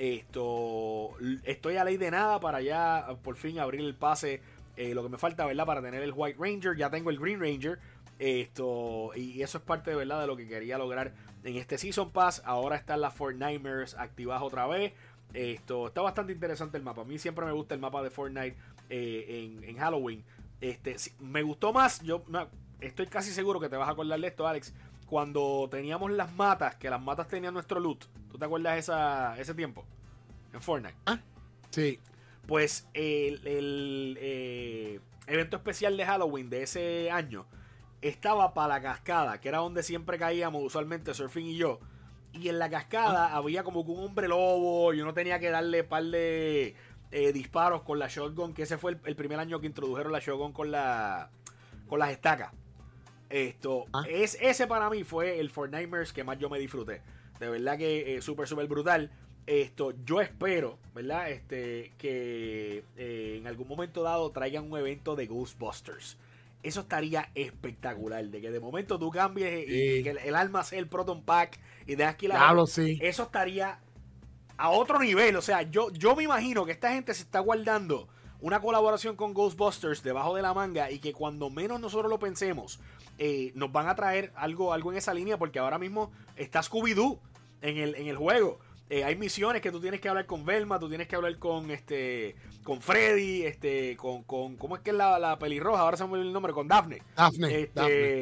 Esto, estoy a ley de nada para ya por fin abrir el pase, eh, lo que me falta, ¿verdad? Para tener el White Ranger. Ya tengo el Green Ranger. Esto, y eso es parte de verdad de lo que quería lograr en este Season Pass. Ahora están las Fortnitemares activadas otra vez. Esto, está bastante interesante el mapa. A mí siempre me gusta el mapa de Fortnite eh, en, en Halloween. Este, sí, me gustó más. Yo no, estoy casi seguro que te vas a acordar de esto, Alex. Cuando teníamos las matas, que las matas tenían nuestro loot. ¿Tú te acuerdas de esa, ese tiempo? En Fortnite. Ah, sí. Pues el, el eh, evento especial de Halloween de ese año estaba para la cascada, que era donde siempre caíamos usualmente Surfing y yo. Y en la cascada ah. había como que un hombre lobo y uno tenía que darle un par de eh, disparos con la shotgun, que ese fue el, el primer año que introdujeron la shotgun con, la, con las estacas. Esto, ah. es, ese para mí fue el Fortnitemares que más yo me disfruté. De verdad que eh, súper, súper brutal. Esto, yo espero, ¿verdad? Este, que eh, en algún momento dado traigan un evento de Ghostbusters. Eso estaría espectacular. De que de momento tú cambies y, sí. y que el, el alma sea el Proton Pack y dejas que la. Claro, sí. Eso estaría a otro nivel. O sea, yo, yo me imagino que esta gente se está guardando una colaboración con Ghostbusters debajo de la manga y que cuando menos nosotros lo pensemos, eh, nos van a traer algo, algo en esa línea, porque ahora mismo está Scooby-Doo en el, en el juego. Eh, hay misiones que tú tienes que hablar con Velma, tú tienes que hablar con este con Freddy, este con, con ¿cómo es que es la, la pelirroja? Ahora se me olvidó el nombre, con Daphne. Daphne, este, Daphne.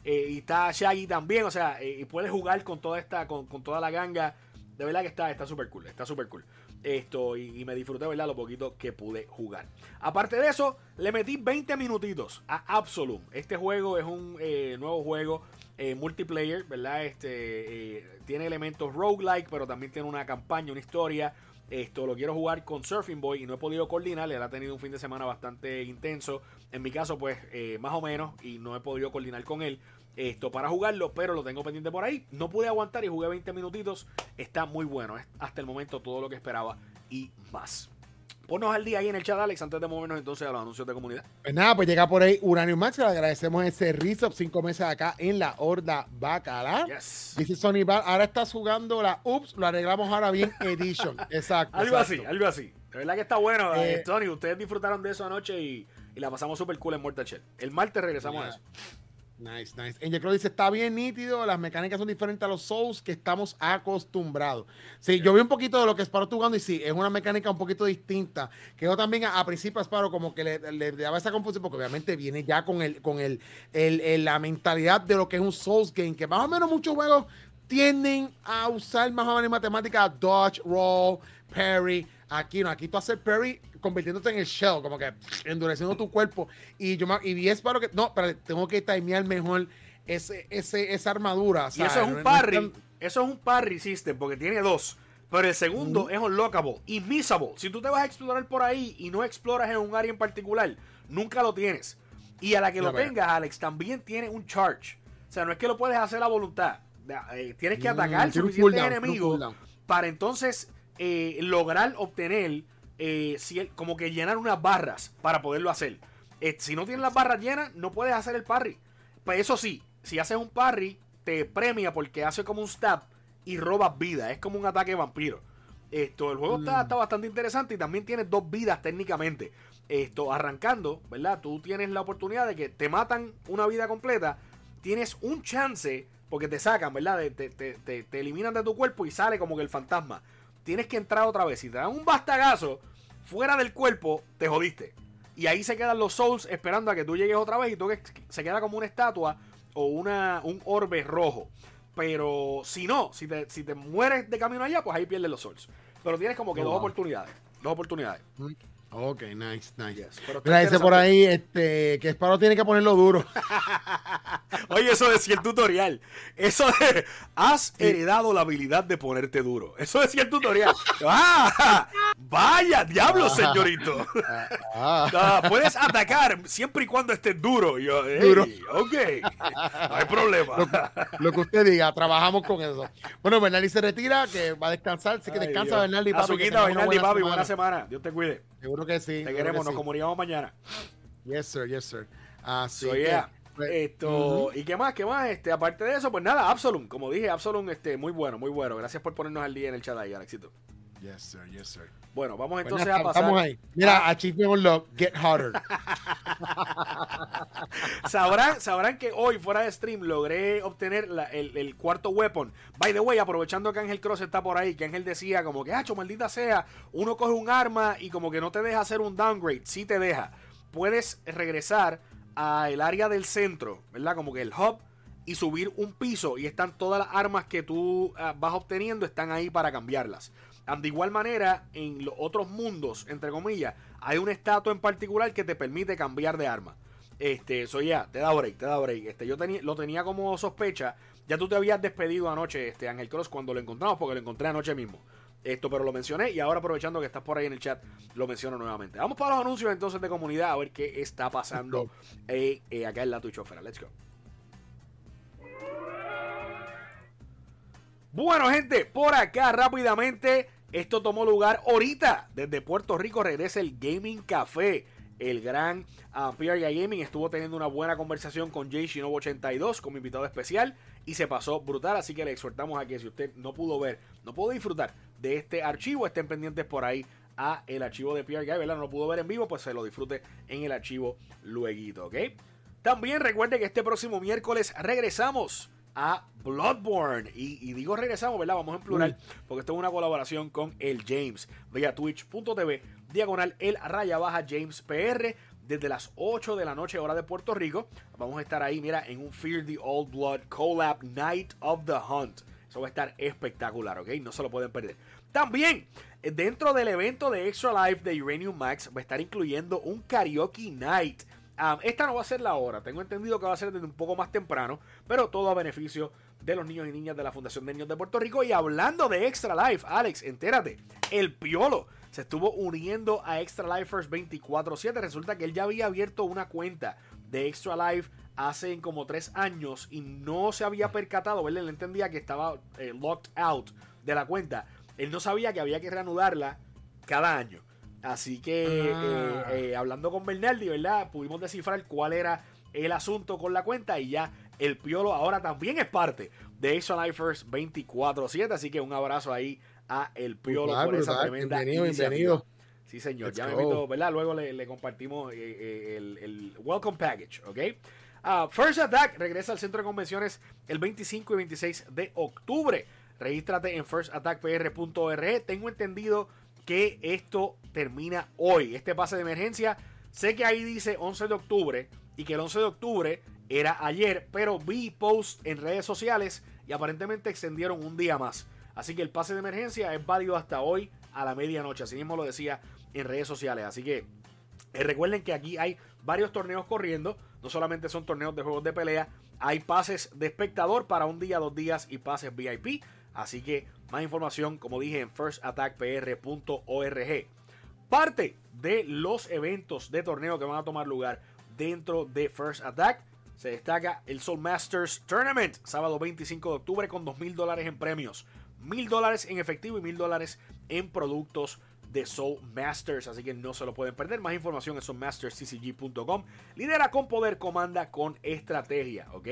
Eh, y está Shaggy también, o sea, eh, y puedes jugar con toda esta, con, con toda la ganga. De verdad que está está súper cool, está súper cool. Esto, y, y me disfruté, ¿verdad? Lo poquito que pude jugar. Aparte de eso, le metí veinte minutitos a Absolum. Este juego es un eh, nuevo juego eh, multiplayer, ¿verdad? Este eh, tiene elementos roguelike, pero también tiene una campaña, una historia. Esto lo quiero jugar con Surfing Boy y no he podido coordinar. Él ha tenido un fin de semana bastante intenso. En mi caso, pues, eh, más o menos, y no he podido coordinar con él esto para jugarlo, pero lo tengo pendiente por ahí. No pude aguantar y jugué veinte minutitos. Está muy bueno, es hasta el momento todo lo que esperaba y más. Ponnos al día ahí en el chat, Alex, antes de movernos entonces a los anuncios de comunidad. Pues nada, pues llega por ahí Uranium Max, le agradecemos ese Rizop, cinco meses acá en la Horda Bacala. Yes. Dice Sony Bar, ahora estás jugando la Ups, lo arreglamos ahora bien Edition. Exacto. Algo exacto. así, algo así. De verdad que está bueno, Eh, eh, Tony. Ustedes disfrutaron de eso anoche y, y la pasamos súper cool en Mortal Shell. El martes regresamos Yeah. a eso. Nice, nice. Angel Crow dice, está bien nítido, las mecánicas son diferentes a los Souls que estamos acostumbrados. Sí, yo vi un poquito de lo que Sparrow estuvo jugando y sí, es una mecánica un poquito distinta, que yo también a, a principio a Sparrow como que le, le daba esa confusión, porque obviamente viene ya con el con el, el, el- la mentalidad de lo que es un Souls game, que más o menos muchos juegos tienden a usar más o menos matemática, dodge, roll, parry. Aquí no, aquí tú haces parry convirtiéndote en el shell, como que endureciendo tu cuerpo. Y yo me- y vi Sparrow que no, pero tengo que timear mejor ese, ese, esa armadura. Y eso es ¿sabes? un No- no parry. tan- Eso es un parry system porque tiene dos. Pero el segundo Ujú. es unlockable y missable. Si tú te vas a explorar por ahí y no exploras en un área en particular, nunca lo tienes. Y a la que Ya lo veo. tengas, Alex, también tiene un charge. O sea, no es que lo puedes hacer a voluntad. Eh, tienes que Mm, atacar tiene un suficientes cooldown, tiene un enemigos cooldown. para entonces eh, lograr obtener eh, si- como que llenar unas barras para poderlo hacer. Eh, si no tienes las barras llenas, no puedes hacer el parry. Pues eso sí, si haces un parry, te premia porque hace como un stab y robas vida. Es como un ataque vampiro. Esto, el juego Mm. está, está bastante interesante y también tienes dos vidas técnicamente. Esto, arrancando, ¿verdad? Tú tienes la oportunidad de que te matan una vida completa. Tienes un chance, porque te sacan, ¿verdad? De- te, te- te- te eliminan de tu cuerpo y sale como que el fantasma. Tienes que entrar otra vez. Si te dan un bastagazo fuera del cuerpo, te jodiste. Y ahí se quedan los souls esperando a que tú llegues otra vez y tú que se queda como una estatua o una, un orbe rojo. Pero si no, si te, si te mueres de camino allá, pues ahí pierdes los souls. Pero tienes como que Oh, dos wow. oportunidades. Dos oportunidades. Ok, nice, nice. Yes, pero está Mira, dice por interesante. ahí este, que Sparrow tiene que ponerlo duro. Oye, eso decía el tutorial. Eso de, has heredado la habilidad de ponerte duro. Eso decía el tutorial. ¡Ah! ¡Vaya, diablo, señorito! Ah. Ah, puedes atacar siempre y cuando estés duro. Y yo, hey, Duro. ok, no hay problema. Lo que usted diga, trabajamos con eso. Bueno, Bernardi se retira, que va a descansar, así que Ay, descansa Dios. Bernardi, papi. que Azuquita, tengas una Bernardi, buena papi, semana. buena semana. Dios te cuide. Seguro que sí. Te seguro queremos, que nos sí. comunicamos mañana. Yes, sir, yes, sir. Así So, que, yeah. pues, Esto, ujú. ¿y qué más? ¿Qué más? Este, aparte de eso, pues nada, Absolum. Como dije, Absolum, este, muy bueno, muy bueno. Gracias por ponernos al día en el chat ahí, Alexito. Yes, sir, yes, sir. Bueno, vamos Pues entonces nada, a pasar. estamos ahí. Mira, a- Achievement Unlock, Get Harder. sabrán, sabrán que hoy, fuera de stream, logré obtener la- el, el cuarto weapon. By the way, aprovechando que Ángel Cross está por ahí, que Ángel decía como que, hacho, maldita sea, uno coge un arma y como que no te deja hacer un downgrade. Sí te deja. Puedes regresar al área del centro, ¿verdad? Como que el hub, y subir un piso y están todas las armas que tú uh, vas obteniendo, están ahí para cambiarlas. And de igual manera, en los otros mundos, entre comillas, hay una estatua en particular que te permite cambiar de arma. Este, eso ya, te da break, te da break. Este, yo tenía, lo tenía como sospecha. Ya tú te habías despedido anoche, este, Ángel Cross, cuando lo encontramos, porque lo encontré anoche mismo. Esto, pero lo mencioné y ahora aprovechando que estás por ahí en el chat, lo menciono nuevamente. Vamos para los anuncios entonces de comunidad a ver qué está pasando eh, eh, acá en la Twitchófera. Let's go. Bueno, gente, por acá rápidamente, esto tomó lugar ahorita. Desde Puerto Rico regresa el Gaming Café. El gran uh, P R G Gaming estuvo teniendo una buena conversación con Jay Shinobu ochenta y dos como invitado especial y se pasó brutal, así que le exhortamos a que si usted no pudo ver, no pudo disfrutar de este archivo, estén pendientes por ahí a el archivo de P R G, ¿verdad? No lo pudo ver en vivo, pues se lo disfrute en el archivo lueguito, ¿ok? También recuerde que este próximo miércoles regresamos a Bloodborne. Y, y digo regresamos, ¿verdad? Vamos en plural, porque esto es una colaboración con el James, vía twitch punto tv, diagonal el raya baja James P R. desde las ocho de la noche, hora de Puerto Rico. Vamos a estar ahí, mira, en un Fear the Old Blood Collab Night of the Hunt. Eso va a estar espectacular, ¿ok? No se lo pueden perder. También, dentro del evento de Extra Life de Uranium Max, va a estar incluyendo un Karaoke Night. Um, esta no va a ser la hora, tengo entendido que va a ser desde un poco más temprano, pero todo a beneficio de los niños y niñas de la Fundación de Niños de Puerto Rico. Y hablando de Extra Life, Alex, entérate, el Piolo se estuvo uniendo a Extra Lifers veinticuatro siete. Resulta que él ya había abierto una cuenta de Extra Life hace como tres años y no se había percatado, ¿verdad? Él entendía que estaba eh, locked out de la cuenta. Él no sabía que había que reanudarla cada año. Así que ah. eh, eh, hablando con Bernardi, ¿verdad? Pudimos descifrar cuál era el asunto con la cuenta y ya el Piolo ahora también es parte de Extra Lifers veinticuatro siete. Así que un abrazo ahí a el Piolo brutal, por esa brutal. tremenda Bienvenido, iniciativa. bienvenido. Sí, señor. Let's ya me go. invito, ¿verdad? Luego le, le compartimos eh, eh, el, el Welcome Package, ¿ok? Uh, First Attack regresa al centro de convenciones el veinticinco y veintiséis de octubre. Regístrate en first attack p r punto org. Tengo entendido que esto termina hoy, este pase de emergencia. Sé que ahí dice once de octubre y que el once de octubre era ayer, pero vi post en redes sociales y aparentemente extendieron un día más. Así que el pase de emergencia es válido hasta hoy a la medianoche. Así mismo lo decía en redes sociales. Así que eh, recuerden que aquí hay varios torneos corriendo. No solamente son torneos de juegos de pelea. Hay pases de espectador para un día, dos días y pases V I P. Así que más información, como dije, en first attack p r punto org. Parte de los eventos de torneo que van a tomar lugar dentro de First Attack, se destaca el Soul Masters Tournament, sábado veinticinco de octubre, con dos mil dólares en premios, mil dólares en efectivo y mil dólares en productos de Soul Masters. Así que no se lo pueden perder. Más información en soul masters c c g punto com. Lidera con poder, comanda con estrategia, ¿ok?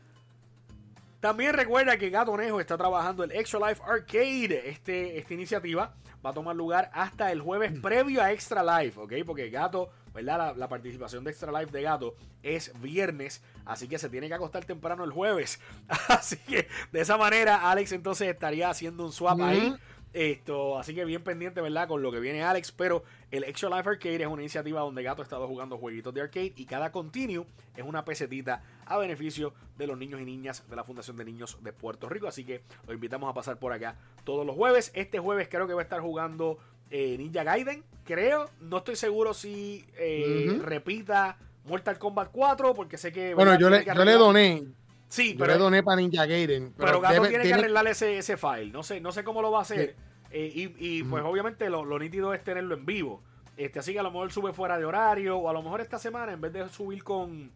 También recuerda que Gato Nejo está trabajando el Extra Life Arcade. Este, esta iniciativa va a tomar lugar hasta el jueves previo a Extra Life, ¿ok? Porque Gato, ¿verdad? La, la participación de Extra Life de Gato es viernes, así que se tiene que acostar temprano el jueves. Así que de esa manera Alex entonces estaría haciendo un swap uh-huh. ahí. Esto, así que bien pendiente, ¿verdad? Con lo que viene Alex. Pero el Extra Life Arcade es una iniciativa donde Gato ha estado jugando jueguitos de arcade y cada continue es una pesetita a beneficio de los niños y niñas de la Fundación de Niños de Puerto Rico. Así que los invitamos a pasar por acá todos los jueves. Este jueves creo que va a estar jugando eh, Ninja Gaiden, creo. No estoy seguro si eh, uh-huh. repita Mortal Kombat cuatro, porque sé que... Bueno, yo le, yo le doné. Sí, yo pero, le doné para Ninja Gaiden. Pero, pero Gato debe, tiene tiene que arreglar ese, ese file. No sé, no sé cómo lo va a hacer. Sí. Eh, y y uh-huh. pues obviamente lo, lo nítido es tenerlo en vivo. Este, así que a lo mejor sube fuera de horario. O a lo mejor esta semana, en vez de subir con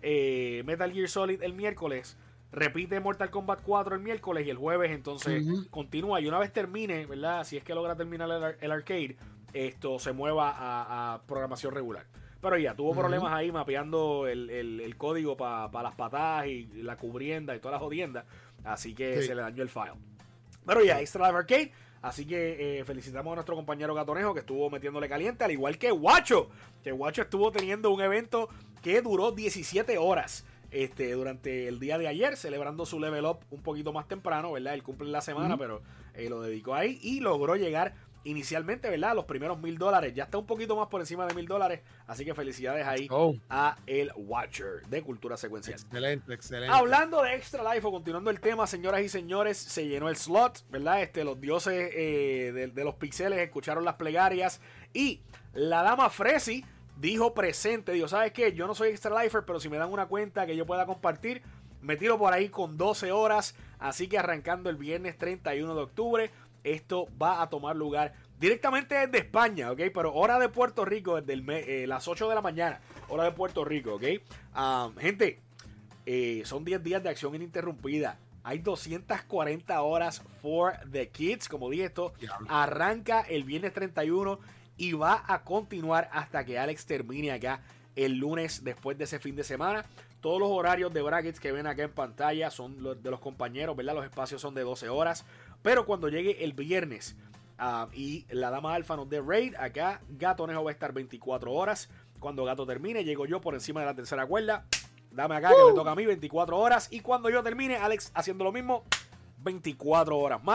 eh, Metal Gear Solid el miércoles, repite Mortal Kombat cuatro el miércoles y el jueves entonces uh-huh. continúa. Y una vez termine, ¿verdad? Si es que logra terminar el, el arcade, esto se mueva a, a programación regular. Pero ya, tuvo uh-huh. problemas ahí mapeando el, el, el código para pa las patadas y la cubrienda y todas las jodiendas. Así que sí. se le dañó el file. Pero ya, Extra Life Arcade. Así que eh, felicitamos a nuestro compañero Gatonejo que estuvo metiéndole caliente, al igual que Guacho. Que Guacho estuvo teniendo un evento que duró diecisiete horas este, durante el día de ayer, celebrando su level up un poquito más temprano, ¿verdad? Él cumple la semana, uh-huh. pero eh, lo dedicó ahí y logró llegar inicialmente, ¿verdad? Los primeros mil dólares. Ya está un poquito más por encima de mil dólares. Así que felicidades ahí oh. a el Watcher de Cultura Secuencial. Excelente, excelente. Hablando de Extra Life, o continuando el tema, señoras y señores, se llenó el slot, ¿verdad? Este, los dioses eh, de, de los pixeles escucharon las plegarias. Y la dama Fresi dijo presente, dijo, ¿sabes qué? Yo no soy Extra Lifer, pero si me dan una cuenta que yo pueda compartir, me tiro por ahí con doce horas. Así que arrancando el viernes treinta y uno de octubre, esto va a tomar lugar directamente desde España, ¿ok? Pero hora de Puerto Rico, desde el, eh, las ocho de la mañana, hora de Puerto Rico, ¿ok? Um, gente, eh, son diez días de acción ininterrumpida. Hay doscientas cuarenta horas for the kids. Como dije, esto arranca el viernes treinta y uno y va a continuar hasta que Alex termine acá el lunes después de ese fin de semana. Todos los horarios de brackets que ven acá en pantalla son los de los compañeros, ¿verdad? Los espacios son de doce horas. Pero cuando llegue el viernes uh, y la dama alfa nos dé raid, acá Gato Nejo va a estar veinticuatro horas. Cuando Gato termine, llego yo por encima de la tercera cuerda. Dame acá uh. que me toca a mí veinticuatro horas. Y cuando yo termine, Alex haciendo lo mismo, veinticuatro horas más.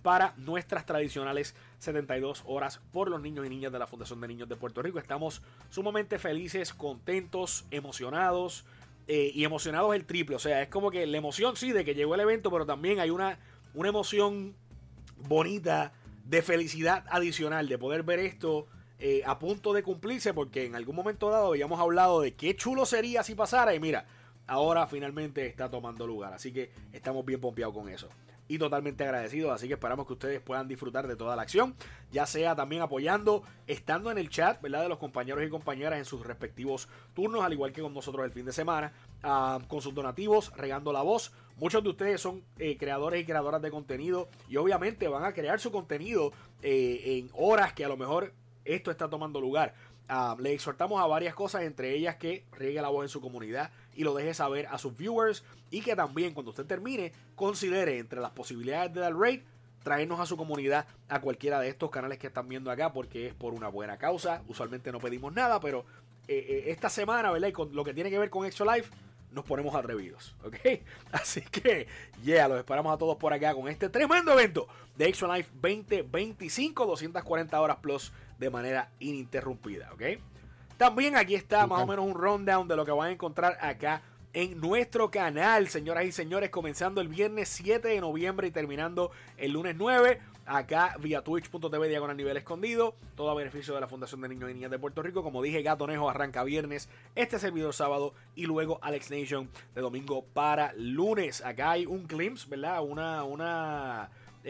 para nuestras tradicionales setenta y dos horas por los niños y niñas de la Fundación de Niños de Puerto Rico. Estamos sumamente felices, contentos, emocionados eh, y emocionados el triple. O sea, es como que la emoción sí de que llegó el evento, pero también hay una, una emoción bonita de felicidad adicional de poder ver esto eh, a punto de cumplirse, porque en algún momento dado habíamos hablado de qué chulo sería si pasara y mira, ahora finalmente está tomando lugar, así que estamos bien pompeados con eso y totalmente agradecidos, así que esperamos que ustedes puedan disfrutar de toda la acción, ya sea también apoyando, estando en el chat, ¿verdad?, de los compañeros y compañeras en sus respectivos turnos, al igual que con nosotros el fin de semana, uh, con sus donativos, regando la voz. Muchos de ustedes son eh, creadores y creadoras de contenido y obviamente van a crear su contenido eh, en horas que a lo mejor esto está tomando lugar. Uh, le exhortamos a varias cosas, entre ellas que riegue la voz en su comunidad y lo deje saber a sus viewers, y que también cuando usted termine considere entre las posibilidades de dar rate traernos a su comunidad a cualquiera de estos canales que están viendo acá, porque es por una buena causa. Usualmente no pedimos nada, pero eh, eh, esta semana, ¿verdad?, y con lo que tiene que ver con Extra Life, nos ponemos atrevidos, ¿ok? Así que, yeah, los esperamos a todos por acá con este tremendo evento de Extra Life veinte veinticinco, doscientas cuarenta horas plus de manera ininterrumpida, ¿ok? También aquí está más o menos un rundown de lo que van a encontrar acá en nuestro canal, señoras y señores, comenzando el viernes siete de noviembre y terminando el lunes nueve, acá vía twitch punto tv diagonal nivel escondido, todo a beneficio de la Fundación de Niños y Niñas de Puerto Rico. Como dije, Gatonejo arranca viernes, este servidor sábado y luego Alex Nation de domingo para lunes. Acá hay un glimpse, ¿verdad? Una, una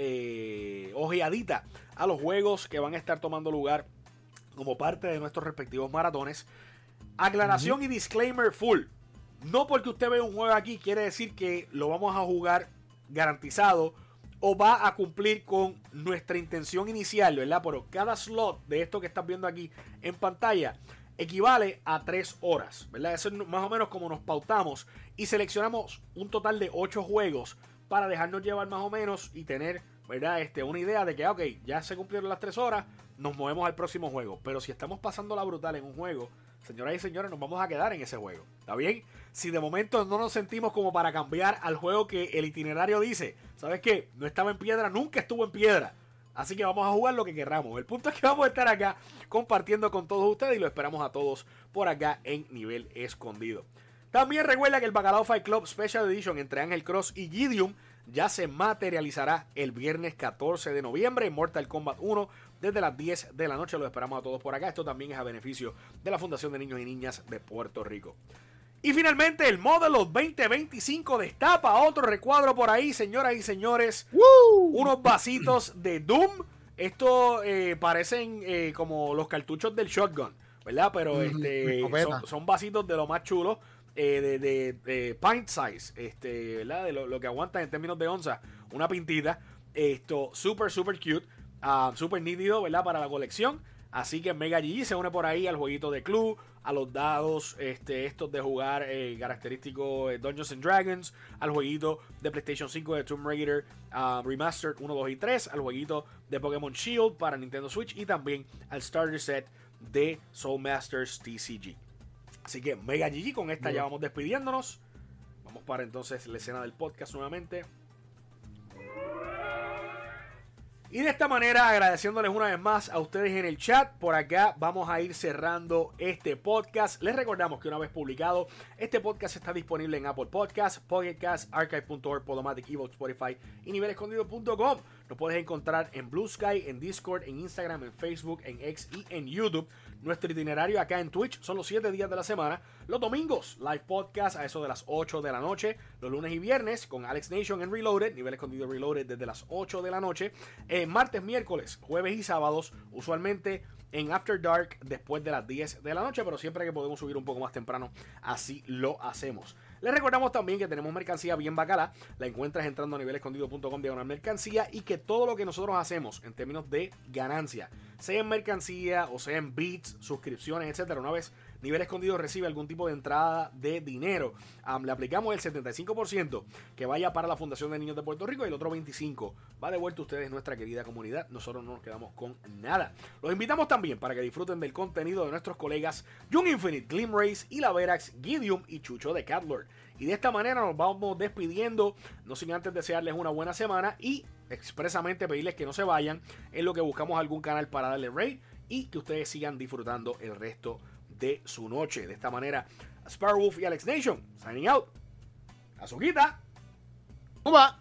eh, ojeadita a los juegos que van a estar tomando lugar como parte de nuestros respectivos maratones. Aclaración uh-huh. y disclaimer full. No porque usted ve un juego aquí quiere decir que lo vamos a jugar garantizado o va a cumplir con nuestra intención inicial, ¿verdad? Pero cada slot de esto que estás viendo aquí en pantalla equivale a tres horas, ¿verdad? Eso es más o menos como nos pautamos y seleccionamos un total de ocho juegos para dejarnos llevar más o menos y tener, ¿verdad?, este, una idea de que, ok, ya se cumplieron las tres horas, nos movemos al próximo juego. Pero si estamos pasando la brutal en un juego, señoras y señores, nos vamos a quedar en ese juego, ¿está bien? Si de momento no nos sentimos como para cambiar al juego que el itinerario dice, ¿sabes qué? No estaba en piedra, nunca estuvo en piedra, así que vamos a jugar lo que querramos. El punto es que vamos a estar acá compartiendo con todos ustedes y lo esperamos a todos por acá en Nivel Escondido. También recuerda que el Bacalao Fight Club Special Edition entre Ángel Cross y Gideon ya se materializará el viernes catorce de noviembre en Mortal Kombat uno desde las diez de la noche. Lo esperamos a todos por acá. Esto también es a beneficio de la Fundación de Niños y Niñas de Puerto Rico. Y finalmente el Modelo veinte veinticinco destapa otro recuadro por ahí, señoras y señores. ¡Woo! Unos vasitos de Doom. Estos eh, parecen eh, como los cartuchos del shotgun, ¿verdad? Pero mm, este son, son vasitos de lo más chulo. Eh, de, de, de pint size, este, ¿verdad? De lo, lo que aguantan en términos de onza, una pintita. Esto, super, super cute, uh, super nítido, ¿verdad?, para la colección. Así que Mega G G se une por ahí al jueguito de club, a los dados, este, estos de jugar eh, característico eh, Dungeons and Dragons, al jueguito de PlayStation cinco de Tomb Raider uh, Remastered uno, dos y tres, al jueguito de Pokémon Shield para Nintendo Switch y también al starter set de Soul Masters T C G. Así que Mega G G, con esta Bien. Ya vamos despidiéndonos. Vamos para entonces la escena del podcast nuevamente. Y de esta manera, agradeciéndoles una vez más a ustedes en el chat. Por acá vamos a ir cerrando este podcast. Les recordamos que una vez publicado, este podcast está disponible en Apple Podcasts, Pocket Casts, Archive punto org, Podomatic, Evox, Spotify y nivel escondido punto com. Lo puedes encontrar en Blue Sky, en Discord, en Instagram, en Facebook, en X y en YouTube. Nuestro itinerario acá en Twitch son los siete días de la semana. Los domingos, live podcast a eso de las ocho de la noche. Los lunes y viernes con Alex Nation en Reloaded, nivel escondido Reloaded desde las ocho de la noche. Eh, martes, miércoles, jueves y sábados, usualmente en After Dark después de las diez de la noche, pero siempre que podemos subir un poco más temprano, así lo hacemos. Les recordamos también que tenemos mercancía bien bacala. La encuentras entrando a nivel escondido punto com diagonal mercancía, y que todo lo que nosotros hacemos en términos de ganancia, sea en mercancía o sea en bits, suscripciones, etcétera, una vez Nivel Escondido recibe algún tipo de entrada de dinero, um, le aplicamos el setenta y cinco por ciento que vaya para la Fundación de Niños de Puerto Rico y el otro veinticinco por ciento va de vuelta a ustedes, nuestra querida comunidad. Nosotros no nos quedamos con nada. Los invitamos también para que disfruten del contenido de nuestros colegas Young Infinite, Glim Race y la Verax, Gideon y Chucho de Catlord. Y de esta manera nos vamos despidiendo, no sin antes desearles una buena semana y expresamente pedirles que no se vayan, en lo que buscamos algún canal para darle raid y que ustedes sigan disfrutando el resto de su noche. De esta manera, Sparrowwolf y Alex Nation, signing out. Azuquita. ¿Cómo va?